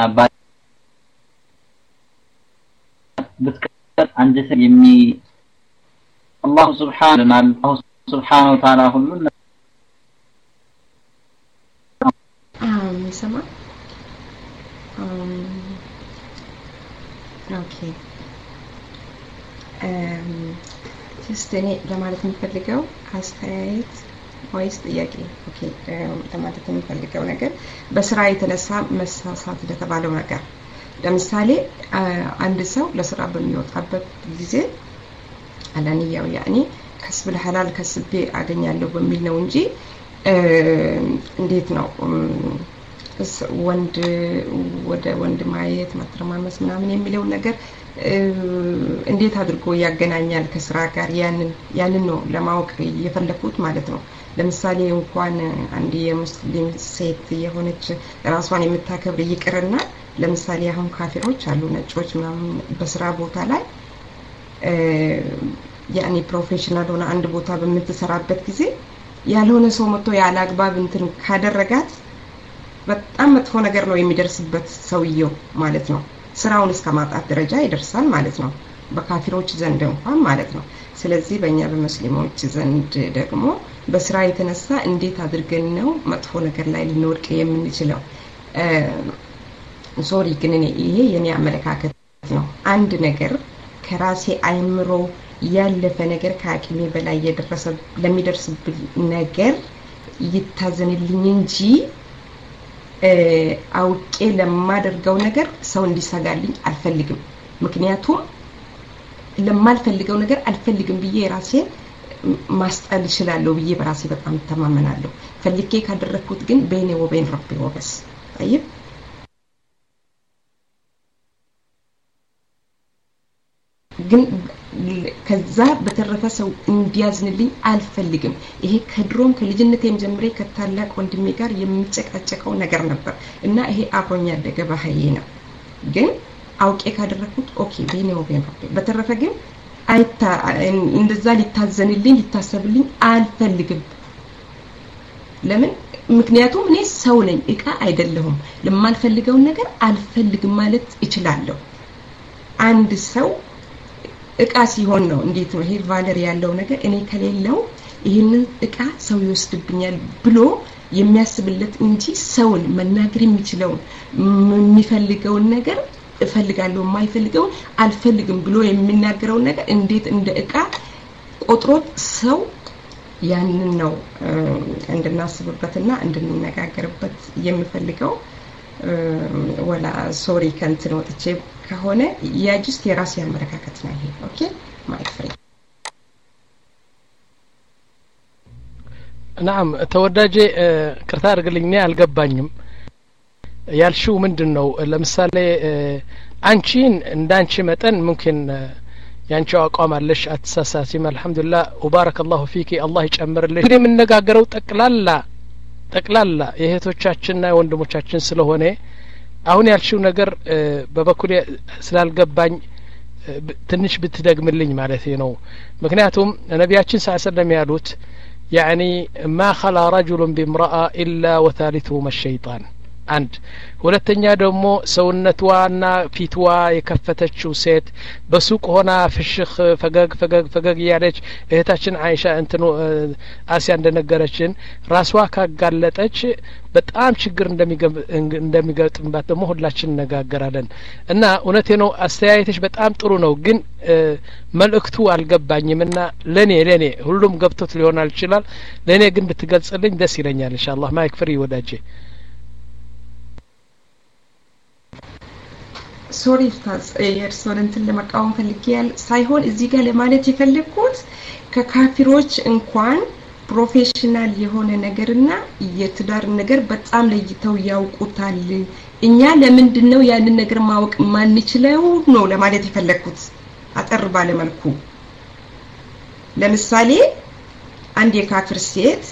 ብትቀጥ አንጀት የሚ አላህ Subhanahu አላህ Subhanahu Wa Ta'ala ሁሉን አም ሰማ አም ኦኬ አም ጀስት እኔ ለማለት የምፈልገው አስተያየት ወይስ ጥያቄ ኦኬ ለማለት የምፈልገው ነገር በስራ የተነሳ መሳሳት ለተባለው ነገር ለምሳሌ አንድ ሰው ለስራ በሚወጣበት ጊዜ አላንያው ያኒ ከስብ ለሐላል ከስቤ አገኛለሁ በሚል ነው እንጂ እንዴት ነው ወንድ ወደ ወንድ ማየት ማትረማመስ ምናምን የሚለው ነገር እንዴት አድርጎ ያገናኛል ከስራ ጋር ያንን ያንን ነው ለማወቅ የፈለኩት ማለት ነው ለምሳሌ እንኳን አንድ የሙስሊም ሴት የሆነች ራሷን የምታከብር ይቅርና ለምሳሌ አሁን ካፊሮች አሉ ነጮች ምናምን በስራ ቦታ ላይ ያኒ ፕሮፌሽናል ሆነ አንድ ቦታ በምትሰራበት ጊዜ ያልሆነ ሰው መጥቶ ያለ አግባብ እንትን ካደረጋት በጣም መጥፎ ነገር ነው የሚደርስበት ሰውየው ማለት ነው ስራውን እስከማጣት ደረጃ ይደርሳል ማለት ነው በካፊሮች ዘንድ እንኳን ማለት ነው ስለዚህ በእኛ በሙስሊሞች ዘንድ ደግሞ በስራ የተነሳ እንዴት አድርገን ነው መጥፎ ነገር ላይ ልንወድቅ የምንችለው ሶሪ ግን እኔ ይሄ የኔ አመለካከት ነው አንድ ነገር ከራሴ አይምሮ ያለፈ ነገር ከአቅሜ በላይ የደረሰ ለሚደርስብኝ ነገር ይታዘንልኝ እንጂ አውቄ ለማደርገው ነገር ሰው እንዲሰጋልኝ አልፈልግም ምክንያቱም ለማልፈልገው ነገር አልፈልግም ብዬ ራሴ ማስጣል ይችላልው ብዬ በራሴ በጣም ተማመናለሁ ፈልኬ ካደረኩት ግን በእኔ ወበን ረቢ ወበስ طيب ግን ከዛ በተረፈ ሰው እንዲያዝንልኝ አልፈልግም ይሄ ከድሮም ከልጅነቴም ጀምሬ ከታላቅ ወንድሜ ጋር የሚጨቃጨቀው ነገር ነበር እና ይሄ አብሮኛ ያደገ ባህዬ ነው ግን አውቄ ካደረኩት ኦኬ በኔ ወበን ረቢ በተረፈ ግን አይታ እንደዛ ሊታዘንልኝ ሊታሰብልኝ አልፈልግም ለምን ምክንያቱም እኔ ሰው ነኝ እቃ አይደለሁም ለማልፈልገው ነገር አልፈልግም ማለት እችላለሁ አንድ ሰው እቃ ሲሆን ነው እንዴት ነው ይሄ ቫልዩ ያለው ነገር እኔ ከሌለው ይሄንን እቃ ሰው ይወስድብኛል ብሎ የሚያስብለት እንጂ ሰውን መናገር የሚችለው የሚፈልገው ነገር እፈልጋለሁ የማይፈልገው አልፈልግም ብሎ የሚናገረው ነገር እንዴት እንደ እቃ ቆጥሮት ሰው ያንን ነው እንድናስብበትና እንድንነጋገርበት የምፈልገው ወላ ሶሪ ከንት ነው ተቼ ከሆነ ያ ጀስት የራስ ያመለካከት ነው ይሄ ኦኬ ማይክ ፍሪ نعم ተወዳጄ ቅርታ አድርግልኝ አልገባኝም ያልሽው ምንድነው ለምሳሌ አንቺን እንዳንቺ መጠን ممكن ያንቺ አቋም አለሽ አትሳሳሲም አልহামዱሊላህ ወባረከላሁ ፊኪ አላህ ይጨምርልሽ ግን የምንነጋገረው ጠቅላላ ጠቅላላ የእህቶቻችንና የወንድሞቻችን ስለሆነ አሁን ያልሽው ነገር በበኩሌ ስላልገባኝ ትንሽ ብትደግምልኝ ማለት ነው ምክንያቱም ነብያችን ሰለላሁ ዐለይሂ ወሰለም ያሉት يعني ما خلا رجل بامرأة إلا وثالثهما الشيطان አንድ ሁለተኛ ደግሞ ሰውነቷና ፊትዋ የከፈተችው ሴት በሱቅ ሆና ፍሽኽ ፈገግ ፈገግ ፈገግ ያለች እህታችን አይሻ እንትኑ አሲያ እንደነገረችን ራስዋ ካጋለጠች በጣም ችግር እንደሚገጥምባት ደግሞ ሁላችን ነጋገራለን እና እውነቴ ነው አስተያየትሽ በጣም ጥሩ ነው ግን መልእክቱ አልገባኝምና ለኔ ለኔ ሁሉም ገብቶት ሊሆን ይችላል ለኔ ግን ብትገልጽልኝ ደስ ይለኛል ኢንሻአላህ ማይክ ፍሪ ወዳጄ ሶሪ ፍታስ የርሶን እንትን ለመቃወም ፈልጊያል ሳይሆን እዚህ ጋር ለማለት የፈለኩት ከካፊሮች እንኳን ፕሮፌሽናል የሆነ ነገርና የትዳር ነገር በጣም ለይተው ያውቁታል እኛ ለምንድነው ያንን ነገር ማወቅ ማንችለው ነው ለማለት የፈለኩት አጠር ባለ መልኩ ለምሳሌ አንድ የካፊር ሴት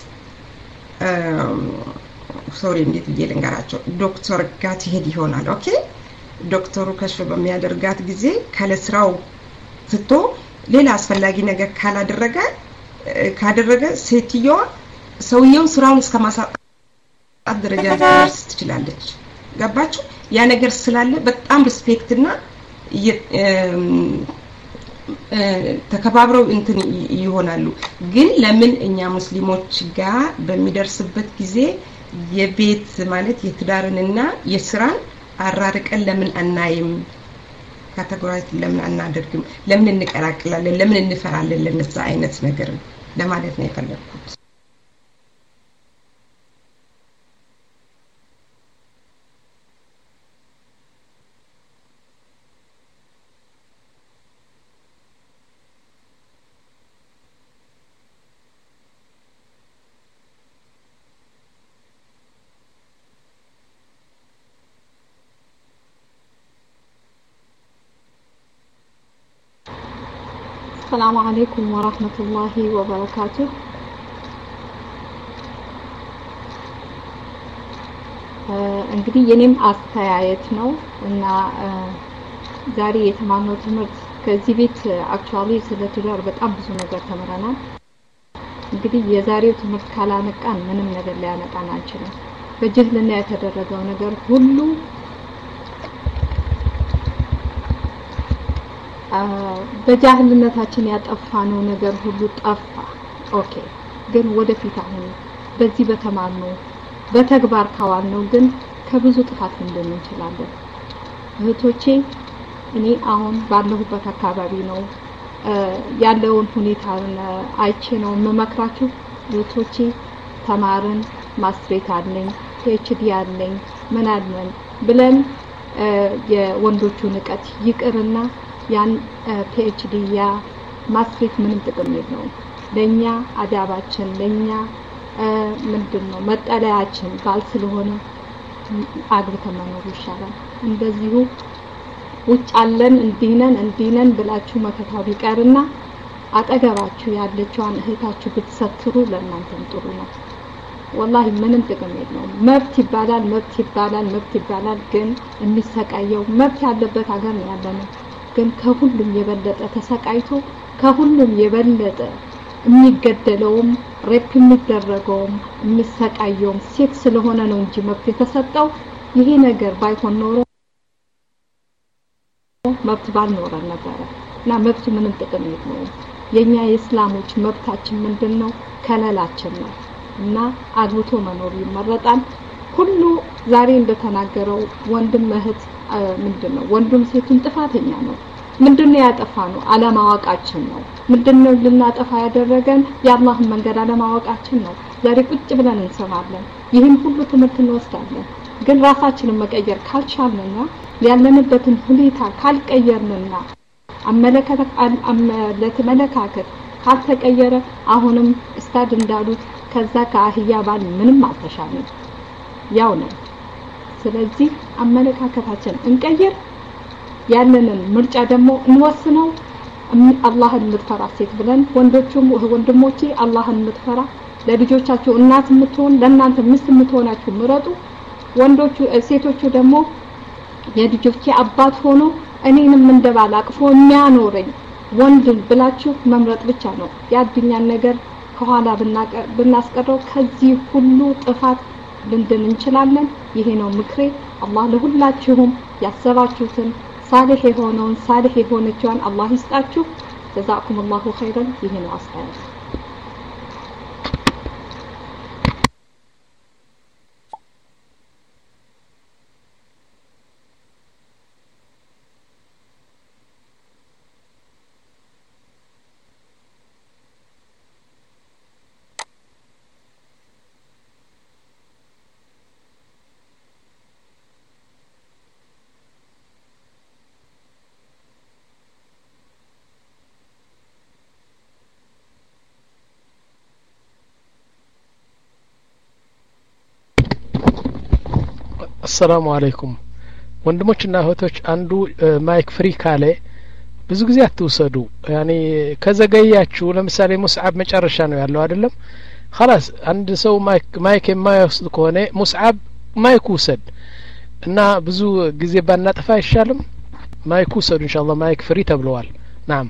ሶሪ እንዴት ይልንጋራቸው ዶክተር ጋር ትሄድ ይሆናል ኦኬ ዶክተሩ ከሽፍ በሚያደርጋት ጊዜ ካለስራው ትቶ ሌላ አስፈላጊ ነገር ካላደረገ ካደረገ ሴትየዋ ሰውየው ስራውን እስከማሳጣት ደረጃ ደርስ ትችላለች ገባችሁ ያ ነገር ስላለ በጣም ሪስፔክት እና ተከባብረው እንትን ይሆናሉ ግን ለምን እኛ ሙስሊሞች ጋር በሚደርስበት ጊዜ የቤት ማለት የትዳርንና የስራን አራርቀን ለምን አናይም ካቴጎራይዝ ለምን አናደርግም ለምን እንቀላቅላለን ለምን እንፈራለን ለነዛ አይነት ነገር ለማለት ነው የፈለኩት السلام عليكم ورحمة الله وبركاته እንግዲህ የኔም አስተያየት ነው እና ዛሬ የተማርነው ትምህርት ከዚህ ቤት አክቹአሊ ስለ ትዳር በጣም ብዙ ነገር ተምረናል እንግዲህ የዛሬው ትምህርት ካላነቃን ምንም ነገር ሊያነቃን አንችልም በጅህልና የተደረገው ነገር ሁሉ በጃህልነታችን ያጠፋነው ነገር ሁሉ ጠፋ ኦኬ ግን ወደፊት አሁን በዚህ በተማርነው በተግባር ካዋልነው ግን ከብዙ ጥፋት እንደምን እንችላለን እህቶቼ እኔ አሁን ባለሁበት አካባቢ ነው ያለውን ሁኔታ አይቼ ነው መመክራችሁ እህቶቼ ተማርን ማስትሬት አለኝ ፒኤችዲ አለኝ ምን አለን ብለን የወንዶቹ ንቀት ይቅርና ያን ፒኤችዲ ያ ማስትሬት ምንም ጥቅም የለውም ለኛ አዳባችን ለኛ ምንድነው መጠለያችን ባል ስለሆነ አግብተን መኖር ይሻላል እንደዚሁ ውጭ አለን እንዲነን እንዲነን ብላችሁ መከታው ቢቀርና አጠገባችሁ ያለችዋን እህታችሁ ብትሰትሩ ለእናንተም ጥሩ ነው والله ምንም ጥቅም የለውም መብት ይባላል መብት ይባላል መብት ይባላል ግን የሚሰቃየው መብት ያለበት ሀገር ነው ያለነው ግን ከሁሉም የበለጠ ተሰቃይቶ ከሁሉም የበለጠ የሚገደለውም ሬፕ የሚደረገውም የሚሰቃየውም ሴት ስለሆነ ነው እንጂ መብት የተሰጠው ይሄ ነገር ባይሆን ኖሮ መብት ባልኖረ ነበር እና መብት ምንም ጥቅም የለውም የኛ የእስላሞች መብታችን ምንድነው ከለላችን ነው እና አግብቶ መኖር ይመረጣል ሁሉ ዛሬ እንደተናገረው ወንድም እህት ምንድነው ወንዱም ሴቱም ጥፋተኛ ነው ምንድነው ያጠፋነው አለማወቃችን ነው ምንድነው ልናጠፋ ያደረገን የአላህን መንገድ አለማወቃችን ነው ዛሬ ቁጭ ብለን እንሰማለን ይህን ሁሉ ትምህርት እንወስዳለን ግን ራሳችንን መቀየር ካልቻልንና ያለንበትን ሁኔታ ካልቀየርንና አመለካከት ለተመለካከት ካልተቀየረ አሁንም እስታድ እንዳሉት ከዛ ከአህያ ባል ምንም አልተሻለም ያው ነው ስለዚህ አመለካከታችን እንቀይር ያለንን ምርጫ ደግሞ እንወስነው አላህን ምትፈራ ሴት ብለን ወንዶቹም ወንድሞቼ አላህን ምትፈራ ለልጆቻችሁ እናት የምትሆን ለእናንተ ሚስት የምትሆናችሁ ምረጡ ወንዶቹ ሴቶቹ ደግሞ የልጆቼ አባት ሆኖ እኔንም እንደባል አቅፎ የሚያኖረኝ ወንድ ብላችሁ መምረጥ ብቻ ነው ያድኛን ነገር ከኋላ ብናስቀረው ከዚህ ሁሉ ጥፋት ልንድን እንችላለን ይሄ ነው ምክሬ አላህ ለሁላችሁም ያሰባችሁትን صالح የሆነውን صالح የሆነችዋን አላህ ይስጣችሁ جزاكم الله خيرا ይሄ ነው አስተያየት السلام عليكم ወንድሞችና እህቶች አንዱ ማይክ ፍሪ ካለ ብዙ ጊዜ አትውሰዱ ያኒ ከዘገያችሁ ለምሳሌ ሙስዓብ መጨረሻ ነው ያለው አይደለም خلاص አንድ ሰው ማይክ ማይክ የማይወስድ ከሆነ ሙስዓብ ማይክ ውሰድ እና ብዙ ጊዜ ባናጠፋ አይሻልም ማይክ ውሰዱ ኢንሻአላህ ማይክ ፍሪ ተብለዋል ናም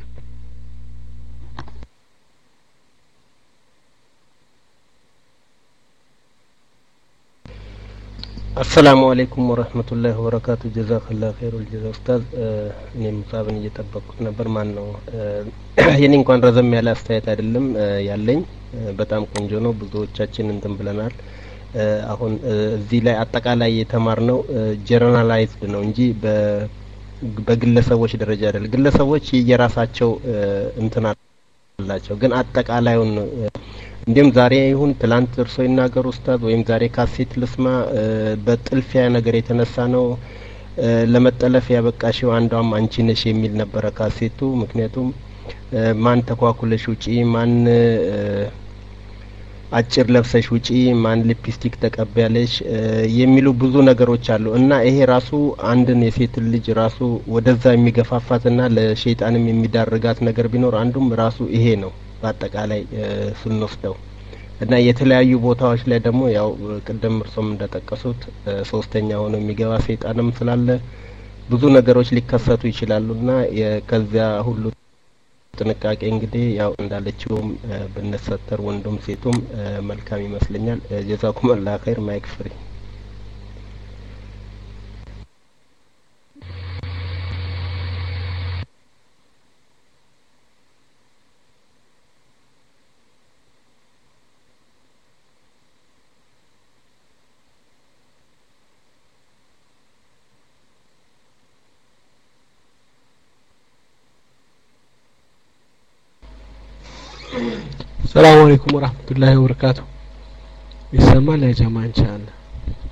السلام عليكم ورحمة الله وبركاته جزاك الله خير الجزاء أستاذ እኔ ሙሳብን እየጠበቅኩት ነበር ማን ነው የኔ እንኳን ረዘም ያለ አስተያየት አይደለም ያለኝ በጣም ቆንጆ ነው ብዙዎቻችን እንትን ብለናል አሁን እዚህ ላይ አጠቃላይ የተማርነው ጀነራላይዝድ ነው እንጂ በግለሰቦች ደረጃ አይደለም ግለሰቦች የራሳቸው እንትን አላቸው ግን አጠቃላዩን እንዴም ዛሬ ይሁን ትላንት እርሶ ይናገሩ ኡስታዝ ወይም ዛሬ ካሴት ልስማ በጥልፊያ ነገር የተነሳ ነው ለመጠለፍ ያበቃሽው አንዷም አንቺ ነሽ የሚል ነበር ካሴቱ ምክንያቱም ማን ተኳኩለሽ ውጪ ማን አጭር ለብሰሽ ውጪ ማን ሊፕስቲክ ተቀበያለሽ የሚሉ ብዙ ነገሮች አሉ እና ይሄ ራሱ አንድን የሴት ልጅ ራሱ ወደዛ የሚገፋፋትና ለሸይጣንም የሚዳርጋት ነገር ቢኖር አንዱም ራሱ ይሄ ነው በአጠቃላይ ስንወስደው እና የተለያዩ ቦታዎች ላይ ደግሞ ያው ቅድም እርሶም እንደተጠቀሱት ሶስተኛ ሆኖ የሚገባ ሰይጣንም ስላለ ብዙ ነገሮች ሊከሰቱ ይችላሉና ከዚያ ሁሉ ጥንቃቄ እንግዲህ ያው እንዳለችውም በነሰተር ወንዱም ሴቱም መልካም ይመስለኛል ጀዛኩም አላህ ኸይር ማይክ ፍሪ السلام عليكم ورحمة الله وبركاته يسمى يا جماعة إن شاء الله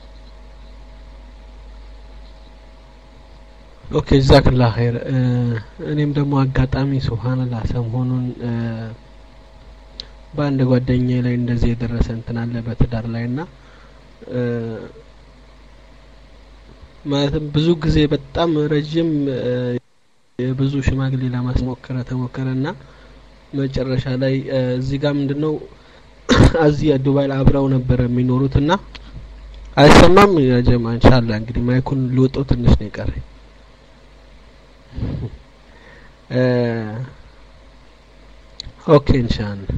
ኦኬ ጀዛከላህ ኸይር እኔም ደግሞ አጋጣሚ ሱብሃንአላህ ሰሞኑን በአንድ ጓደኛዬ ላይ እንደዚህ የደረሰ እንትን አለ በትዳር ላይና ማለትም ብዙ ጊዜ በጣም ረጅም ብዙ ሽማግሌ ለማስሞከረ ተሞከረና መጨረሻ ላይ እዚህ ጋር ምንድነው እዚህ ዱባይ አብረው ነበር የሚኖሩትና አይሰማም ያ ጀማዓ ኢንሻአላህ እንግዲህ ማይኩን ልወጣው ትንሽ ነው የቀረኝ እ ኦኬ ኢንሻአላህ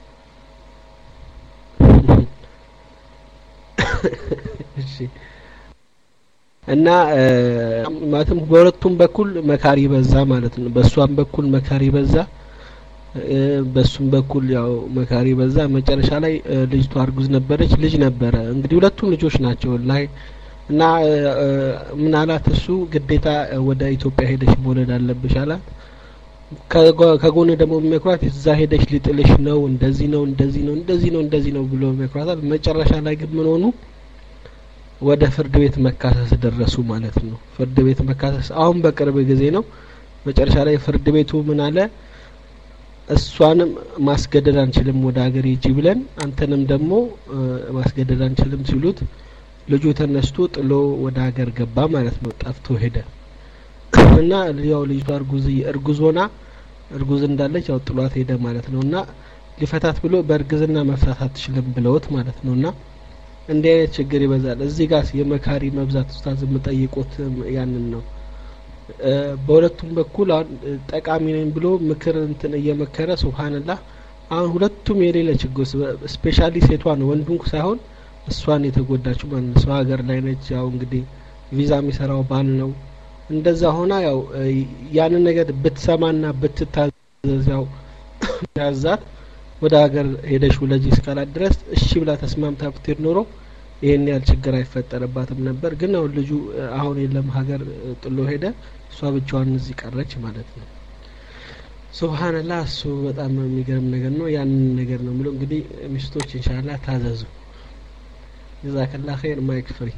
እሺ እና ማለትም በሁለቱም በኩል መካሪ በዛ ማለት ነው በሷም በኩል መካሪ በዛ በሱም በኩል ያው መካሪ በዛ መጨረሻ ላይ ልጅቷ አርጉዝ ነበረች ልጅ ነበረ እንግዲህ ሁለቱም ልጆች ናቸው ላይ እና ምን አላት እሱ ግዴታ ወደ ኢትዮጵያ ሄደሽ መውለድ አለብሽ አላት ከጎነ ደግሞ መክራት እዛ ሄደሽ ሊጥልሽ ነው እንደዚህ ነው እንደዚህ ነው እንደዚህ ነው እንደዚህ ነው ብሎ መክራታል መጨረሻ ላይ ግን ምን ሆኑ ወደ ፍርድ ቤት መካሰስ ደረሱ ማለት ነው ፍርድ ቤት መካሰስ አሁን በቅርብ ጊዜ ነው መጨረሻ ላይ ፍርድ ቤቱ ምን አለ እሷንም ማስገደድ አንችልም ወደ ሀገር ይጂ ብለን አንተንም ደግሞ ማስገደድ አንችልም ሲሉት ልጁ ተነስቶ ጥሎ ወደ ሀገር ገባ ማለት ነው ጠፍቶ ሄደ እና ያው ልጅቷ እርጉዝ እርጉዞና እርጉዝ እንዳለች ያው ጥሏት ሄደ ማለት ነውና ሊፈታት ብሎ በእርግዝና መፍታት አትችልም ብለውት ማለት ነውና እንዴ ችግር ይበዛል እዚህ ጋር የመካሪ መብዛት ኡስታዝ የምጠይቁት ያንን ነው በሁለቱም በኩል ጠቃሚ ነኝ ብሎ ምክር እንትን እየመከረ ሱብሃንአላህ አሁን ሁለቱም የሌለ ችግር ስፔሻሊ ሴቷን ወንዱን ሳይሆን እሷን የተጎዳችው ማለት ነው ሀገር ላይ ነች ያው እንግዲህ ቪዛ የሚሰራው ባል ነው እንደዛ ሆና ያው ያንን ነገር ብትሰማና ብትታዘዝ ያው ያዛት ወደ ሀገር ሄደሽ ወለጂ እስካላት ድረስ እሺ ብላ ተስማምታ ብትሄድ ኖሮ ይሄን ያህል ችግር አይፈጠርባትም ነበር ግን አሁን ልጁ አሁን የለም ሀገር ጥሎ ሄደ እሷ ብቻዋን እዚህ ቀረች ማለት ነው ሱብሃንአላህ እሱ በጣም የሚገርም ነገር ነው ያንን ነገር ነው ብሎ እንግዲህ ሚስቶች ኢንሻአላህ ታዘዙ ጀዛከላህ ኸይር ማይክ ፍሪ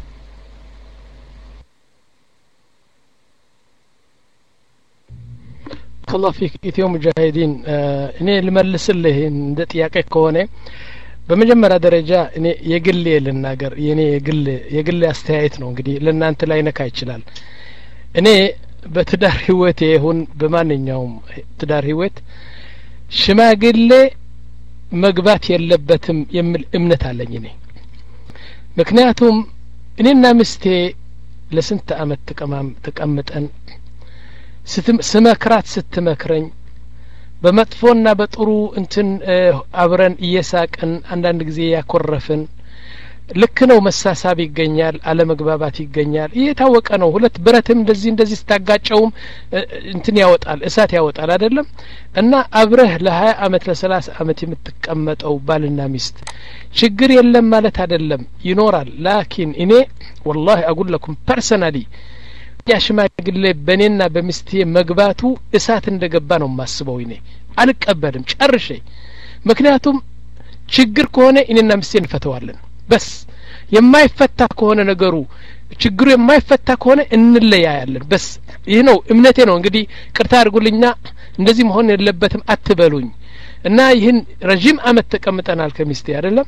الله فيك ኢትዮ ሙጃሂዲን እኔ ልመልስልህ እንደ ጥያቄ ከሆነ በመጀመሪያ ደረጃ እኔ የግል ልናገር የኔ የግል የግል አስተያየት ነው እንግዲህ ለእናንተ ላይ ነካ ይችላል እኔ በትዳር ህይወቴ ይሁን በማንኛውም ትዳር ህይወት ሽማግሌ መግባት የለበትም የሚል እምነት አለኝ እኔ ምክንያቱም እኔና ምስቴ ለስንት አመት ተቀማም ተቀምጠን ስመክራት ስትመክረኝ በመጥፎና በጥሩ እንትን አብረን እየሳቅን አንዳንድ ጊዜ ያኮረፍን ልክ ነው መሳሳብ ይገኛል አለመግባባት ይገኛል እየታወቀ ነው ሁለት ብረትም እንደዚህ እንደዚህ ስታጋጨውም እንትን ያወጣል እሳት ያወጣል አይደለም እና አብረህ ለ20 አመት ለ30 አመት የምትቀመጠው ባልና ሚስት ችግር የለም ማለት አይደለም ይኖራል ላኪን እኔ والله اقول لكم personally ያሽማግሌ በኔና በሚስቴ መግባቱ እሳት እንደገባ ነው ማስበው እኔ አልቀበልም ጨርሼ ምክንያቱም ችግር ከሆነ እኔና ሚስቴ እንፈተዋለን በስ የማይፈታ ከሆነ ነገሩ ችግሩ የማይፈታ ከሆነ እንለያያለን በስ ይሄ ነው እምነቴ ነው እንግዲህ ቅርታ አድርጉልኝና እንደዚህ መሆን የለበትም አትበሉኝ እና ይህን ረጅም አመት ተቀምጠናል ከሚስቴ አይደለም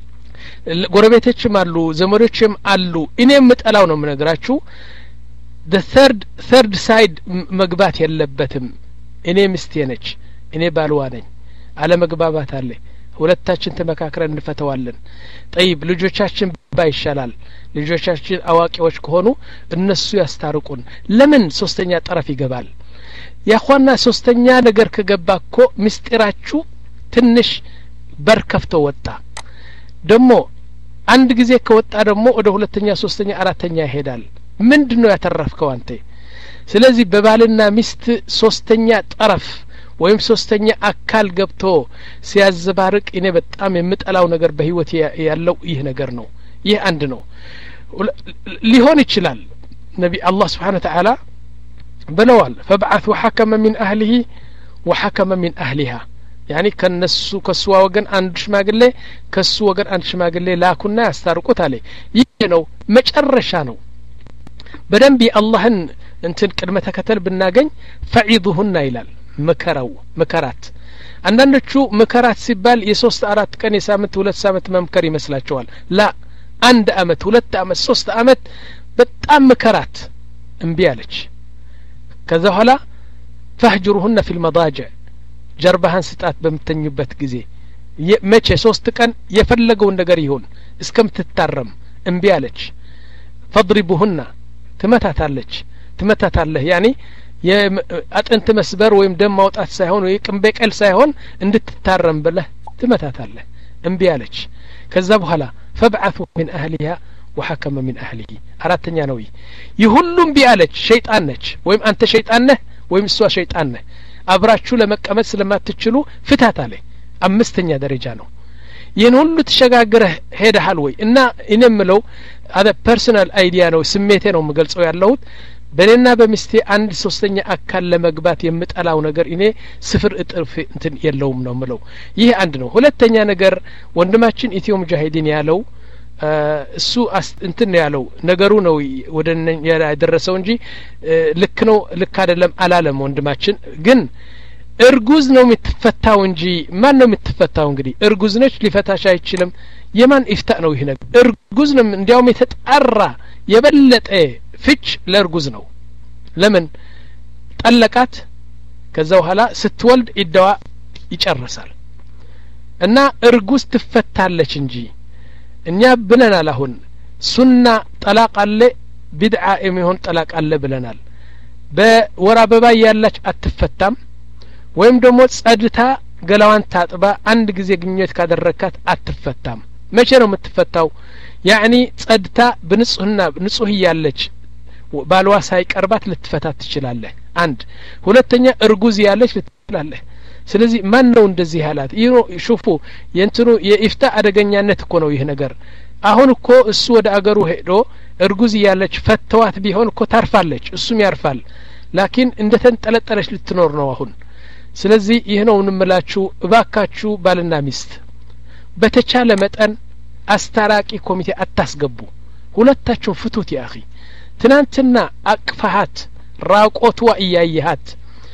ጎረቤቶችም አሉ ዘመዶችም አሉ እኔም መጠላው ነው የምነግራችሁ the third third side መግባት የለበትም እኔ ሚስቴ ነች እኔ ባልዋ ነኝ አለ መግባባት አለ ሁለታችን ተመካክረን እንፈተዋለን طيب ልጆቻችን ባይሻላል ልጆቻችን አዋቂዎች ከሆኑ እነሱ ያስታርቁን ለምን ሶስተኛ ጠረፍ ይገባል ያኳና ሶስተኛ ነገር ከገባኮ ምስጢራችሁ ትንሽ በር ከፍቶ ወጣ ደሞ አንድ ጊዜ ከወጣ ደሞ ወደ ሁለተኛ ሶስተኛ አራተኛ ይሄዳል ምንድነው ያተረፍከው አንተ ስለዚህ በባልና ሚስት ሶስተኛ ጠረፍ ወይም ሶስተኛ አካል ገብቶ ሲያዘባርቅ እኔ በጣም የምጠላው ነገር በህይወት ያለው ይህ ነገር ነው ይህ አንድ ነው ሊሆን ይችላል ነቢ አላህ Subhanahu Wa Ta'ala ብለዋል فبعثوا حكما من اهله وحكما من اهلها يعني ከነሱ ከሱ ወገን አንድ ሽማግሌ ከሱ ወገን አንድ ሽማግሌ ላኩና ያስታርቁት አለ ይህ ነው መጨረሻ ነው በደንብ የአላህን እንትን ቅድመ ተከተል ብናገኝ ፈዒዱሁና ይላል መከራው መከራት አንዳንዶቹ መከራት ሲባል የሶስት አራት ቀን የሳምንት ሁለት ሳምንት መምከር ይመስላቸዋል ላ አንድ አመት ሁለት አመት ሶስት አመት በጣም መከራት እንቢ አለች ከዛ ኋላ فهجرهن في المضاجع ጀርባህን ስጣት በመተኙበት ጊዜ መቼ ሶስት ቀን የፈለገው ነገር ይሁን እስከምትታረም እንቢ አለች فضربوهن ትመታታለች ትመታታለህ ያኒ የአጥንት መስበር ወይም ደም ማውጣት ሳይሆን ወይ ቅንበቀል ሳይሆን እንድትታረም ብለህ ትመታታለህ እንቢ አለች ከዛ በኋላ فبعثوا من اهلها وحكم من اهله አራተኛ ነው ይሁሉም ቢያለች ሸይጣን ነች ወይም አንተ ሸይጣን ነህ ወይም እሷ ሸይጣን ነህ አብራችሁ ለመቀመጥ ስለማትችሉ ፍታት አለ አምስተኛ ደረጃ ነው ይሄን ሁሉ ተሸጋግረህ ሄደሃል ወይ እና እኔምለው አደ ፐርሰናል አይዲያ ነው ስሜቴ ነው የምገልጸው ያለሁት በኔና በሚስቴ አንድ ሶስተኛ አካል ለመግባት የምጠላው ነገር እኔ ስፍር እጥፍ እንትን የለውም ነው ምለው ይሄ አንድ ነው ሁለተኛ ነገር ወንድማችን ኢትዮ ሙጃሂዲን ያለው እሱ እንትን ያለው ነገሩ ነው ወደነ ያደረሰው እንጂ ልክ ነው ልክ አይደለም አላለም ወንድማችን ግን እርጉዝ ነው የምትፈታው እንጂ ማን ነው የምትፈታው እንግዲህ እርጉዝ ነች ሊፈታሽ አይችልም የማን ኢፍታ ነው ይሄ ነገር እርጉዝ ነው እንዲያውም የተጣራ የበለጠ ፍች ለእርጉዝ ነው ለምን ጠለቃት ከዛ በኋላ ስትወልድ ኢዳዋ ይጨርሳል እና እርጉዝ ትፈታለች እንጂ እኛ ብለናል አሁን ሱና ጠላቅ አለ ቢድዓ የሚሆን ጠላቅ አለ ብለናል በወራ አበባ ያላች አትፈታም ወይም ደግሞ ጸድታ ገላዋን ታጥባ አንድ ጊዜ ግንኙነት ካደረካት አትፈታም መቼ ነው የምትፈታው ያኒ ጸድታ በንጹህና ንጹህ ያለች ባልዋ ሳይቀርባት ልትፈታት ትችላለህ አንድ ሁለተኛ እርጉዝ ያለች ልትላለህ ስለዚህ ማን ነው እንደዚህ ያላት ይሄ ሹፉ የእንትኑ የኢፍታ አደገኛነት እኮ ነው ይሄ ነገር አሁን እኮ እሱ ወደ አገሩ ሄዶ እርጉዝ ያለች ፈተዋት ቢሆን እኮ ታርፋለች እሱም ያርፋል ላኪን እንደተንጠለጠለች ልትኖር ነው አሁን ስለዚህ ይሄ ነው እንምላችሁ እባካችሁ ባልና ሚስት በተቻለ መጠን አስታራቂ ኮሚቴ አታስገቡ ሁለታችሁ ፍቱት ያኺ ትናንትና አቅፋሃት ራቆትዋ እያየሃት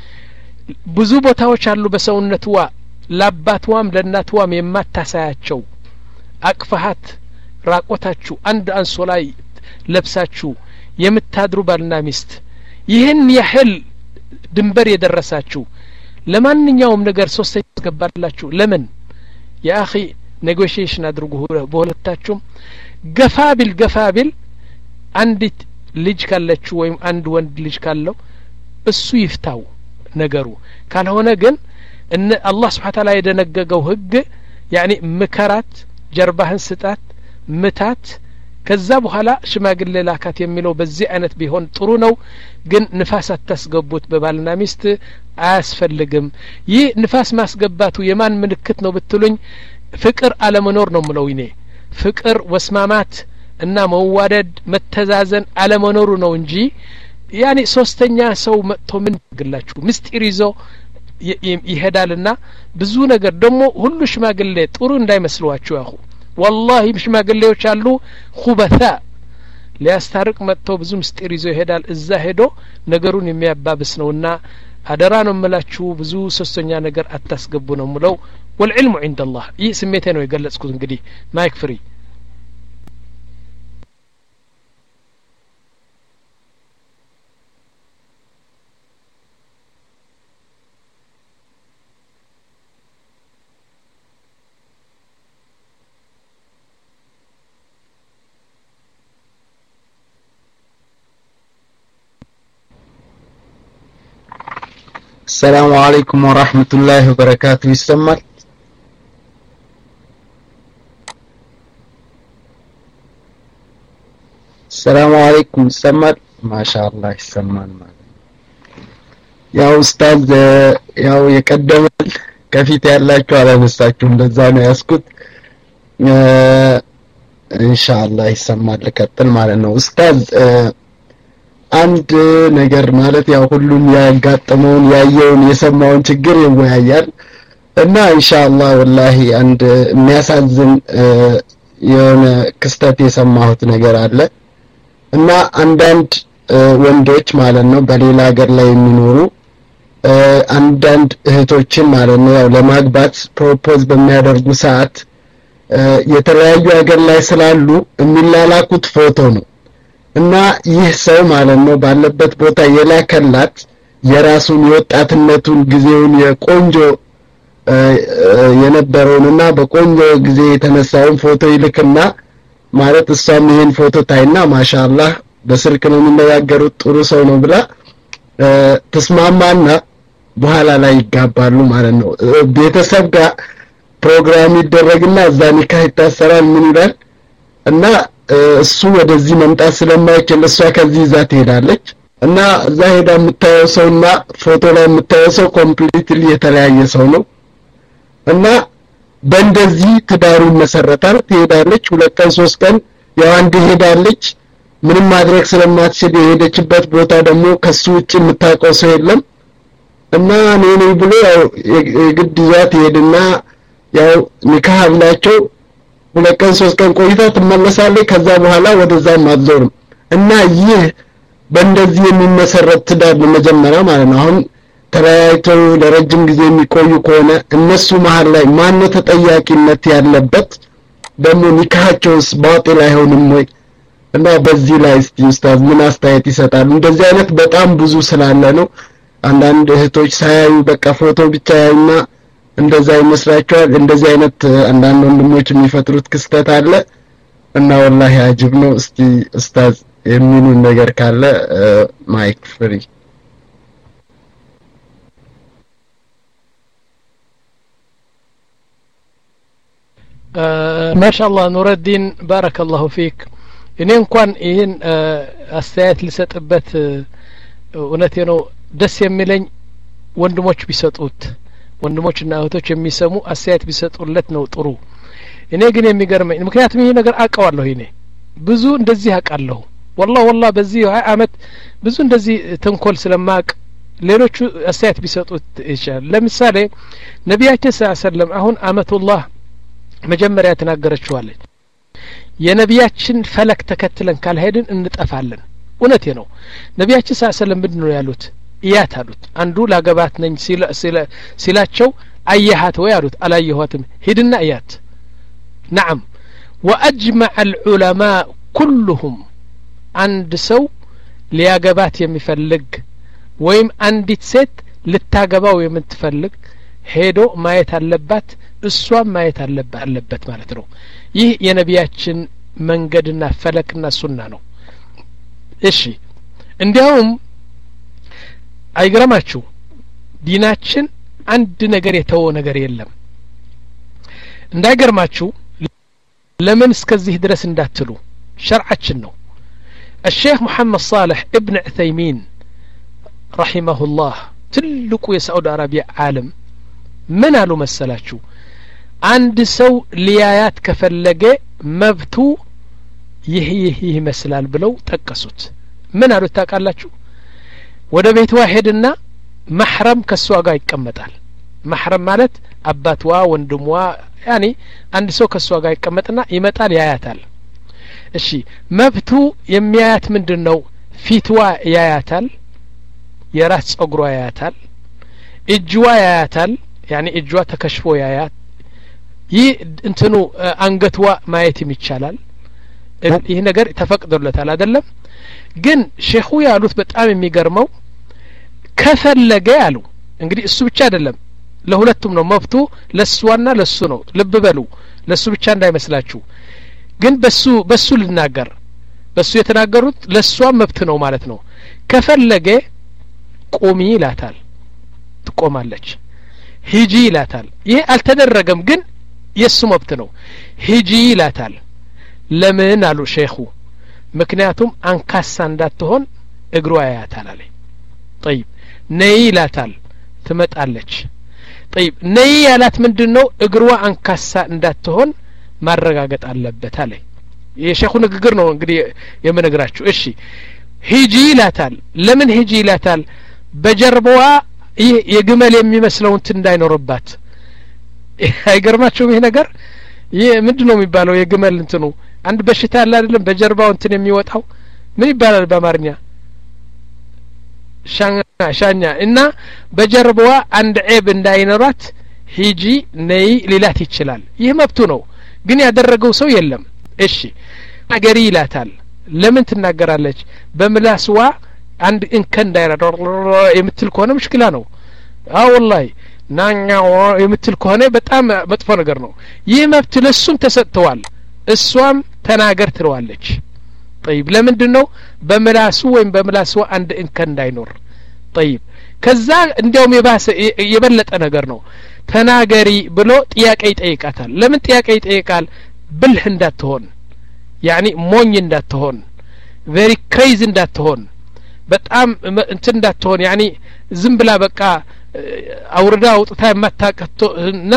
ብዙ ቦታዎች አሉ በሰውነትዋ ላባትዋም ለናትዋም የማታሳያቸው አቅፋሃት ራቆታችሁ አንድ አንሶላ ለብሳችሁ የምታድሩ ባልና ሚስት ይህን ያህል ድንበር የደረሳችሁ ለማንኛውም ነገር ሶስተኛ ያስገባላችሁ ለምን ያኺ ኔጎሺዬሽን አድርጉ በሁለታችሁም ገፋቢል ገፋቢል አንዲት ልጅ ካለችሁ ወይም አንድ ወንድ ልጅ ካለው እሱ ይፍታው ነገሩ ካልሆነ ግን እነ አላህ Subhanahu Ta'ala የደነገገው ህግ ያኒ ምከራት ጀርባህን ስጣት ምታት ከዛ በኋላ ሽማግሌ ላካት የሚለው በዚህ አይነት ቢሆን ጥሩ ነው ግን ንፋስ አታስገቡት በባልና ሚስት አያስፈልግም ይህ ንፋስ ማስገባቱ የማን ምልክት ነው ብትሉኝ ፍቅር አለመኖር ነው ምለው ይኔ ፍቅር ወስማማት እና መዋደድ መተዛዘን አለመኖሩ ነው እንጂ ያኔ ሶስተኛ ሰው መጥቶ ምን ግላችሁ ምስጢር ይዞ ይሄዳልና ብዙ ነገር ደግሞ ሁሉ ሽማግሌ ጥሩ እንዳይመስሏችሁ ያሁ والله ሽማግሌዎች አሉ ኹበታ ሊያስታርቅ መጥቶ ብዙ ምስጢር ይዞ ይሄዳል እዛ ሄዶ ነገሩን የሚያባብስ ነውና አደራ ነው መላችሁ ብዙ ሶስተኛ ነገር አታስገቡ ነው ምለው والعلم عند الله ይህ ስሜቴ ነው የገለጽኩት እንግዲህ ማይክ ፍሪ السلام عليكم ورحمة الله وبركاته يسمى السلام عليكم يسمى ما شاء الله يسمى يا أستاذ يا يقدم كفيت ያላችሁ አላነሳችሁም እንደዛ ነው ያስኩት إن شاء الله ይሰማል ለቀጥል ማለት ነው ኡስታዝ አንድ ነገር ማለት ያው ሁሉም ያጋጠመውን ያየውን የሰማውን ችግር ይወያያል እና ኢንሻአላህ ወላሂ አንድ የሚያሳዝን የሆነ ክስተት የሰማሁት ነገር አለ እና አንዳንድ ወንዶች ማለት ነው በሌላ ሀገር ላይ የሚኖሩ አንዳንድ እህቶችን ማለት ነው ያው ለማግባት ፕሮፖዝ በሚያደርጉ ሰዓት የተለያዩ ሀገር ላይ ስላሉ የሚላላኩት ፎቶ ነው እና ይህ ሰው ማለት ነው ባለበት ቦታ የላከላት የራሱን የወጣትነቱን ጊዜውን የቆንጆ የነበረውንና በቆንጆ ጊዜ የተነሳውን ፎቶ ይልክና ማለት እሷም ይሄን ፎቶ ታይና ማሻአላህ በስልክ ነው የሚነጋገሩት ጥሩ ሰው ነው ብላ ተስማማና በኋላ ላይ ይጋባሉ ማለት ነው ቤተሰብ ጋር ፕሮግራም ይደረግና እዛ ኒካህ ይታሰራል ምን ይላል እና እሱ ወደዚህ መምጣት ስለማይችል እሷ ከዚህ ይዛ ትሄዳለች እና እዛ ሄዳ የምታየው ሰውና ፎቶ ላይ የምታየው ሰው ኮምፕሊትሊ የተለያየ ሰው ነው እና በእንደዚህ ትዳሩን መሰረታል ትሄዳለች ሁለት ቀን ሶስት ቀን ያው አንድ ሄዳለች ምንም ማድረግ ስለማትችል የሄደችበት ቦታ ደግሞ ከሱ ውጪ የምታውቀው ሰው የለም እና ነኝ ብሎ ያው የግድ ይዛት ሄድና ያው ኒካህ አላቸው ሁለት ቀን ሶስት ቀን ቆይታ ትመለሳለች ከዛ በኋላ ወደዛ ማትዞርም እና ይህ በእንደዚህ የሚመሰረት ትዳር መጀመሪያ ማለት ነው አሁን ተለያይተው ለረጅም ጊዜ የሚቆዩ ከሆነ እነሱ መሃል ላይ ማን ነው ተጠያቂነት ያለበት ደግሞ ኒካሃቸውስ ባጢል አይሆንም ወይ እና በዚህ ላይ እስቲ ኡስታዝ ምን አስተያየት ይሰጣል እንደዚህ አይነት በጣም ብዙ ስላለ ነው አንዳንድ እህቶች ሳያዩ በቃ ፎቶ ብቻ ያዩና እንደዛ ይመስላችኋል እንደዚህ አይነት አንዳንድ ወንድሞች የሚፈጥሩት ክስተት አለ እና ወላሂ አጅብ ነው እስቲ ኡስታዝ የሚሉ ነገር ካለ ማይክ ፍሪ ማሻአላህ ኑረዲን ባረከላሁ ፊክ እኔ እንኳን ይሄን አስተያየት ልሰጥበት እውነቴ ነው ደስ የሚለኝ ወንድሞች ቢሰጡት ወንድሞችና እህቶች የሚሰሙ አስተያየት ቢሰጡለት ነው ጥሩ እኔ ግን የሚገርመኝ ምክንያቱም ይሄ ነገር አቀዋለሁ እኔ ብዙ እንደዚህ አቃለሁ والله والله በዚህ አመት ብዙ እንደዚህ ተንኮል ስለማቅ ሌሎቹ አስተያየት ቢሰጡት ይችላል ለምሳሌ ነብያችን ሰለላሁ ዐለይሂ ወሰለም አሁን አመቱላህ መጀመሪያ ተናገረችዋለች የነብያችን ፈለክ ተከትለን ካልሄድን እንጠፋለን እውነቴ ነው ነብያችን ሰለላሁ ዐለይሂ ወሰለም ምንድነው ያሉት እያት አሉት አንዱ ላገባት ነኝ ሲላ ሲላቸው አየሃት ወይ አሉት አላየኋትም ሂድና እያት نعم واجمع العلماء كلهم አንድ ሰው ሊያገባት የሚፈልግ ወይም አንዲት ሴት ልታገባው የምትፈልግ ሄዶ ማየት አለባት እሷም ማየት አለባት አለበት ማለት ነው ይህ የነብያችን መንገድና ፈለክና ሱና ነው እሺ እንዲያውም አይገርማችሁ ዲናችን አንድ ነገር የተወ ነገር የለም እንዳይገርማችሁ ለምን እስከዚህ ድረስ እንዳትሉ ሸርዓችን ነው الشيخ محمد صالح ابن عثيمين رحمه الله ትልቁ የሳዑዲ አረቢያ ዓለም ምን አሉ መሰላችሁ አንድ ሰው ሊያያት ከፈለገ መብቱ ይህ ይህ ይመስላል ብለው ጠቀሱት ምን አሉ ታውቃላችሁ ወደ ቤቷ ሄድና محرم ከሷ ጋር ይቀመጣል محرم ማለት አባቷ ወንድሟ ያኒ አንድ ሰው ከሷ ጋር ይቀመጥና ይመጣል ያያታል እሺ መብቱ የሚያያት ምንድነው ፊትዋ ያያታል የራስ ጸጉሯ ያያታል እጅዋ ያያታል ያኒ እጅዋ ተከሽፎ ያያት ይህ እንትኑ አንገትዋ ማየትም ይቻላል ይህ ነገር ተፈቅዶለታል አይደለም ግን ሼኹ ያሉት በጣም የሚገርመው ከፈለገ ያሉ እንግዲህ እሱ ብቻ አይደለም ለሁለቱም ነው መብቱ ለሷና ለሱ ነው ልብ በሉ ለሱ ብቻ እንዳይመስላችሁ ግን በሱ በሱ ልናገር በሱ የተናገሩት ለሷ መብት ነው ማለት ነው ከፈለገ ቁሚ ይላታል ትቆማለች ሂጂ ይላታል ይሄ አልተደረገም ግን የሱ መብት ነው ሂጂ ይላታል ለምን አሉ ሼኹ ምክንያቱም አንካሳ እንዳትሆን እግሯ ያያታል አለ طيب ነይ ይላታል ትመጣለች طيب ነይ ያላት ምንድነው እግሯ አንካሳ እንዳትሆን ማረጋገጥ አለበት አለ የሼኹ ንግግር ነው እንግዲህ የምነግራችሁ እሺ ሂጂ ይላታል ለምን ሂጂ ይላታል በጀርባዋ ይህ የግመል የሚመስለው እንት እንዳይኖርባት አይገርማችሁም ይሄ ነገር ይሄ ምንድነው የሚባለው የግመል እንትኑ አንድ በሽታ አለ አይደለም በጀርባው እንትን የሚወጣው ምን ይባላል በአማርኛ ሻኛ ሻኛ እና በጀርባዋ አንድ ዔብ እንዳይኖራት ሂጂ ነይ ሊላት ይችላል ይህ መብቱ ነው ግን ያደረገው ሰው የለም እሺ አገሪ ይላታል ለምን ትናገራለች በምላስዋ አንድ እንከን እንዳይረዳ የምትል ከሆነ ሙሽኪላ ነው አዎ والله ናኛው የምትል ከሆነ በጣም መጥፎ ነገር ነው ይህ መብት ለሱም ተሰጥቷል እሷም ተናገር ትለዋለች طيب ለምንድነው በምላሱ ወይም በምላስዋ አንድ እንከን እንዳይኖር طيب ከዛ እንዲያውም የባሰ የበለጠ ነገር ነው ተናገሪ ብሎ ጥያቄ ይጠይቃታል ለምን ጥያቄ ይጠይቃል ብልህ እንዳትሆን ያኒ ሞኝ እንዳትሆን very crazy እንዳትሆን በጣም እንትን እንዳትሆን ያኒ ዝም ብላ በቃ አውርዳ አውጥታ የማታቀጥና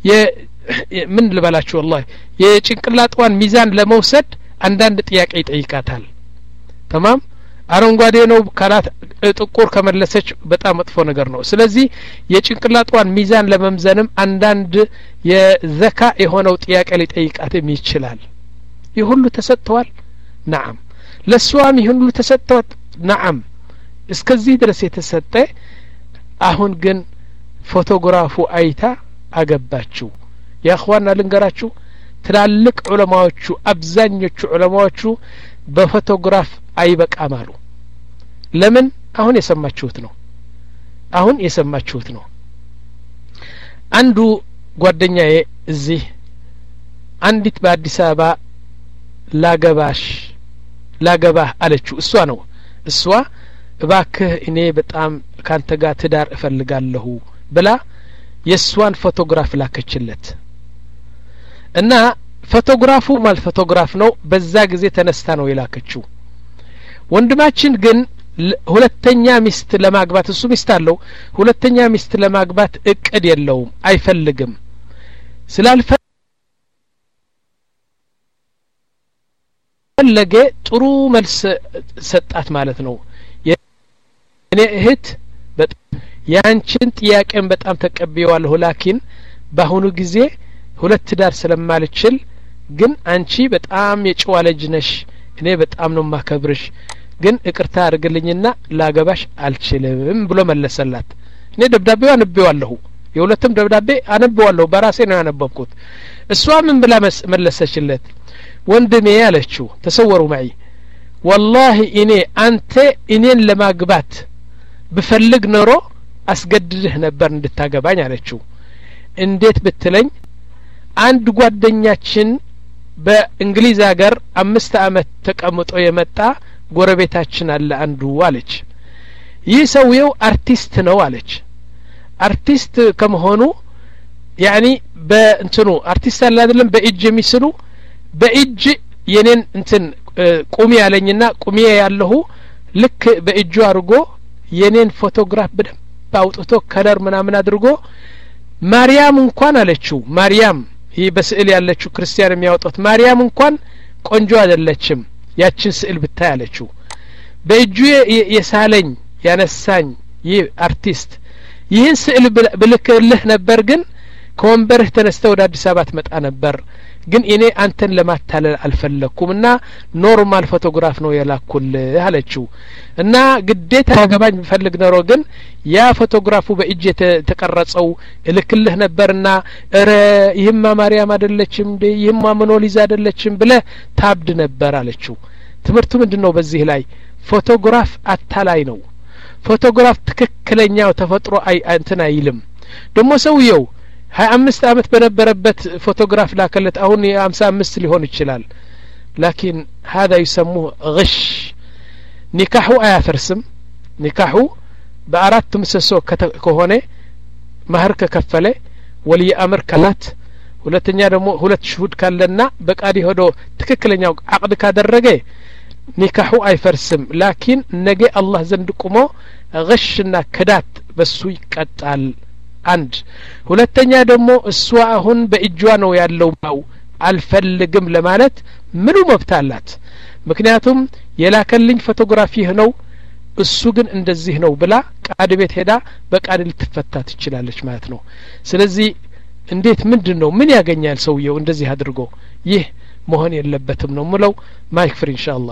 ምን ልበላችሁ والله የጭንቅላቷን ሚዛን ለመውሰድ አንዳንድ ጥያቄ ይጠይቃታል تمام አረንጓዴ ነው ካላት ጥቁር ከመለሰች በጣም መጥፎ ነገር ነው ስለዚህ የጭንቅላቷን ሚዛን ለመምዘንም አንዳንድ የዘካ የሆነው ጥያቄ ሊጠይቃትም ይችላል ይሁሉ ተሰጥቷል نعم ለሷም ይሁሉ ተሰጥቷል نعم እስከዚህ ድረስ የተሰጠ አሁን ግን ፎቶግራፉ አይታ አገባችሁ ያ اخوانا ልንገራችሁ ትላልቅ ዑለማዎቹ አብዛኞቹ ዑለማዎቹ በፎቶግራፍ አይበቃም አሉ ለምን አሁን የሰማችሁት ነው አሁን የሰማችሁት ነው አንዱ ጓደኛዬ እዚህ አንዲት በአዲስ አበባ ላገባሽ ላገባህ አለችው እሷ ነው እሷ እባክህ እኔ በጣም ካንተ ጋር ትዳር እፈልጋለሁ ብላ የሷን ፎቶግራፍ ላከችለት እና ፎቶግራፉ ማል ፎቶግራፍ ነው በዛ ጊዜ ተነስታ ነው የላከችው ወንድማችን ግን ሁለተኛ ሚስት ለማግባት እሱ ሚስት አለው ሁለተኛ ሚስት ለማግባት እቅድ የለውም አይፈልግም ስላልፈለገ ጥሩ መልስ ሰጣት ማለት ነው እኔ እህት ያንቺን ጥያቄን በጣም ተቀበየዋለሁ ላኪን በአሁኑ ጊዜ ሁለት ዳር ስለማልችል ግን አንቺ በጣም የጨዋ ልጅ ነሽ እኔ በጣም ነው ማከብርሽ ግን እቅርታ አድርግልኝና ላገባሽ አልችልም ብሎ መለሰላት እኔ ደብዳቤው አንብቤዋለሁ የሁለቱም ደብዳቤ አንብቤዋለሁ በራሴ ነው ያነበብኩት እሷ ምን ብላ መለሰችለት ወንድሜ ያለችው ተሰወሩ معي والله እኔ አንተ እኔን ለማግባት ብፈልግ ኖሮ አስገድድህ ነበር እንድታገባኝ አለችው እንዴት ብትለኝ አንድ ጓደኛችን በእንግሊዝ ሀገር አምስት አመት ተቀምጦ የመጣ ጎረቤታችን አለ አንዱ አለች ይህ ሰውየው አርቲስት ነው አለች አርቲስት ከመሆኑ ያኒ በእንትኑ አርቲስት አለ አይደለም በእጅ የሚስሉ በእጅ የኔን እንትን ቁሚ ያለኝና ቁሚ ያለሁ ልክ በእጁ አድርጎ የኔን ፎቶግራፍ በደንብ አውጥቶ ከለር ምናምን አድርጎ ማርያም እንኳን አለችው ማርያም ይሄ በስዕል ያለችው ክርስቲያን የሚያወጣት ማርያም እንኳን ቆንጆ አይደለችም ያችን ስዕል ብታይ አለችው በእጁ የሳለኝ ያነሳኝ ይህ አርቲስት ይህን ስዕል ብልክልህ ነበር ግን ከወንበርህ ተነስተህ ወደ አዲስ አበባ ትመጣ ነበር ግን እኔ አንተን ለማታለል አልፈለኩምና ኖርማል ፎቶግራፍ ነው የላኩልህ አለችው እና ግዴታ ያገባኝ ፈልግ ነሮ ግን ያ ፎቶግራፉ በእጅ የተቀረጸው እልክልህ ነበርና እረ ይህማ ማርያም አይደለችም እንዴ ይህማ ሞናሊዛ አይደለችም ብለ ታብድ ነበር አለችው ትምርቱ ምንድነው በዚህ ላይ ፎቶግራፍ አታላይ ነው ፎቶግራፍ ትክክለኛው ተፈጥሮ አይ እንትን አይልም ደሞ ሰውየው ሀያ አምስት አመት በነበረበት ፎቶግራፍ ላከለት አሁን የሀምሳ አምስት ሊሆን ይችላል ላኪን هذا يسموه غش ኒካሁ አያፈርስም ኒካሁ በአራት ምሰሶ ከሆነ ማህር ከከፈለ ወልይ አምር ካላት ሁለተኛ ደግሞ ሁለት ሽሁድ ካለና በቃዲ ሆዶ ትክክለኛው አቅድ ካደረገ ኒካሁ አይፈርስም ላኪን ነገ አላህ ዘንድ ቆሞ غشና ክዳት በሱ ይቀጣል አንድ ሁለተኛ ደግሞ እሷ አሁን በእጇ ነው ያለው ነው አልፈልግም ለማለት ምኑ መብት አላት ምክንያቱም የላከልኝ ፎቶግራፊ ነው እሱ ግን እንደዚህ ነው ብላ ቃድ ቤት ሄዳ በቃድ ልትፈታ ትችላለች ማለት ነው ስለዚህ እንዴት ምንድነው ምን ያገኛል ሰውየው እንደዚህ አድርጎ ይህ መሆን የለበትም ነው ምለው ማይክ ፍሪ ኢንሻአላህ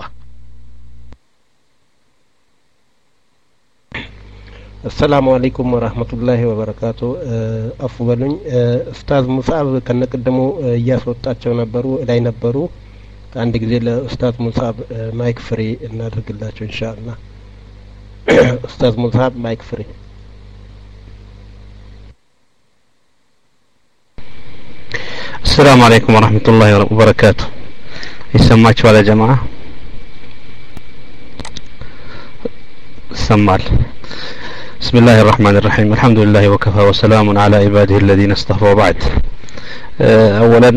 السلام عليكم ورحمة الله وبركاته أفضلون أستاذ مصعب كنا قدموا እያስወጣቸው ነበሩ ላይ ነበሩ አንድ ጊዜ ለኡስታዝ ሙሳብ ማይክ ፍሪ እናደርግላቸው ኢንሻአላህ ኡስታዝ ሙሳብ ማይክ ፍሪ السلام عليكم ورحمة الله وبركاته يسمعوا يا جماعة سمال بسم الله الرحمن الرحيم الحمد لله وكفى وسلام على عباده الذين اصطفى وبعد أولا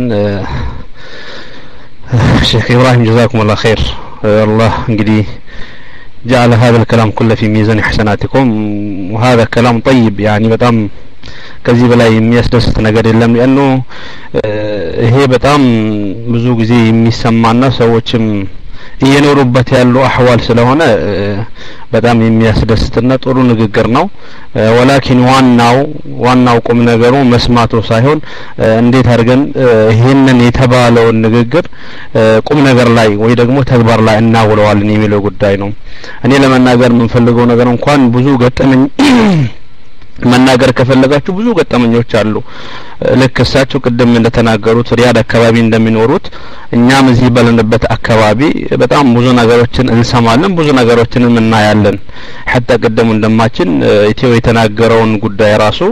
شيخ إبراهيم جزاكم الله خير الله انقدي جعل هذا الكلام كله في ميزان حسناتكم وهذا كلام طيب يعني በጣም ከዚህ በላይ የሚያስደስት ነገር የለም لانه ይሄ በጣም ብዙ ጊዜ የሚሰማና ሰዎችም እየኖሩበት ያሉ አህዋል ስለሆነ በጣም የሚያስደስትና ጥሩ ንግግር ነው ወላኪን ዋናው ዋናው ቁም ነገሩ መስማቱ ሳይሆን እንዴት አድርገን ይሄንን የተባለው ንግግር ቁም ነገር ላይ ወይ ደግሞ ተግባር ላይ እናውለዋለን የሚለው ጉዳይ ነው እኔ ለመናገር ምን ፈልገው ነገር እንኳን ብዙ ገጠመኝ መናገር ከፈለጋችሁ ብዙ ገጠመኞች አሉ ለከሳችሁ ቅድም እንደተናገሩት ሪያድ አካባቢ እንደሚኖሩት እኛም እዚህ ባለንበት አካባቢ በጣም ብዙ ነገሮችን እንሰማለን ብዙ ነገሮችንም እናያለን حتى ቅድም እንደማችን ኢትዮ የተናገረውን ጉዳይ ራሱ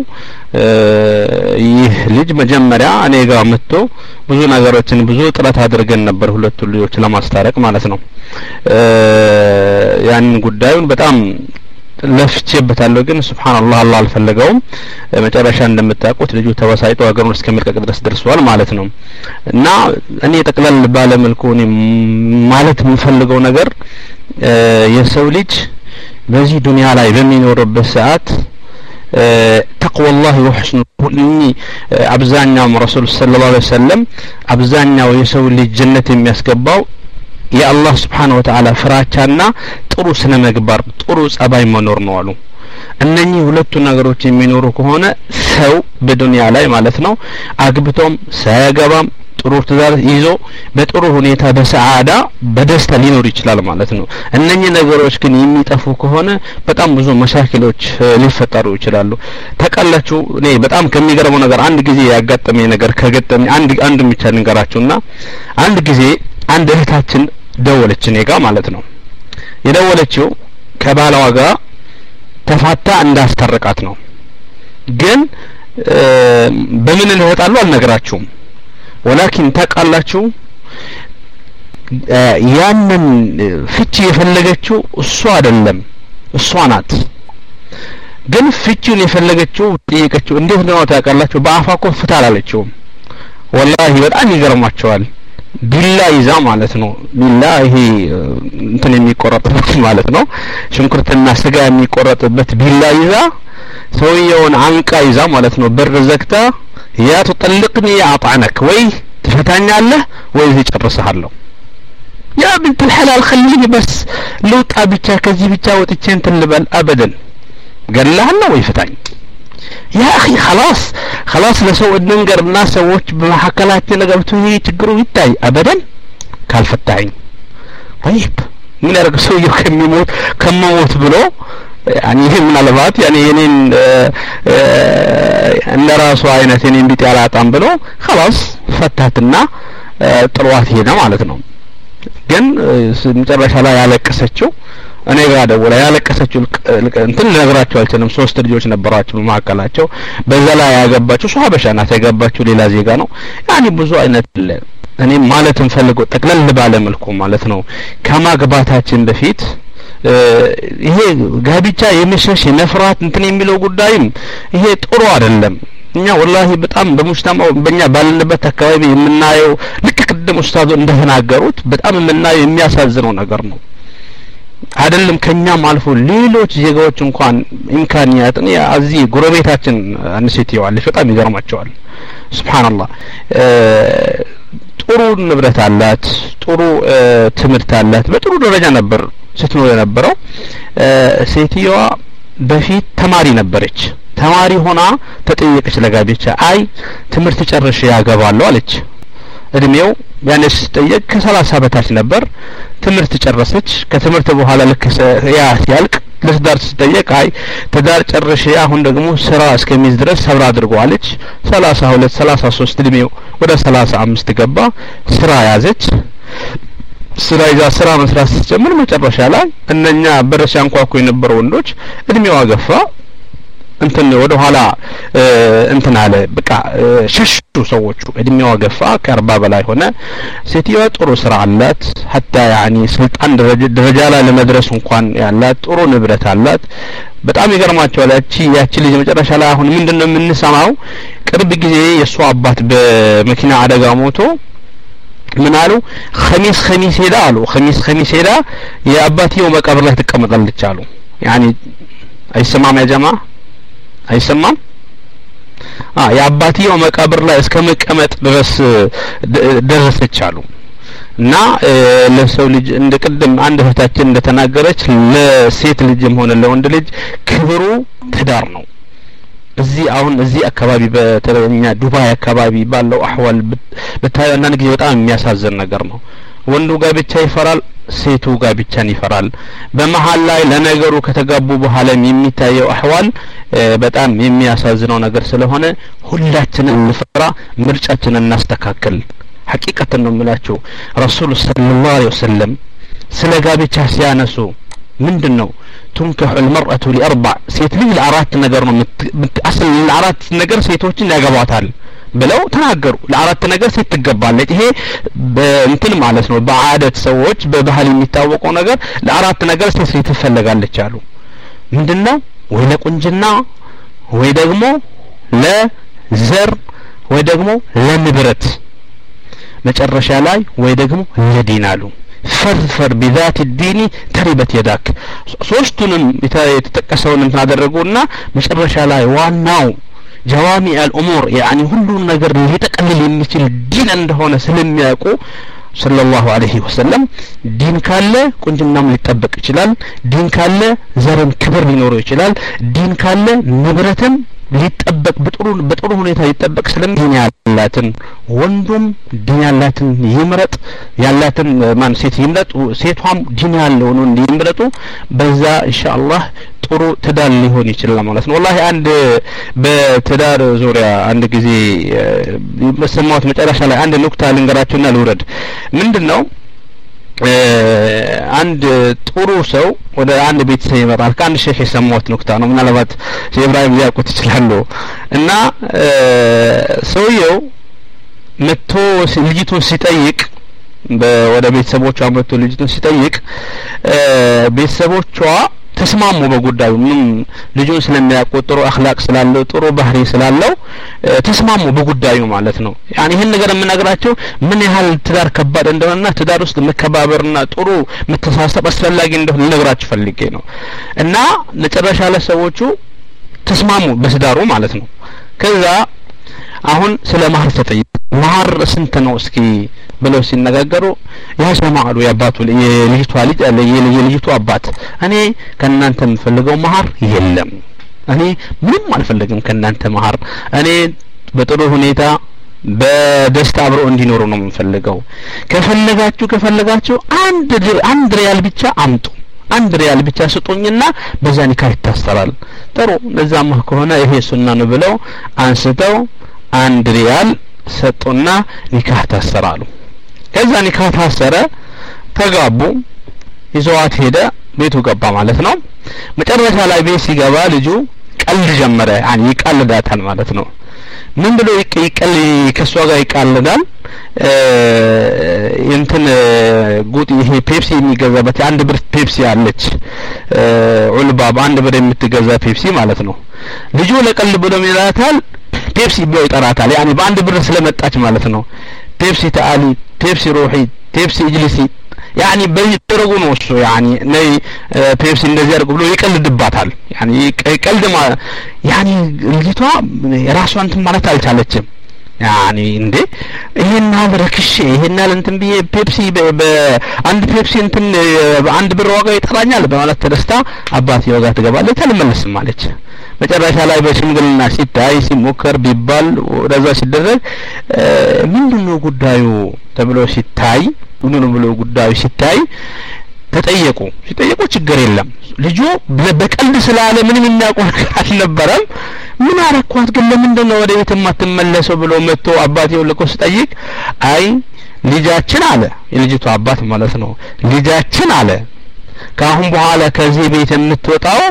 ይህ ልጅ መጀመሪያ እኔ ጋር መጥቶ ብዙ ነገሮችን ብዙ ጥረት አድርገን ነበር ሁለቱ ልጆች ለማስታረቅ ማለት ነው ያን ጉዳዩን በጣም ለፍቼበታለሁ ግን ሱብሃንአላህ አላህ አልፈለገውም መጨረሻ እንደምታውቁት ልጁ ተወሳይቶ ሀገሩን እስከመልቀቅ ድረስ ደርሷል ማለት ነው እና እኔ ተቀለል ባለ መልኩ እኔ ማለት የምፈልገው ነገር የሰው ልጅ በዚህ ዱንያ ላይ በሚኖርበት ሰዓት تقوى الله وحسن الخلق አብዛኛው ረሱል ሰለላሁ ዐለይሂ ወሰለም አብዛኛው የሰው ልጅ ጀነት የሚያስገባው የአላህ Subhanahu Wa Ta'ala ፍራቻና ጥሩ ስነ ምግባር ጥሩ ጸባይ መኖር ነው አሉ እነኚህ ሁለቱ ነገሮች የሚኖሩ ከሆነ ሰው በዱንያ ላይ ማለት ነው አግብቶም ሳያገባም ጥሩ ትዳር ይዞ በጥሩ ሁኔታ በሰዓዳ በደስታ ሊኖር ይችላል ማለት ነው እነኚህ ነገሮች ግን የሚጠፉ ከሆነ በጣም ብዙ መሻክሎች ሊፈጠሩ ይችላሉ ተቀላችሁ እኔ በጣም ከሚገርመው ነገር አንድ ጊዜ ያጋጠመኝ ነገር ከገጠመኝ አንድ አንድ ብቻ ልንገራችሁና አንድ ጊዜ አንድ እህታችን ደወለች እኔ ጋር ማለት ነው የደወለችው ከባላዋ ጋር ተፋታ እንዳስተረቃት ነው ግን በምን ልህጣሉ አልነግራችሁም ولكن ተቃላችሁ ያንን ፍቺ የፈለገችው እሷ አይደለም እሷ ናት ግን ፍቺውን የፈለገችው ጠየቀችው እንዴት ነው ታውቃላችሁ በአፋ ኮ ፍታ አላለችው والله በጣም ይገርማቸዋል ቢላ ይዛ ማለት ነው ቢላ ይሄ እንትን የሚቆረጥበት ማለት ነው ሽንኩርትና ስጋ የሚቆረጥበት ቢላ ይዛ ሰውየውን አንቃ ይዛ ማለት ነው በር ዘግታ ያ تطلقني اطعنك ወይ ትፈታኛለህ ወይ ይጨርሰሃለሁ ያ بنت الحلال خليني بس ልውጣ ብቻ ከዚህ ብቻ ወጥቼ እንትን ልበል አበደን ገላህና ወይ ፈታኝ يا اخي خلاص خلاص ለሰው እንንገርና ሰዎች በመሐከላችን ገብቶ ይሄ ችግሩ ይታይ አበደን ካልፈታኝ طيب ምን ያደርግ ሰውየው ከሚሞት ከመሞት ብሎ يعني ይሄ ምናልባት يعني የኔን እንደራሱ አይነት የኔን ቢጤ ያላጣም ብሎ خلاص ፈታትና ጥሏት ሄደ ማለት ነው ግን መጨረሻ ላይ ያለቀሰችው እኔ ጋር ደውላ ያለቀሰችው እንትን ልነግራቸው አልችልም ሶስት ልጆች ነበራቸው በማከላቸው በዛ ላይ ያገባችው ሷሃበሻ ናት ያገባችው ሌላ ዜጋ ነው ያኒ ብዙ አይነት እኔ ማለት እንፈልገው ጠቅለል ባለ መልኩ ማለት ነው ከማግባታችን በፊት ይሄ ጋብቻ የመሸሽ የመፍራት እንትን የሚለው ጉዳይም ይሄ ጥሩ አይደለም እኛ ወላሂ በጣም በሙስታማው በእኛ ባለንበት አካባቢ የምናየው ልክ ቅድም ኡስታዙ እንደተናገሩት በጣም የምናየው የሚያሳዝነው ነገር ነው አይደለም ከኛም አልፎ ሌሎች ዜጋዎች እንኳን ኢምካኒያትን ያዚህ ጎረቤታችን አንሲቲው አለሽ በጣም ይገርማቸዋል ሱብሃንአላህ ጥሩ ንብረት አላት ጥሩ ትምህርት አላት በጥሩ ደረጃ ነበር ስትኖር የነበረው ሴትየዋ በፊት ተማሪ ነበረች ተማሪ ሆና ተጠየቀች ለጋብቻ አይ ትምህርት ጨርሼ ያገባለሁ አለች እድሜው ያነስ ተጠየቅ ከሰላሳ በታች ነበር ትምህርት ጨረሰች ከትምህርት በኋላ ልክ ያ ሲያልቅ ለትዳር ስትጠየቅ አይ ትዳር ጨርሼ አሁን ደግሞ ስራ እስከሚዝ ድረስ ሰብራ አድርጓለች ሰላሳ ሁለት ሰላሳ ሶስት እድሜው ወደ ሰላሳ አምስት ገባ ስራ ያዘች ስራ ይዛ ስራ መስራት ስትጀምር መጨረሻ ላይ እነኛ በረሻ አንኳኩ የነበሩ ወንዶች እድሜው አገፋ እንትን ወደ ኋላ እንትን አለ በቃ ሸሹ ሰዎቹ እድሜው አገፋ ከአርባ በላይ ሆነ ሴትየዋ ጥሩ ስራ አላት hatta يعني ስልጣን ደረጃ ላይ ለመድረስ እንኳን ያላት ጥሩ ንብረት አላት በጣም ይገርማቸዋል ያቺ ያቺ ልጅ መጨረሻ ላይ አሁን ምንድነው የምንሰማው ቅርብ ጊዜ የሷ አባት በመኪና አደጋ ሞቶ ምን አሉ ኸሚስ ኸሚስ ሄዳ አሉ ኸሚስ ኸሚስ ሄዳ የአባትየው መቃብር ላይ ተቀመጣለች አሉ يعني አይሰማም ያ ጀማ አይሰማም አ የአባትየው መቃብር ላይ እስከ መቀመጥ ድረስ ደረሰች አሉ እና ለሰው ልጅ እንደቀደም አንድ እህታችን እንደተናገረች ለሴት ልጅም ሆነ ለወንድ ልጅ ክብሩ ትዳር ነው እዚህ አሁን እዚህ አካባቢ በተለኛ ዱባይ አካባቢ ባለው አህዋል በታየው አንዳንድ ጊዜ በጣም የሚያሳዝን ነገር ነው ወንዱ ጋብቻ ይፈራል ሴቱ ጋብቻን ይፈራል በመሃል ላይ ለነገሩ ከተጋቡ በኋላ የሚታየው አህዋል በጣም የሚያሳዝነው ነገር ስለሆነ ሁላችንን እንፍራ ምርጫችንን እናስተካክል ሐቂቀተን ነው የምላችሁ ረሱል ሰለላሁ ዐለይሂ ወሰለም ስለ ጋብቻ ሲያነሱ ምንድነው تنكح المرأة لأربع ሴት ልጅ ለአራት ነገር ነው አስል ለአራት ነገር ሴቶችን ያገባታል ብለው ተናገሩ ለአራት ነገር ሴት ትገባለች ይሄ በእንትን ማለት ነው በአደት ሰዎች በባህል የሚታወቀው ነገር ለአራት ነገር ሴት ትፈልጋለች አሉ ምንድነው ወይ ለቁንጅና ወይ ደግሞ ለዘር ወይ ደግሞ ለንብረት መጨረሻ ላይ ወይ ደግሞ ለዲን አሉ ፈርፈር بذات الدين تربت يداك ሶስቱንም የተጠቀሰውን እንትን አደረጉና መጨረሻ ላይ ዋናው جوامع الامور يعني ሁሉን ነገር ሊጠቀልል የሚችል ዲን እንደሆነ ስለሚያውቁ صلى الله عليه وسلم ዲን ካለ ቁንጅናም ሊጠበቅ ይችላል ዲን ካለ ዘርም ክብር ሊኖረው ይችላል ዲን ካለ ንብረትም ሊጠበቅ በጥሩ በጥሩ ሁኔታ ሊጠበቅ ስለሚሆን ያላትን ወንዱም ዲን ያላትን ይምረጥ ያላትን ማን ሴት ይምረጥ ሴቷም ዲን ያለው ነው እንዲምረጡ በዛ ኢንሻአላህ ጥሩ ትዳር ሊሆን ይችላል ማለት ነው والله አንድ በትዳር ዙሪያ አንድ ጊዜ በሰማሁት መጨረሻ ላይ አንድ ኑክታ ልንገራችሁና ልውረድ ምንድነው አንድ ጥሩ ሰው ወደ አንድ ቤተሰብ ይመጣል ከአንድ ሼክ የሰማሁት ኑክታ ነው ምናልባት ሼህ ኢብራሂም ሊያውቁት ይችላሉ እና ሰውየው መጥቶ ልጅቱን ሲጠይቅ ወደ ቤተሰቦቿ መጥቶ ልጅቱን ሲጠይቅ ቤተሰቦቿ ተስማሙ በጉዳዩ ምንም ልጁን ስለሚያቆጥሩ አخلاق ስላለው ጥሩ ባህሪ ስላለው ተስማሙ በጉዳዩ ማለት ነው يعني ይሄን ነገር የምነግራቸው ምን ያህል ትዳር ከባድ እንደሆነና ትዳር ውስጥ መከባበርና ጥሩ መተሳሰብ አስፈላጊ እንደሆነ ልነግራችሁ ፈልጌ ነው እና ለጨረሻ ለሰዎቹ ተስማሙ በትዳሩ ማለት ነው ከዛ አሁን ስለ ማህር ተጠይቁ ማህር ስንት ነው እስኪ ብለው ሲነጋገሩ ያሰማሉ ያባቱ የልጅቷ ልጅ አለ የልጅቷ አባት እኔ ከናንተ የምፈልገው ማህር የለም እኔ ምንም አልፈልግም ከናንተ ማህር እኔ በጥሩ ሁኔታ በደስታ አብረው እንዲኖሩ ነው የምፈልገው ከፈለጋችሁ ከፈለጋችሁ አንድ አንድ ሪያል ብቻ አምጡ አንድ ሪያል ብቻ ስጡኝና በዛ ኒካህ ይታሰራል ጥሩ ለዛማ ከሆነ ይሄ ሱና ነው ብለው አንስተው አንድ ሪያል ሰጡና ኒካህ ታሰራሉ ከዛ ኒካህ ታሰረ ተጋቡ ይዘዋት ሄደ ቤቱ ገባ ማለት ነው መጨረሻ ላይ ቤት ሲገባ ልጁ ቀልድ ጀመረ يعني ይቀልዳታል ማለት ነው ምን ብሎ ይቀል ከሷ ጋር ይቀልዳል እንትን ጉጥ ይሄ ፔፕሲ የሚገዛበት አንድ ብር ፔፕሲ አለች ዑልባ በአንድ ብር የምትገዛ ፔፕሲ ማለት ነው ልጁ ለቀልድ ብሎ ይላታል ፔፕሲ ብሎ ይጠራታል يعني በአንድ ብር ስለመጣች ማለት ነው ፔፕሲ ታሊ ፔፕሲ ሩሂ ፔፕሲ እጅሊሲ يعني በይደረጉ ነው እሱ يعني ነይ ፔፕሲ እንደዚህ አድርጎ ብሎ ይቀልድባታል يعني ቀልድ يعني ልጅቷ ራሷን እንትን ማለት አልቻለችም يعني እንዴ ይሄን አብረክሽ ይሄን እንትን ቢየ ፔፕሲ በአንድ ፔፕሲ እንትን በአንድ ብር ዋጋ ይጠራኛል በማለት ተደስታ አባቴ ዋጋ ትገባለች ተልመለስም ማለች መጨረሻ ላይ በሽምግልና ሲታይ ሲሞከር ቢባል ወደዛ ሲደረግ ምንድነው ጉዳዩ ተብሎ ሲታይ ምንድነው ብሎ ጉዳዩ ሲታይ ተጠየቁ ሲጠየቁ ችግር የለም ልጁ በቀልድ ስላለ ምንም የሚያውቀው ነገር አልነበረም ምን አረኳት ግን ለምንድነው ወደ ቤት የማትመለሰው ብሎ መጥቶ አባቴው ለቆ ሲጠይቅ አይ ልጃችን አለ የልጅቷ አባት ማለት ነው ልጃችን አለ ካሁን በኋላ ከዚህ ቤት የምትወጣው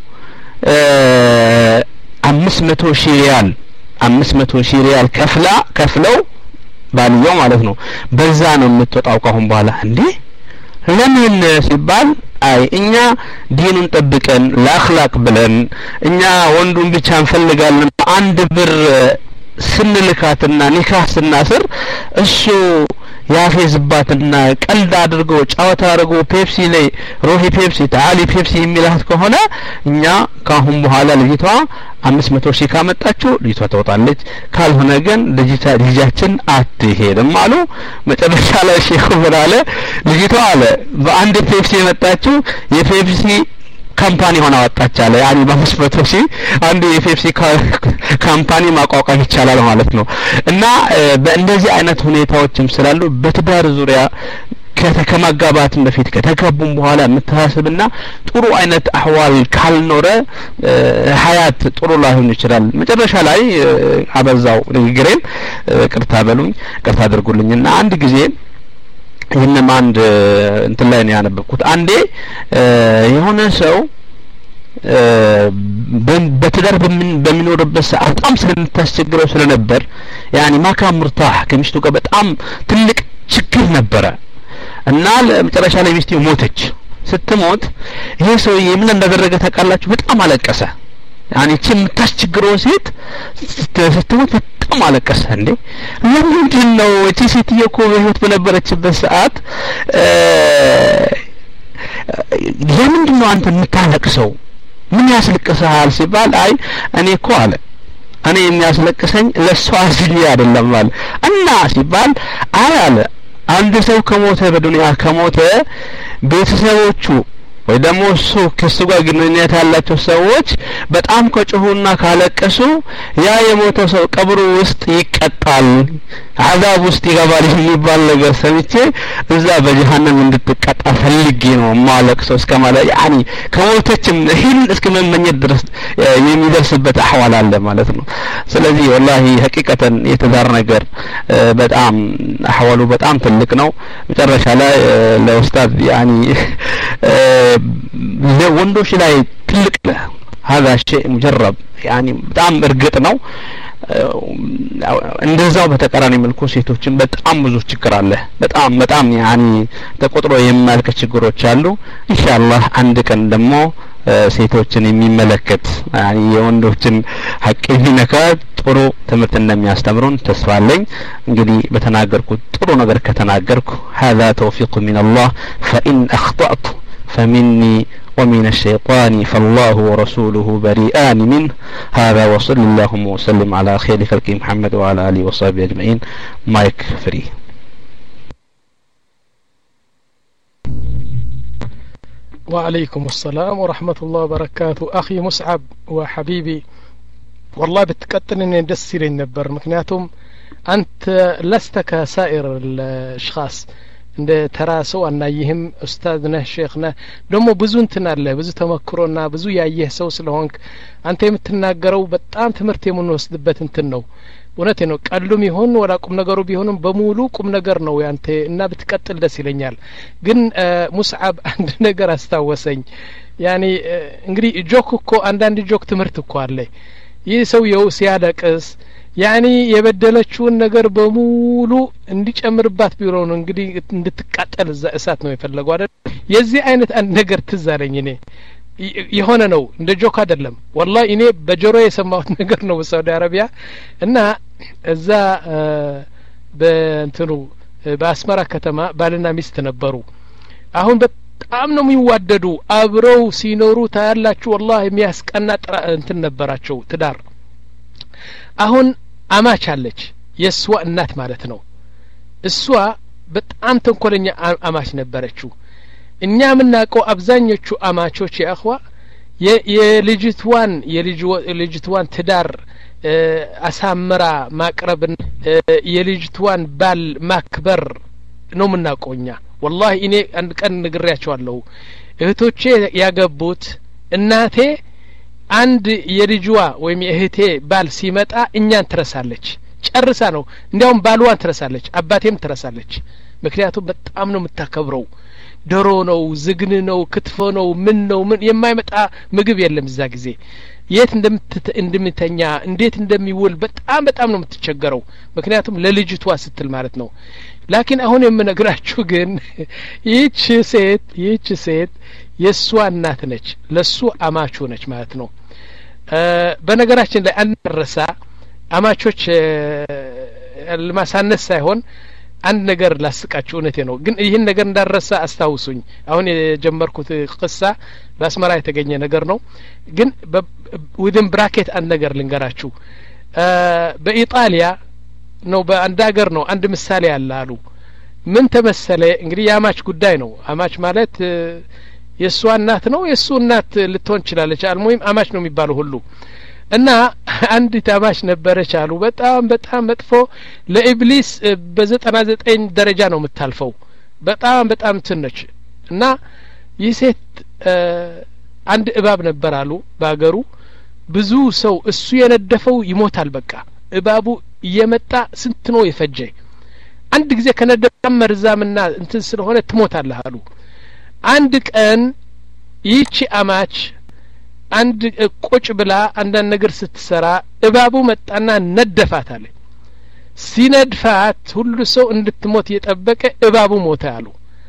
አምስት መቶ ሺህ ሪያል አምስት መቶ ሺህ ሪያል ከፍላ ከፍለው ባልየው ማለት ነው በዛ ነው የምትወጣው ካሁን በኋላ እንዴ ለምን ሲባል አይ እኛ ዲኑን ጠብቀን ለአخلاق ብለን እኛ ወንዱን ብቻ እንፈልጋለን አንድ ብር ስንልካትና ኒካህ ስናስር እሱ ያፌዝባትና ቀልድ አድርጎ ጫወታ አድርጎ ፔፕሲ ላይ ሮሂ ፔፕሲ ታሊ ፔፕሲ የሚላት ከሆነ እኛ ካሁን በኋላ ልጅቷ አምስት መቶ ሺህ ካመጣችሁ ልጅቷ ትወጣለች ካልሆነ ግን ልጅቷ ልጃችን አትሄድም አሉ መጨረሻ ላይ ሼኹ ብላለ ልጅቷ አለ በአንድ ፔፕሲ የመጣችው የፔፕሲ ካምፓኒ ሆና ወጣች አለ يعني በአምስት መቶ ሺህ አንድ የፔፕሲ ካምፓኒ ማቋቋም ይቻላል ማለት ነው እና በእንደዚህ አይነት ሁኔታዎችም ስላሉ በትዳር ዙሪያ ከተከማጋባት በፊት ከተጋቡም በኋላ መተሳሰብና ጥሩ አይነት አህዋል ካልኖረ ሀያት ጥሩ ላይሆን ይችላል መጨረሻ ላይ አበዛው ንግግሬን ቅርታ በሉኝ ቅርታ አድርጉልኝና አንድ ጊዜ ይሄንም አንድ እንትን ላይ ነው ያነበብኩት አንዴ የሆነ ሰው በትዳር በሚኖርበት ሰዓት በጣም ስለምታስቸግረው ስለነበር يعني ما كان مرتاح ከሚስቱ ጋር በጣም ትልቅ ችግር ነበረ እና ለመጨረሻ ላይ ሚስቱ ሞተች ስትሞት ይሄ ሰው ምን እንዳደረገ ታውቃላችሁ በጣም አለቀሰ يعني እቺ የምታስቸግረው ሴት ስትሞት በጣም አለቀሰ እንዴ ለምንድን ነው እቺ ሴት እኮ በህይወት በነበረችበት ሰዓት ለምንድን ነው አንተ የምታለቅሰው ምን ያስለቅሳል ሲባል አይ እኔ እኮ አለ እኔ የሚያስለቅሰኝ ለሷ አዝኝ አይደለም ማለት እና ሲባል አይ አለ አንድ ሰው ከሞተ በዱንያ ከሞተ ቤተሰቦቹ ወይ ደግሞ እሱ ከሱ ጋር ግንኙነት ያላቸው ሰዎች በጣም ከጮሁና ካለቀሱ ያ የሞተው ሰው ቀብሩ ውስጥ ይቀጣል አዛብ ውስጥ ይገባል የሚባል ነገር ሰምቼ እዛ በጀሃነም እንድትቀጣ ፈልጌ ነው ማለቅሰው እስከማለት يعني ከሞተችም ይሄን እስከመመኘት ድረስ የሚደርስበት አህዋል አለ ማለት ነው ስለዚህ والله ሐቂቀተን የተዳር ነገር በጣም አህዋሉ በጣም ትልቅ ነው መጨረሻ ላይ ለኡስታዝ يعني ለወንዶች ላይ ትልቅ هذا شيء مجرب يعني በጣም እርግጥ ነው እንደዛው በተቀራኒ መልኩ ሴቶችን በጣም ብዙ ችግር አለ በጣም በጣም يعني ተቆጥሮ የማያልቅ ችግሮች አሉ ኢንሻአላህ አንድ ቀን ደግሞ ሴቶችን የሚመለከት ያኒ የወንዶችን ሐቅ የሚነካ ጥሩ ትምህርት እንደሚያስተምሩን ተስፋ አለኝ። እንግዲህ በተናገርኩት ጥሩ ነገር ከተናገርኩ هذا توفيق من الله فإن أخطأت فمني ومن الشيطان فالله ورسوله بريئان منه. هذا وصلى اللهم وسلم على خير خلق محمد وعلى آله وصحبه أجمعين. مايك فري. وعليكم السلام ورحمة الله وبركاته. أخي مصعب وحبيبي والله بتقتل إني دسير النبر مكنياتهم أنت لست كسائر الأشخاص እንደ ተራሰው አናይህም ኡስታዝ ነህ ሼክ ነህ ደግሞ ብዙ እንትን አለ ብዙ ተመክሮና ብዙ ያየህ ሰው ስለሆንክ አንተ የምትናገረው በጣም ትምህርት የምንወስድበት እንትን ነው። እውነቴ ነው። ቀሉም ይሁን ወላ ቁም ነገሩ ቢሆንም በሙሉ ቁም ነገር ነው ያንተ እና ብትቀጥል ደስ ይለኛል። ግን ሙስዓብ አንድ ነገር አስታወሰኝ። ያኒ እንግዲህ ጆክ እኮ አንዳንድ ጆክ ትምህርት እኮ አለ። ይህ ሰው የው ሲያለቅስ ያኒ የበደለችውን ነገር በሙሉ እንዲጨምርባት ቢሮ ነው እንግዲህ እንድትቃጠል እዛ እሳት ነው የፈለገው አይደል? የዚህ አይነት አንድ ነገር ትዝ አለኝ እኔ የሆነ ነው እንደ ጆክ አይደለም والله እኔ በጆሮ የሰማሁት ነገር ነው በሳውዲ አረቢያ እና እዛ በእንትኑ በአስመራ ከተማ ባልና ሚስት ነበሩ። አሁን በጣም ነው የሚዋደዱ አብረው ሲኖሩ ታያላችሁ والله የሚያስቀና እንትን ነበራቸው ትዳር። አሁን አማች አለች የሷ እናት ማለት ነው። እሷ በጣም ተንኮለኛ አማች ነበረችው። እኛ ምናቀው አብዛኞቹ አማቾች ያخوا የልጅቷን የልጅቷን ትዳር አሳምራ ማቅረብ የልጅቷን ባል ማክበር ነው ምናቀውኛ። والله እኔ አንድ ቀን ነግሬያቸዋለሁ እህቶቼ ያገቡት እናቴ አንድ የልጅዋ ወይም የእህቴ ባል ሲመጣ እኛን ትረሳለች ጨርሳ ነው እንዲያውም ባልዋን ትረሳለች አባቴም ትረሳለች። ምክንያቱም በጣም ነው የምታከብረው። ዶሮ ነው ዝግን ነው ክትፎ ነው ምን ነው ምን የማይመጣ ምግብ የለም እዛ ጊዜ የት እንደምትተኛ እንዴት እንደሚውል በጣም በጣም ነው የምትቸገረው። ምክንያቱም ለልጅቷ ስትል ማለት ነው። ላኪን አሁን የምነግራችሁ ግን ይህች ሴት ይህች ሴት የሷ እናት ነች ለሱ አማቹ ነች ማለት ነው። በነገራችን ላይ አንረሳ አማቾች ለማሳነስ ሳይሆን አንድ ነገር ላስቃችሁ እውነቴ ነው። ግን ይህን ነገር እንዳረሳ አስታውሱኝ። አሁን የጀመርኩት ቅሳ በአስመራ የተገኘ ነገር ነው። ግን ዊዝን ብራኬት አንድ ነገር ልንገራችሁ። በኢጣሊያ ነው በአንድ ሀገር ነው አንድ ምሳሌ ያለ አሉ። ምን ተመሰለ እንግዲህ የአማች ጉዳይ ነው። አማች ማለት የሷ እናት ነው የሱ እናት ልትሆን ይችላልች። አልሙሂም አማች ነው የሚባለው ሁሉ እና አንድ ታማሽ ነበረች አሉ። በጣም በጣም መጥፎ ለኢብሊስ በዘጠና ዘጠኝ ደረጃ ነው የምታልፈው። በጣም በጣም ትንሽ እና ይሴት አንድ እባብ ነበር አሉ ባገሩ። ብዙ ሰው እሱ የነደፈው ይሞታል። በቃ እባቡ እየመጣ ስንት ነው የፈጀ። አንድ ጊዜ ከነደፈ መርዛምና እንትን ስለሆነ ትሞታለህ አሉ። አንድ ቀን ይቺ አማች አንድ ቁጭ ብላ አንዳንድ ነገር ስትሰራ እባቡ መጣና ነደፋት አለ። ሲነድፋት ሁሉ ሰው እንድትሞት እየጠበቀ እባቡ ሞተ አሉ።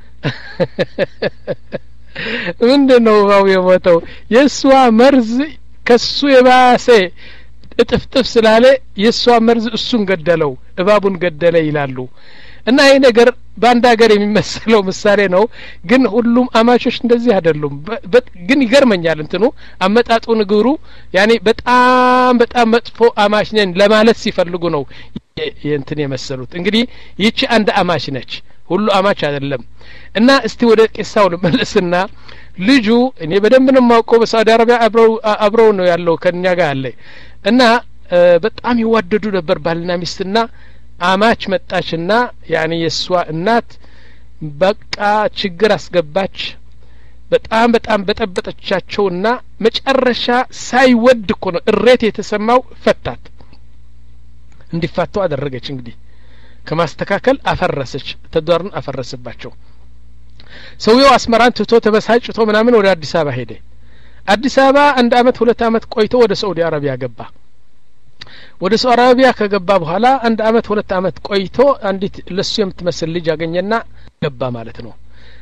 ምንድነው እባቡ የሞተው? የሷ መርዝ ከሱ የባሰ እጥፍጥፍ ስላለ የሷ መርዝ እሱን ገደለው እባቡን ገደለ ይላሉ። እና ይሄ ነገር በአንድ ሀገር የሚመስለው ምሳሌ ነው። ግን ሁሉም አማቾች እንደዚህ አይደሉም። ግን ይገርመኛል እንትኑ አመጣጡ ንግሩ ያኔ በጣም በጣም መጥፎ አማች ነን ለማለት ሲፈልጉ ነው እንትን የመሰሉት። እንግዲህ ይቺ አንድ አማች ነች ሁሉ አማች አይደለም። እና እስቲ ወደ ቂሳው ልመለስና ልጁ እኔ በደንብ ነው የማውቀው በሳውዲ አረቢያ አብረው አብረው ነው ያለው ከኛ ጋር አለ እና በጣም ይዋደዱ ነበር ባልና ሚስትና አማች መጣችና ያኔ የሷ እናት በቃ ችግር አስገባች። በጣም በጣም በጠበጠቻቸውና መጨረሻ ሳይወድ እኮ ነው እሬት የተሰማው ፈታት። እንዲፋቱ አደረገች። እንግዲህ ከማስተካከል አፈረሰች ተዳርን አፈረሰባቸው። ሰውየው አስመራን ትቶ ተበሳጭቶ ምናምን ወደ አዲስ አበባ ሄደ። አዲስ አበባ አንድ አመት ሁለት አመት ቆይቶ ወደ ሳውዲ አረቢያ ገባ። ወደ ሳውዲ አረቢያ ከገባ በኋላ አንድ አመት ሁለት አመት ቆይቶ አንዲት ለሱ የምትመስል ልጅ አገኘና ገባ ማለት ነው።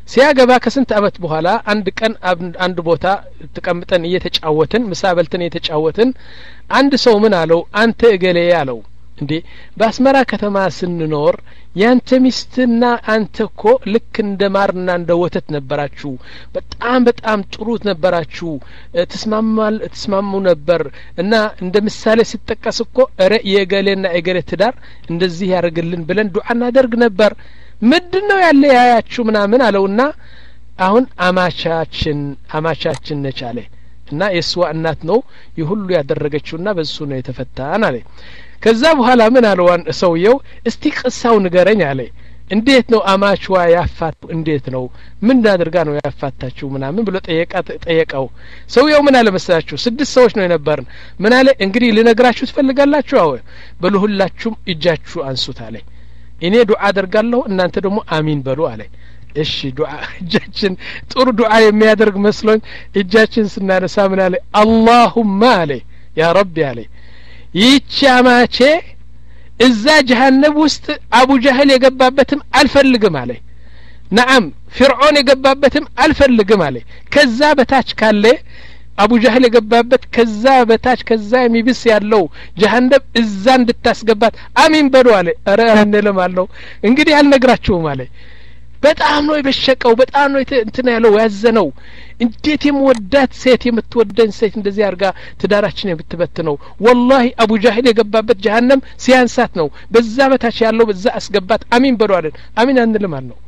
ሲያገባ ከስንት አመት በኋላ አንድ ቀን አንድ ቦታ ተቀምጠን እየተጫወትን ምሳ በልተን እየተጫወትን አንድ ሰው ምን አለው አንተ እገሌ አለው እንዴ በአስመራ ከተማ ስንኖር ያንተ ሚስትና አንተ እኮ ልክ እንደ ማርና እንደ ወተት ነበራችሁ በጣም በጣም ጥሩ ነበራችሁ ተስማማል ተስማሙ ነበር እና እንደ ምሳሌ ሲጠቀስ እኮ እረ የገሌና የገሌ ትዳር እንደዚህ ያርግልን ብለን ዱዓ እናደርግ ነበር ምንድነው ያለ ያያችሁ ምናምን አለውና አሁን አማቻችን አማቻችን ነች አለ እና የስዋ እናት ነው ይሁሉ ያደረገችውና በሱ ነው የተፈታን አለ ከዛ በኋላ ምን አለዋን ሰውየው እስቲ ቅሳው ንገረኝ አለ እንዴት ነው አማችዋ ያፋት እንዴት ነው ምን አድርጋ ነው ያፋታችሁ ምናምን ብሎ ጠየቃ ጠየቀው ሰውየው ምን አለ መሰላችሁ ስድስት ሰዎች ነው የነበርን ምን አለ እንግዲህ ልነግራችሁ ትፈልጋላችሁ አዎ በሉሁላችሁም እጃችሁ አንሱት አለ እኔ ዱዓ አደርጋለሁ እናንተ ደግሞ አሚን በሉ አለ እሺ ዱዓ እጃችን ጥሩ ዱዓ የሚያደርግ መስሎኝ እጃችን ስናነሳ ምን አለ አላሁማ አለ ያ ረቢ አለ ይቺ አማቼ እዛ ጀሃነም ውስጥ አቡ ጀህል የገባበትም አልፈልግም አለ ነዓም ፍርዖን የገባበትም አልፈልግም አለ ከዛ በታች ካለ አቡ ጀህል የገባበት ከዛ በታች ከዛ የሚብስ ያለው ጀሃነም እዛ እንድታስገባት አሚን በሉ አለ አረ አንለም አለው እንግዲህ አልነግራችሁም አለ በጣም ነው የበሸቀው በጣም ነው እንትና ያለው ያዘነው እንዴት የምወዳት ሴት የምትወደን ሴት እንደዚህ አርጋ ትዳራችን የምትበትነው ወላሂ አቡ ጀህል የገባበት ጀሃነም ሲያንሳት ነው በዛ በታች ያለው በዛ አስገባት አሚን በሉ አለ አሚን አንልም አለው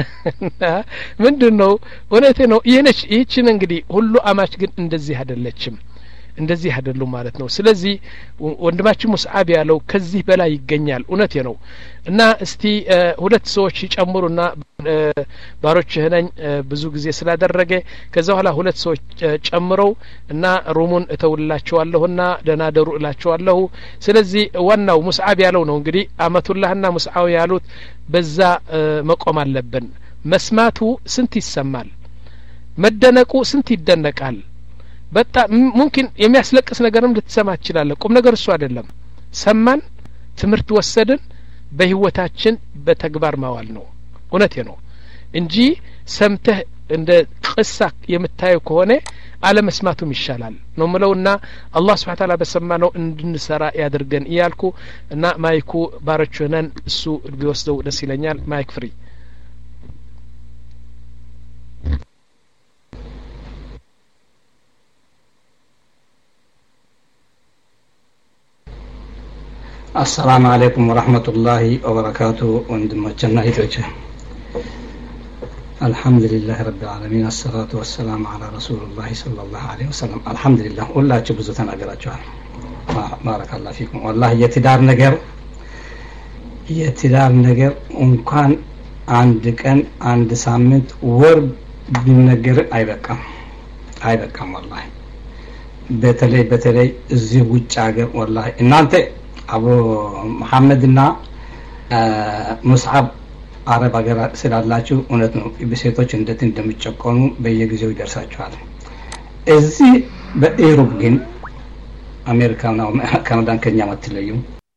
ምንድነው ወለቴ ነው ይሄነች ይህችን እንግዲህ ሁሉ አማች ግን እንደዚህ አይደለችም እንደዚህ አይደሉ ማለት ነው ስለዚህ ወንድማችን ሙስዓብ ያለው ከዚህ በላይ ይገኛል እውነቴ ነው እና እስቲ ሁለት ሰዎች ይጨምሩና ባሮች ነኝ ብዙ ጊዜ ስላደረገ ከዛ በኋላ ሁለት ሰዎች ጨምረው እና ሩሙን እተውላቸዋለሁና ደናደሩ እላቸዋለሁ ስለዚህ ዋናው ሙስዓብ ያለው ነው እንግዲህ አመቱላህና ሙስዓብ ያሉት በዛ መቆም አለብን መስማቱ ስንት ይሰማል መደነቁ ስንት ይደነቃል በጣም ሙምኪን የሚያስለቅስ ነገርም ልትሰማ ትችላለህ ቁም ነገር እሱ አይደለም ሰማን ትምህርት ወሰድን በህይወታችን በተግባር ማዋል ነው እውነቴ ነው እንጂ ሰምተህ እንደ ቅሳ የምታየው ከሆነ አለ መስማቱም ይሻላል ነው ምለውና አላህ Subhanahu Wa Ta'ala በሰማነው እንድንሰራ ያድርገን ይያልኩ እና ማይኩ ባረቹነን እሱ ቢወስደው ደስ ይለኛል ማይክ ፍሪ السلام عليكم ورحمة الله وبركاته وندمجنا هيتوجه الحمد لله رب العالمين الصلاة والسلام على رسول الله صلى الله عليه وسلم الحمد لله والله تبزتنا قراجوها بارك الله فيكم والله يتدار نجر يتدار نجر وإن كان عندك أن عند سامت ورب بالنجر أيبكم أيبكم والله بتلي بتلي الزوج عجر والله إن أنت أبو محمد نا مصعب عرب أجر سر الله شو ونتنو بسيطة جندة دمتشكونه بيجزيو درساتشوال إزاي بإيروب جن أمريكا نا كندا كنيا متليو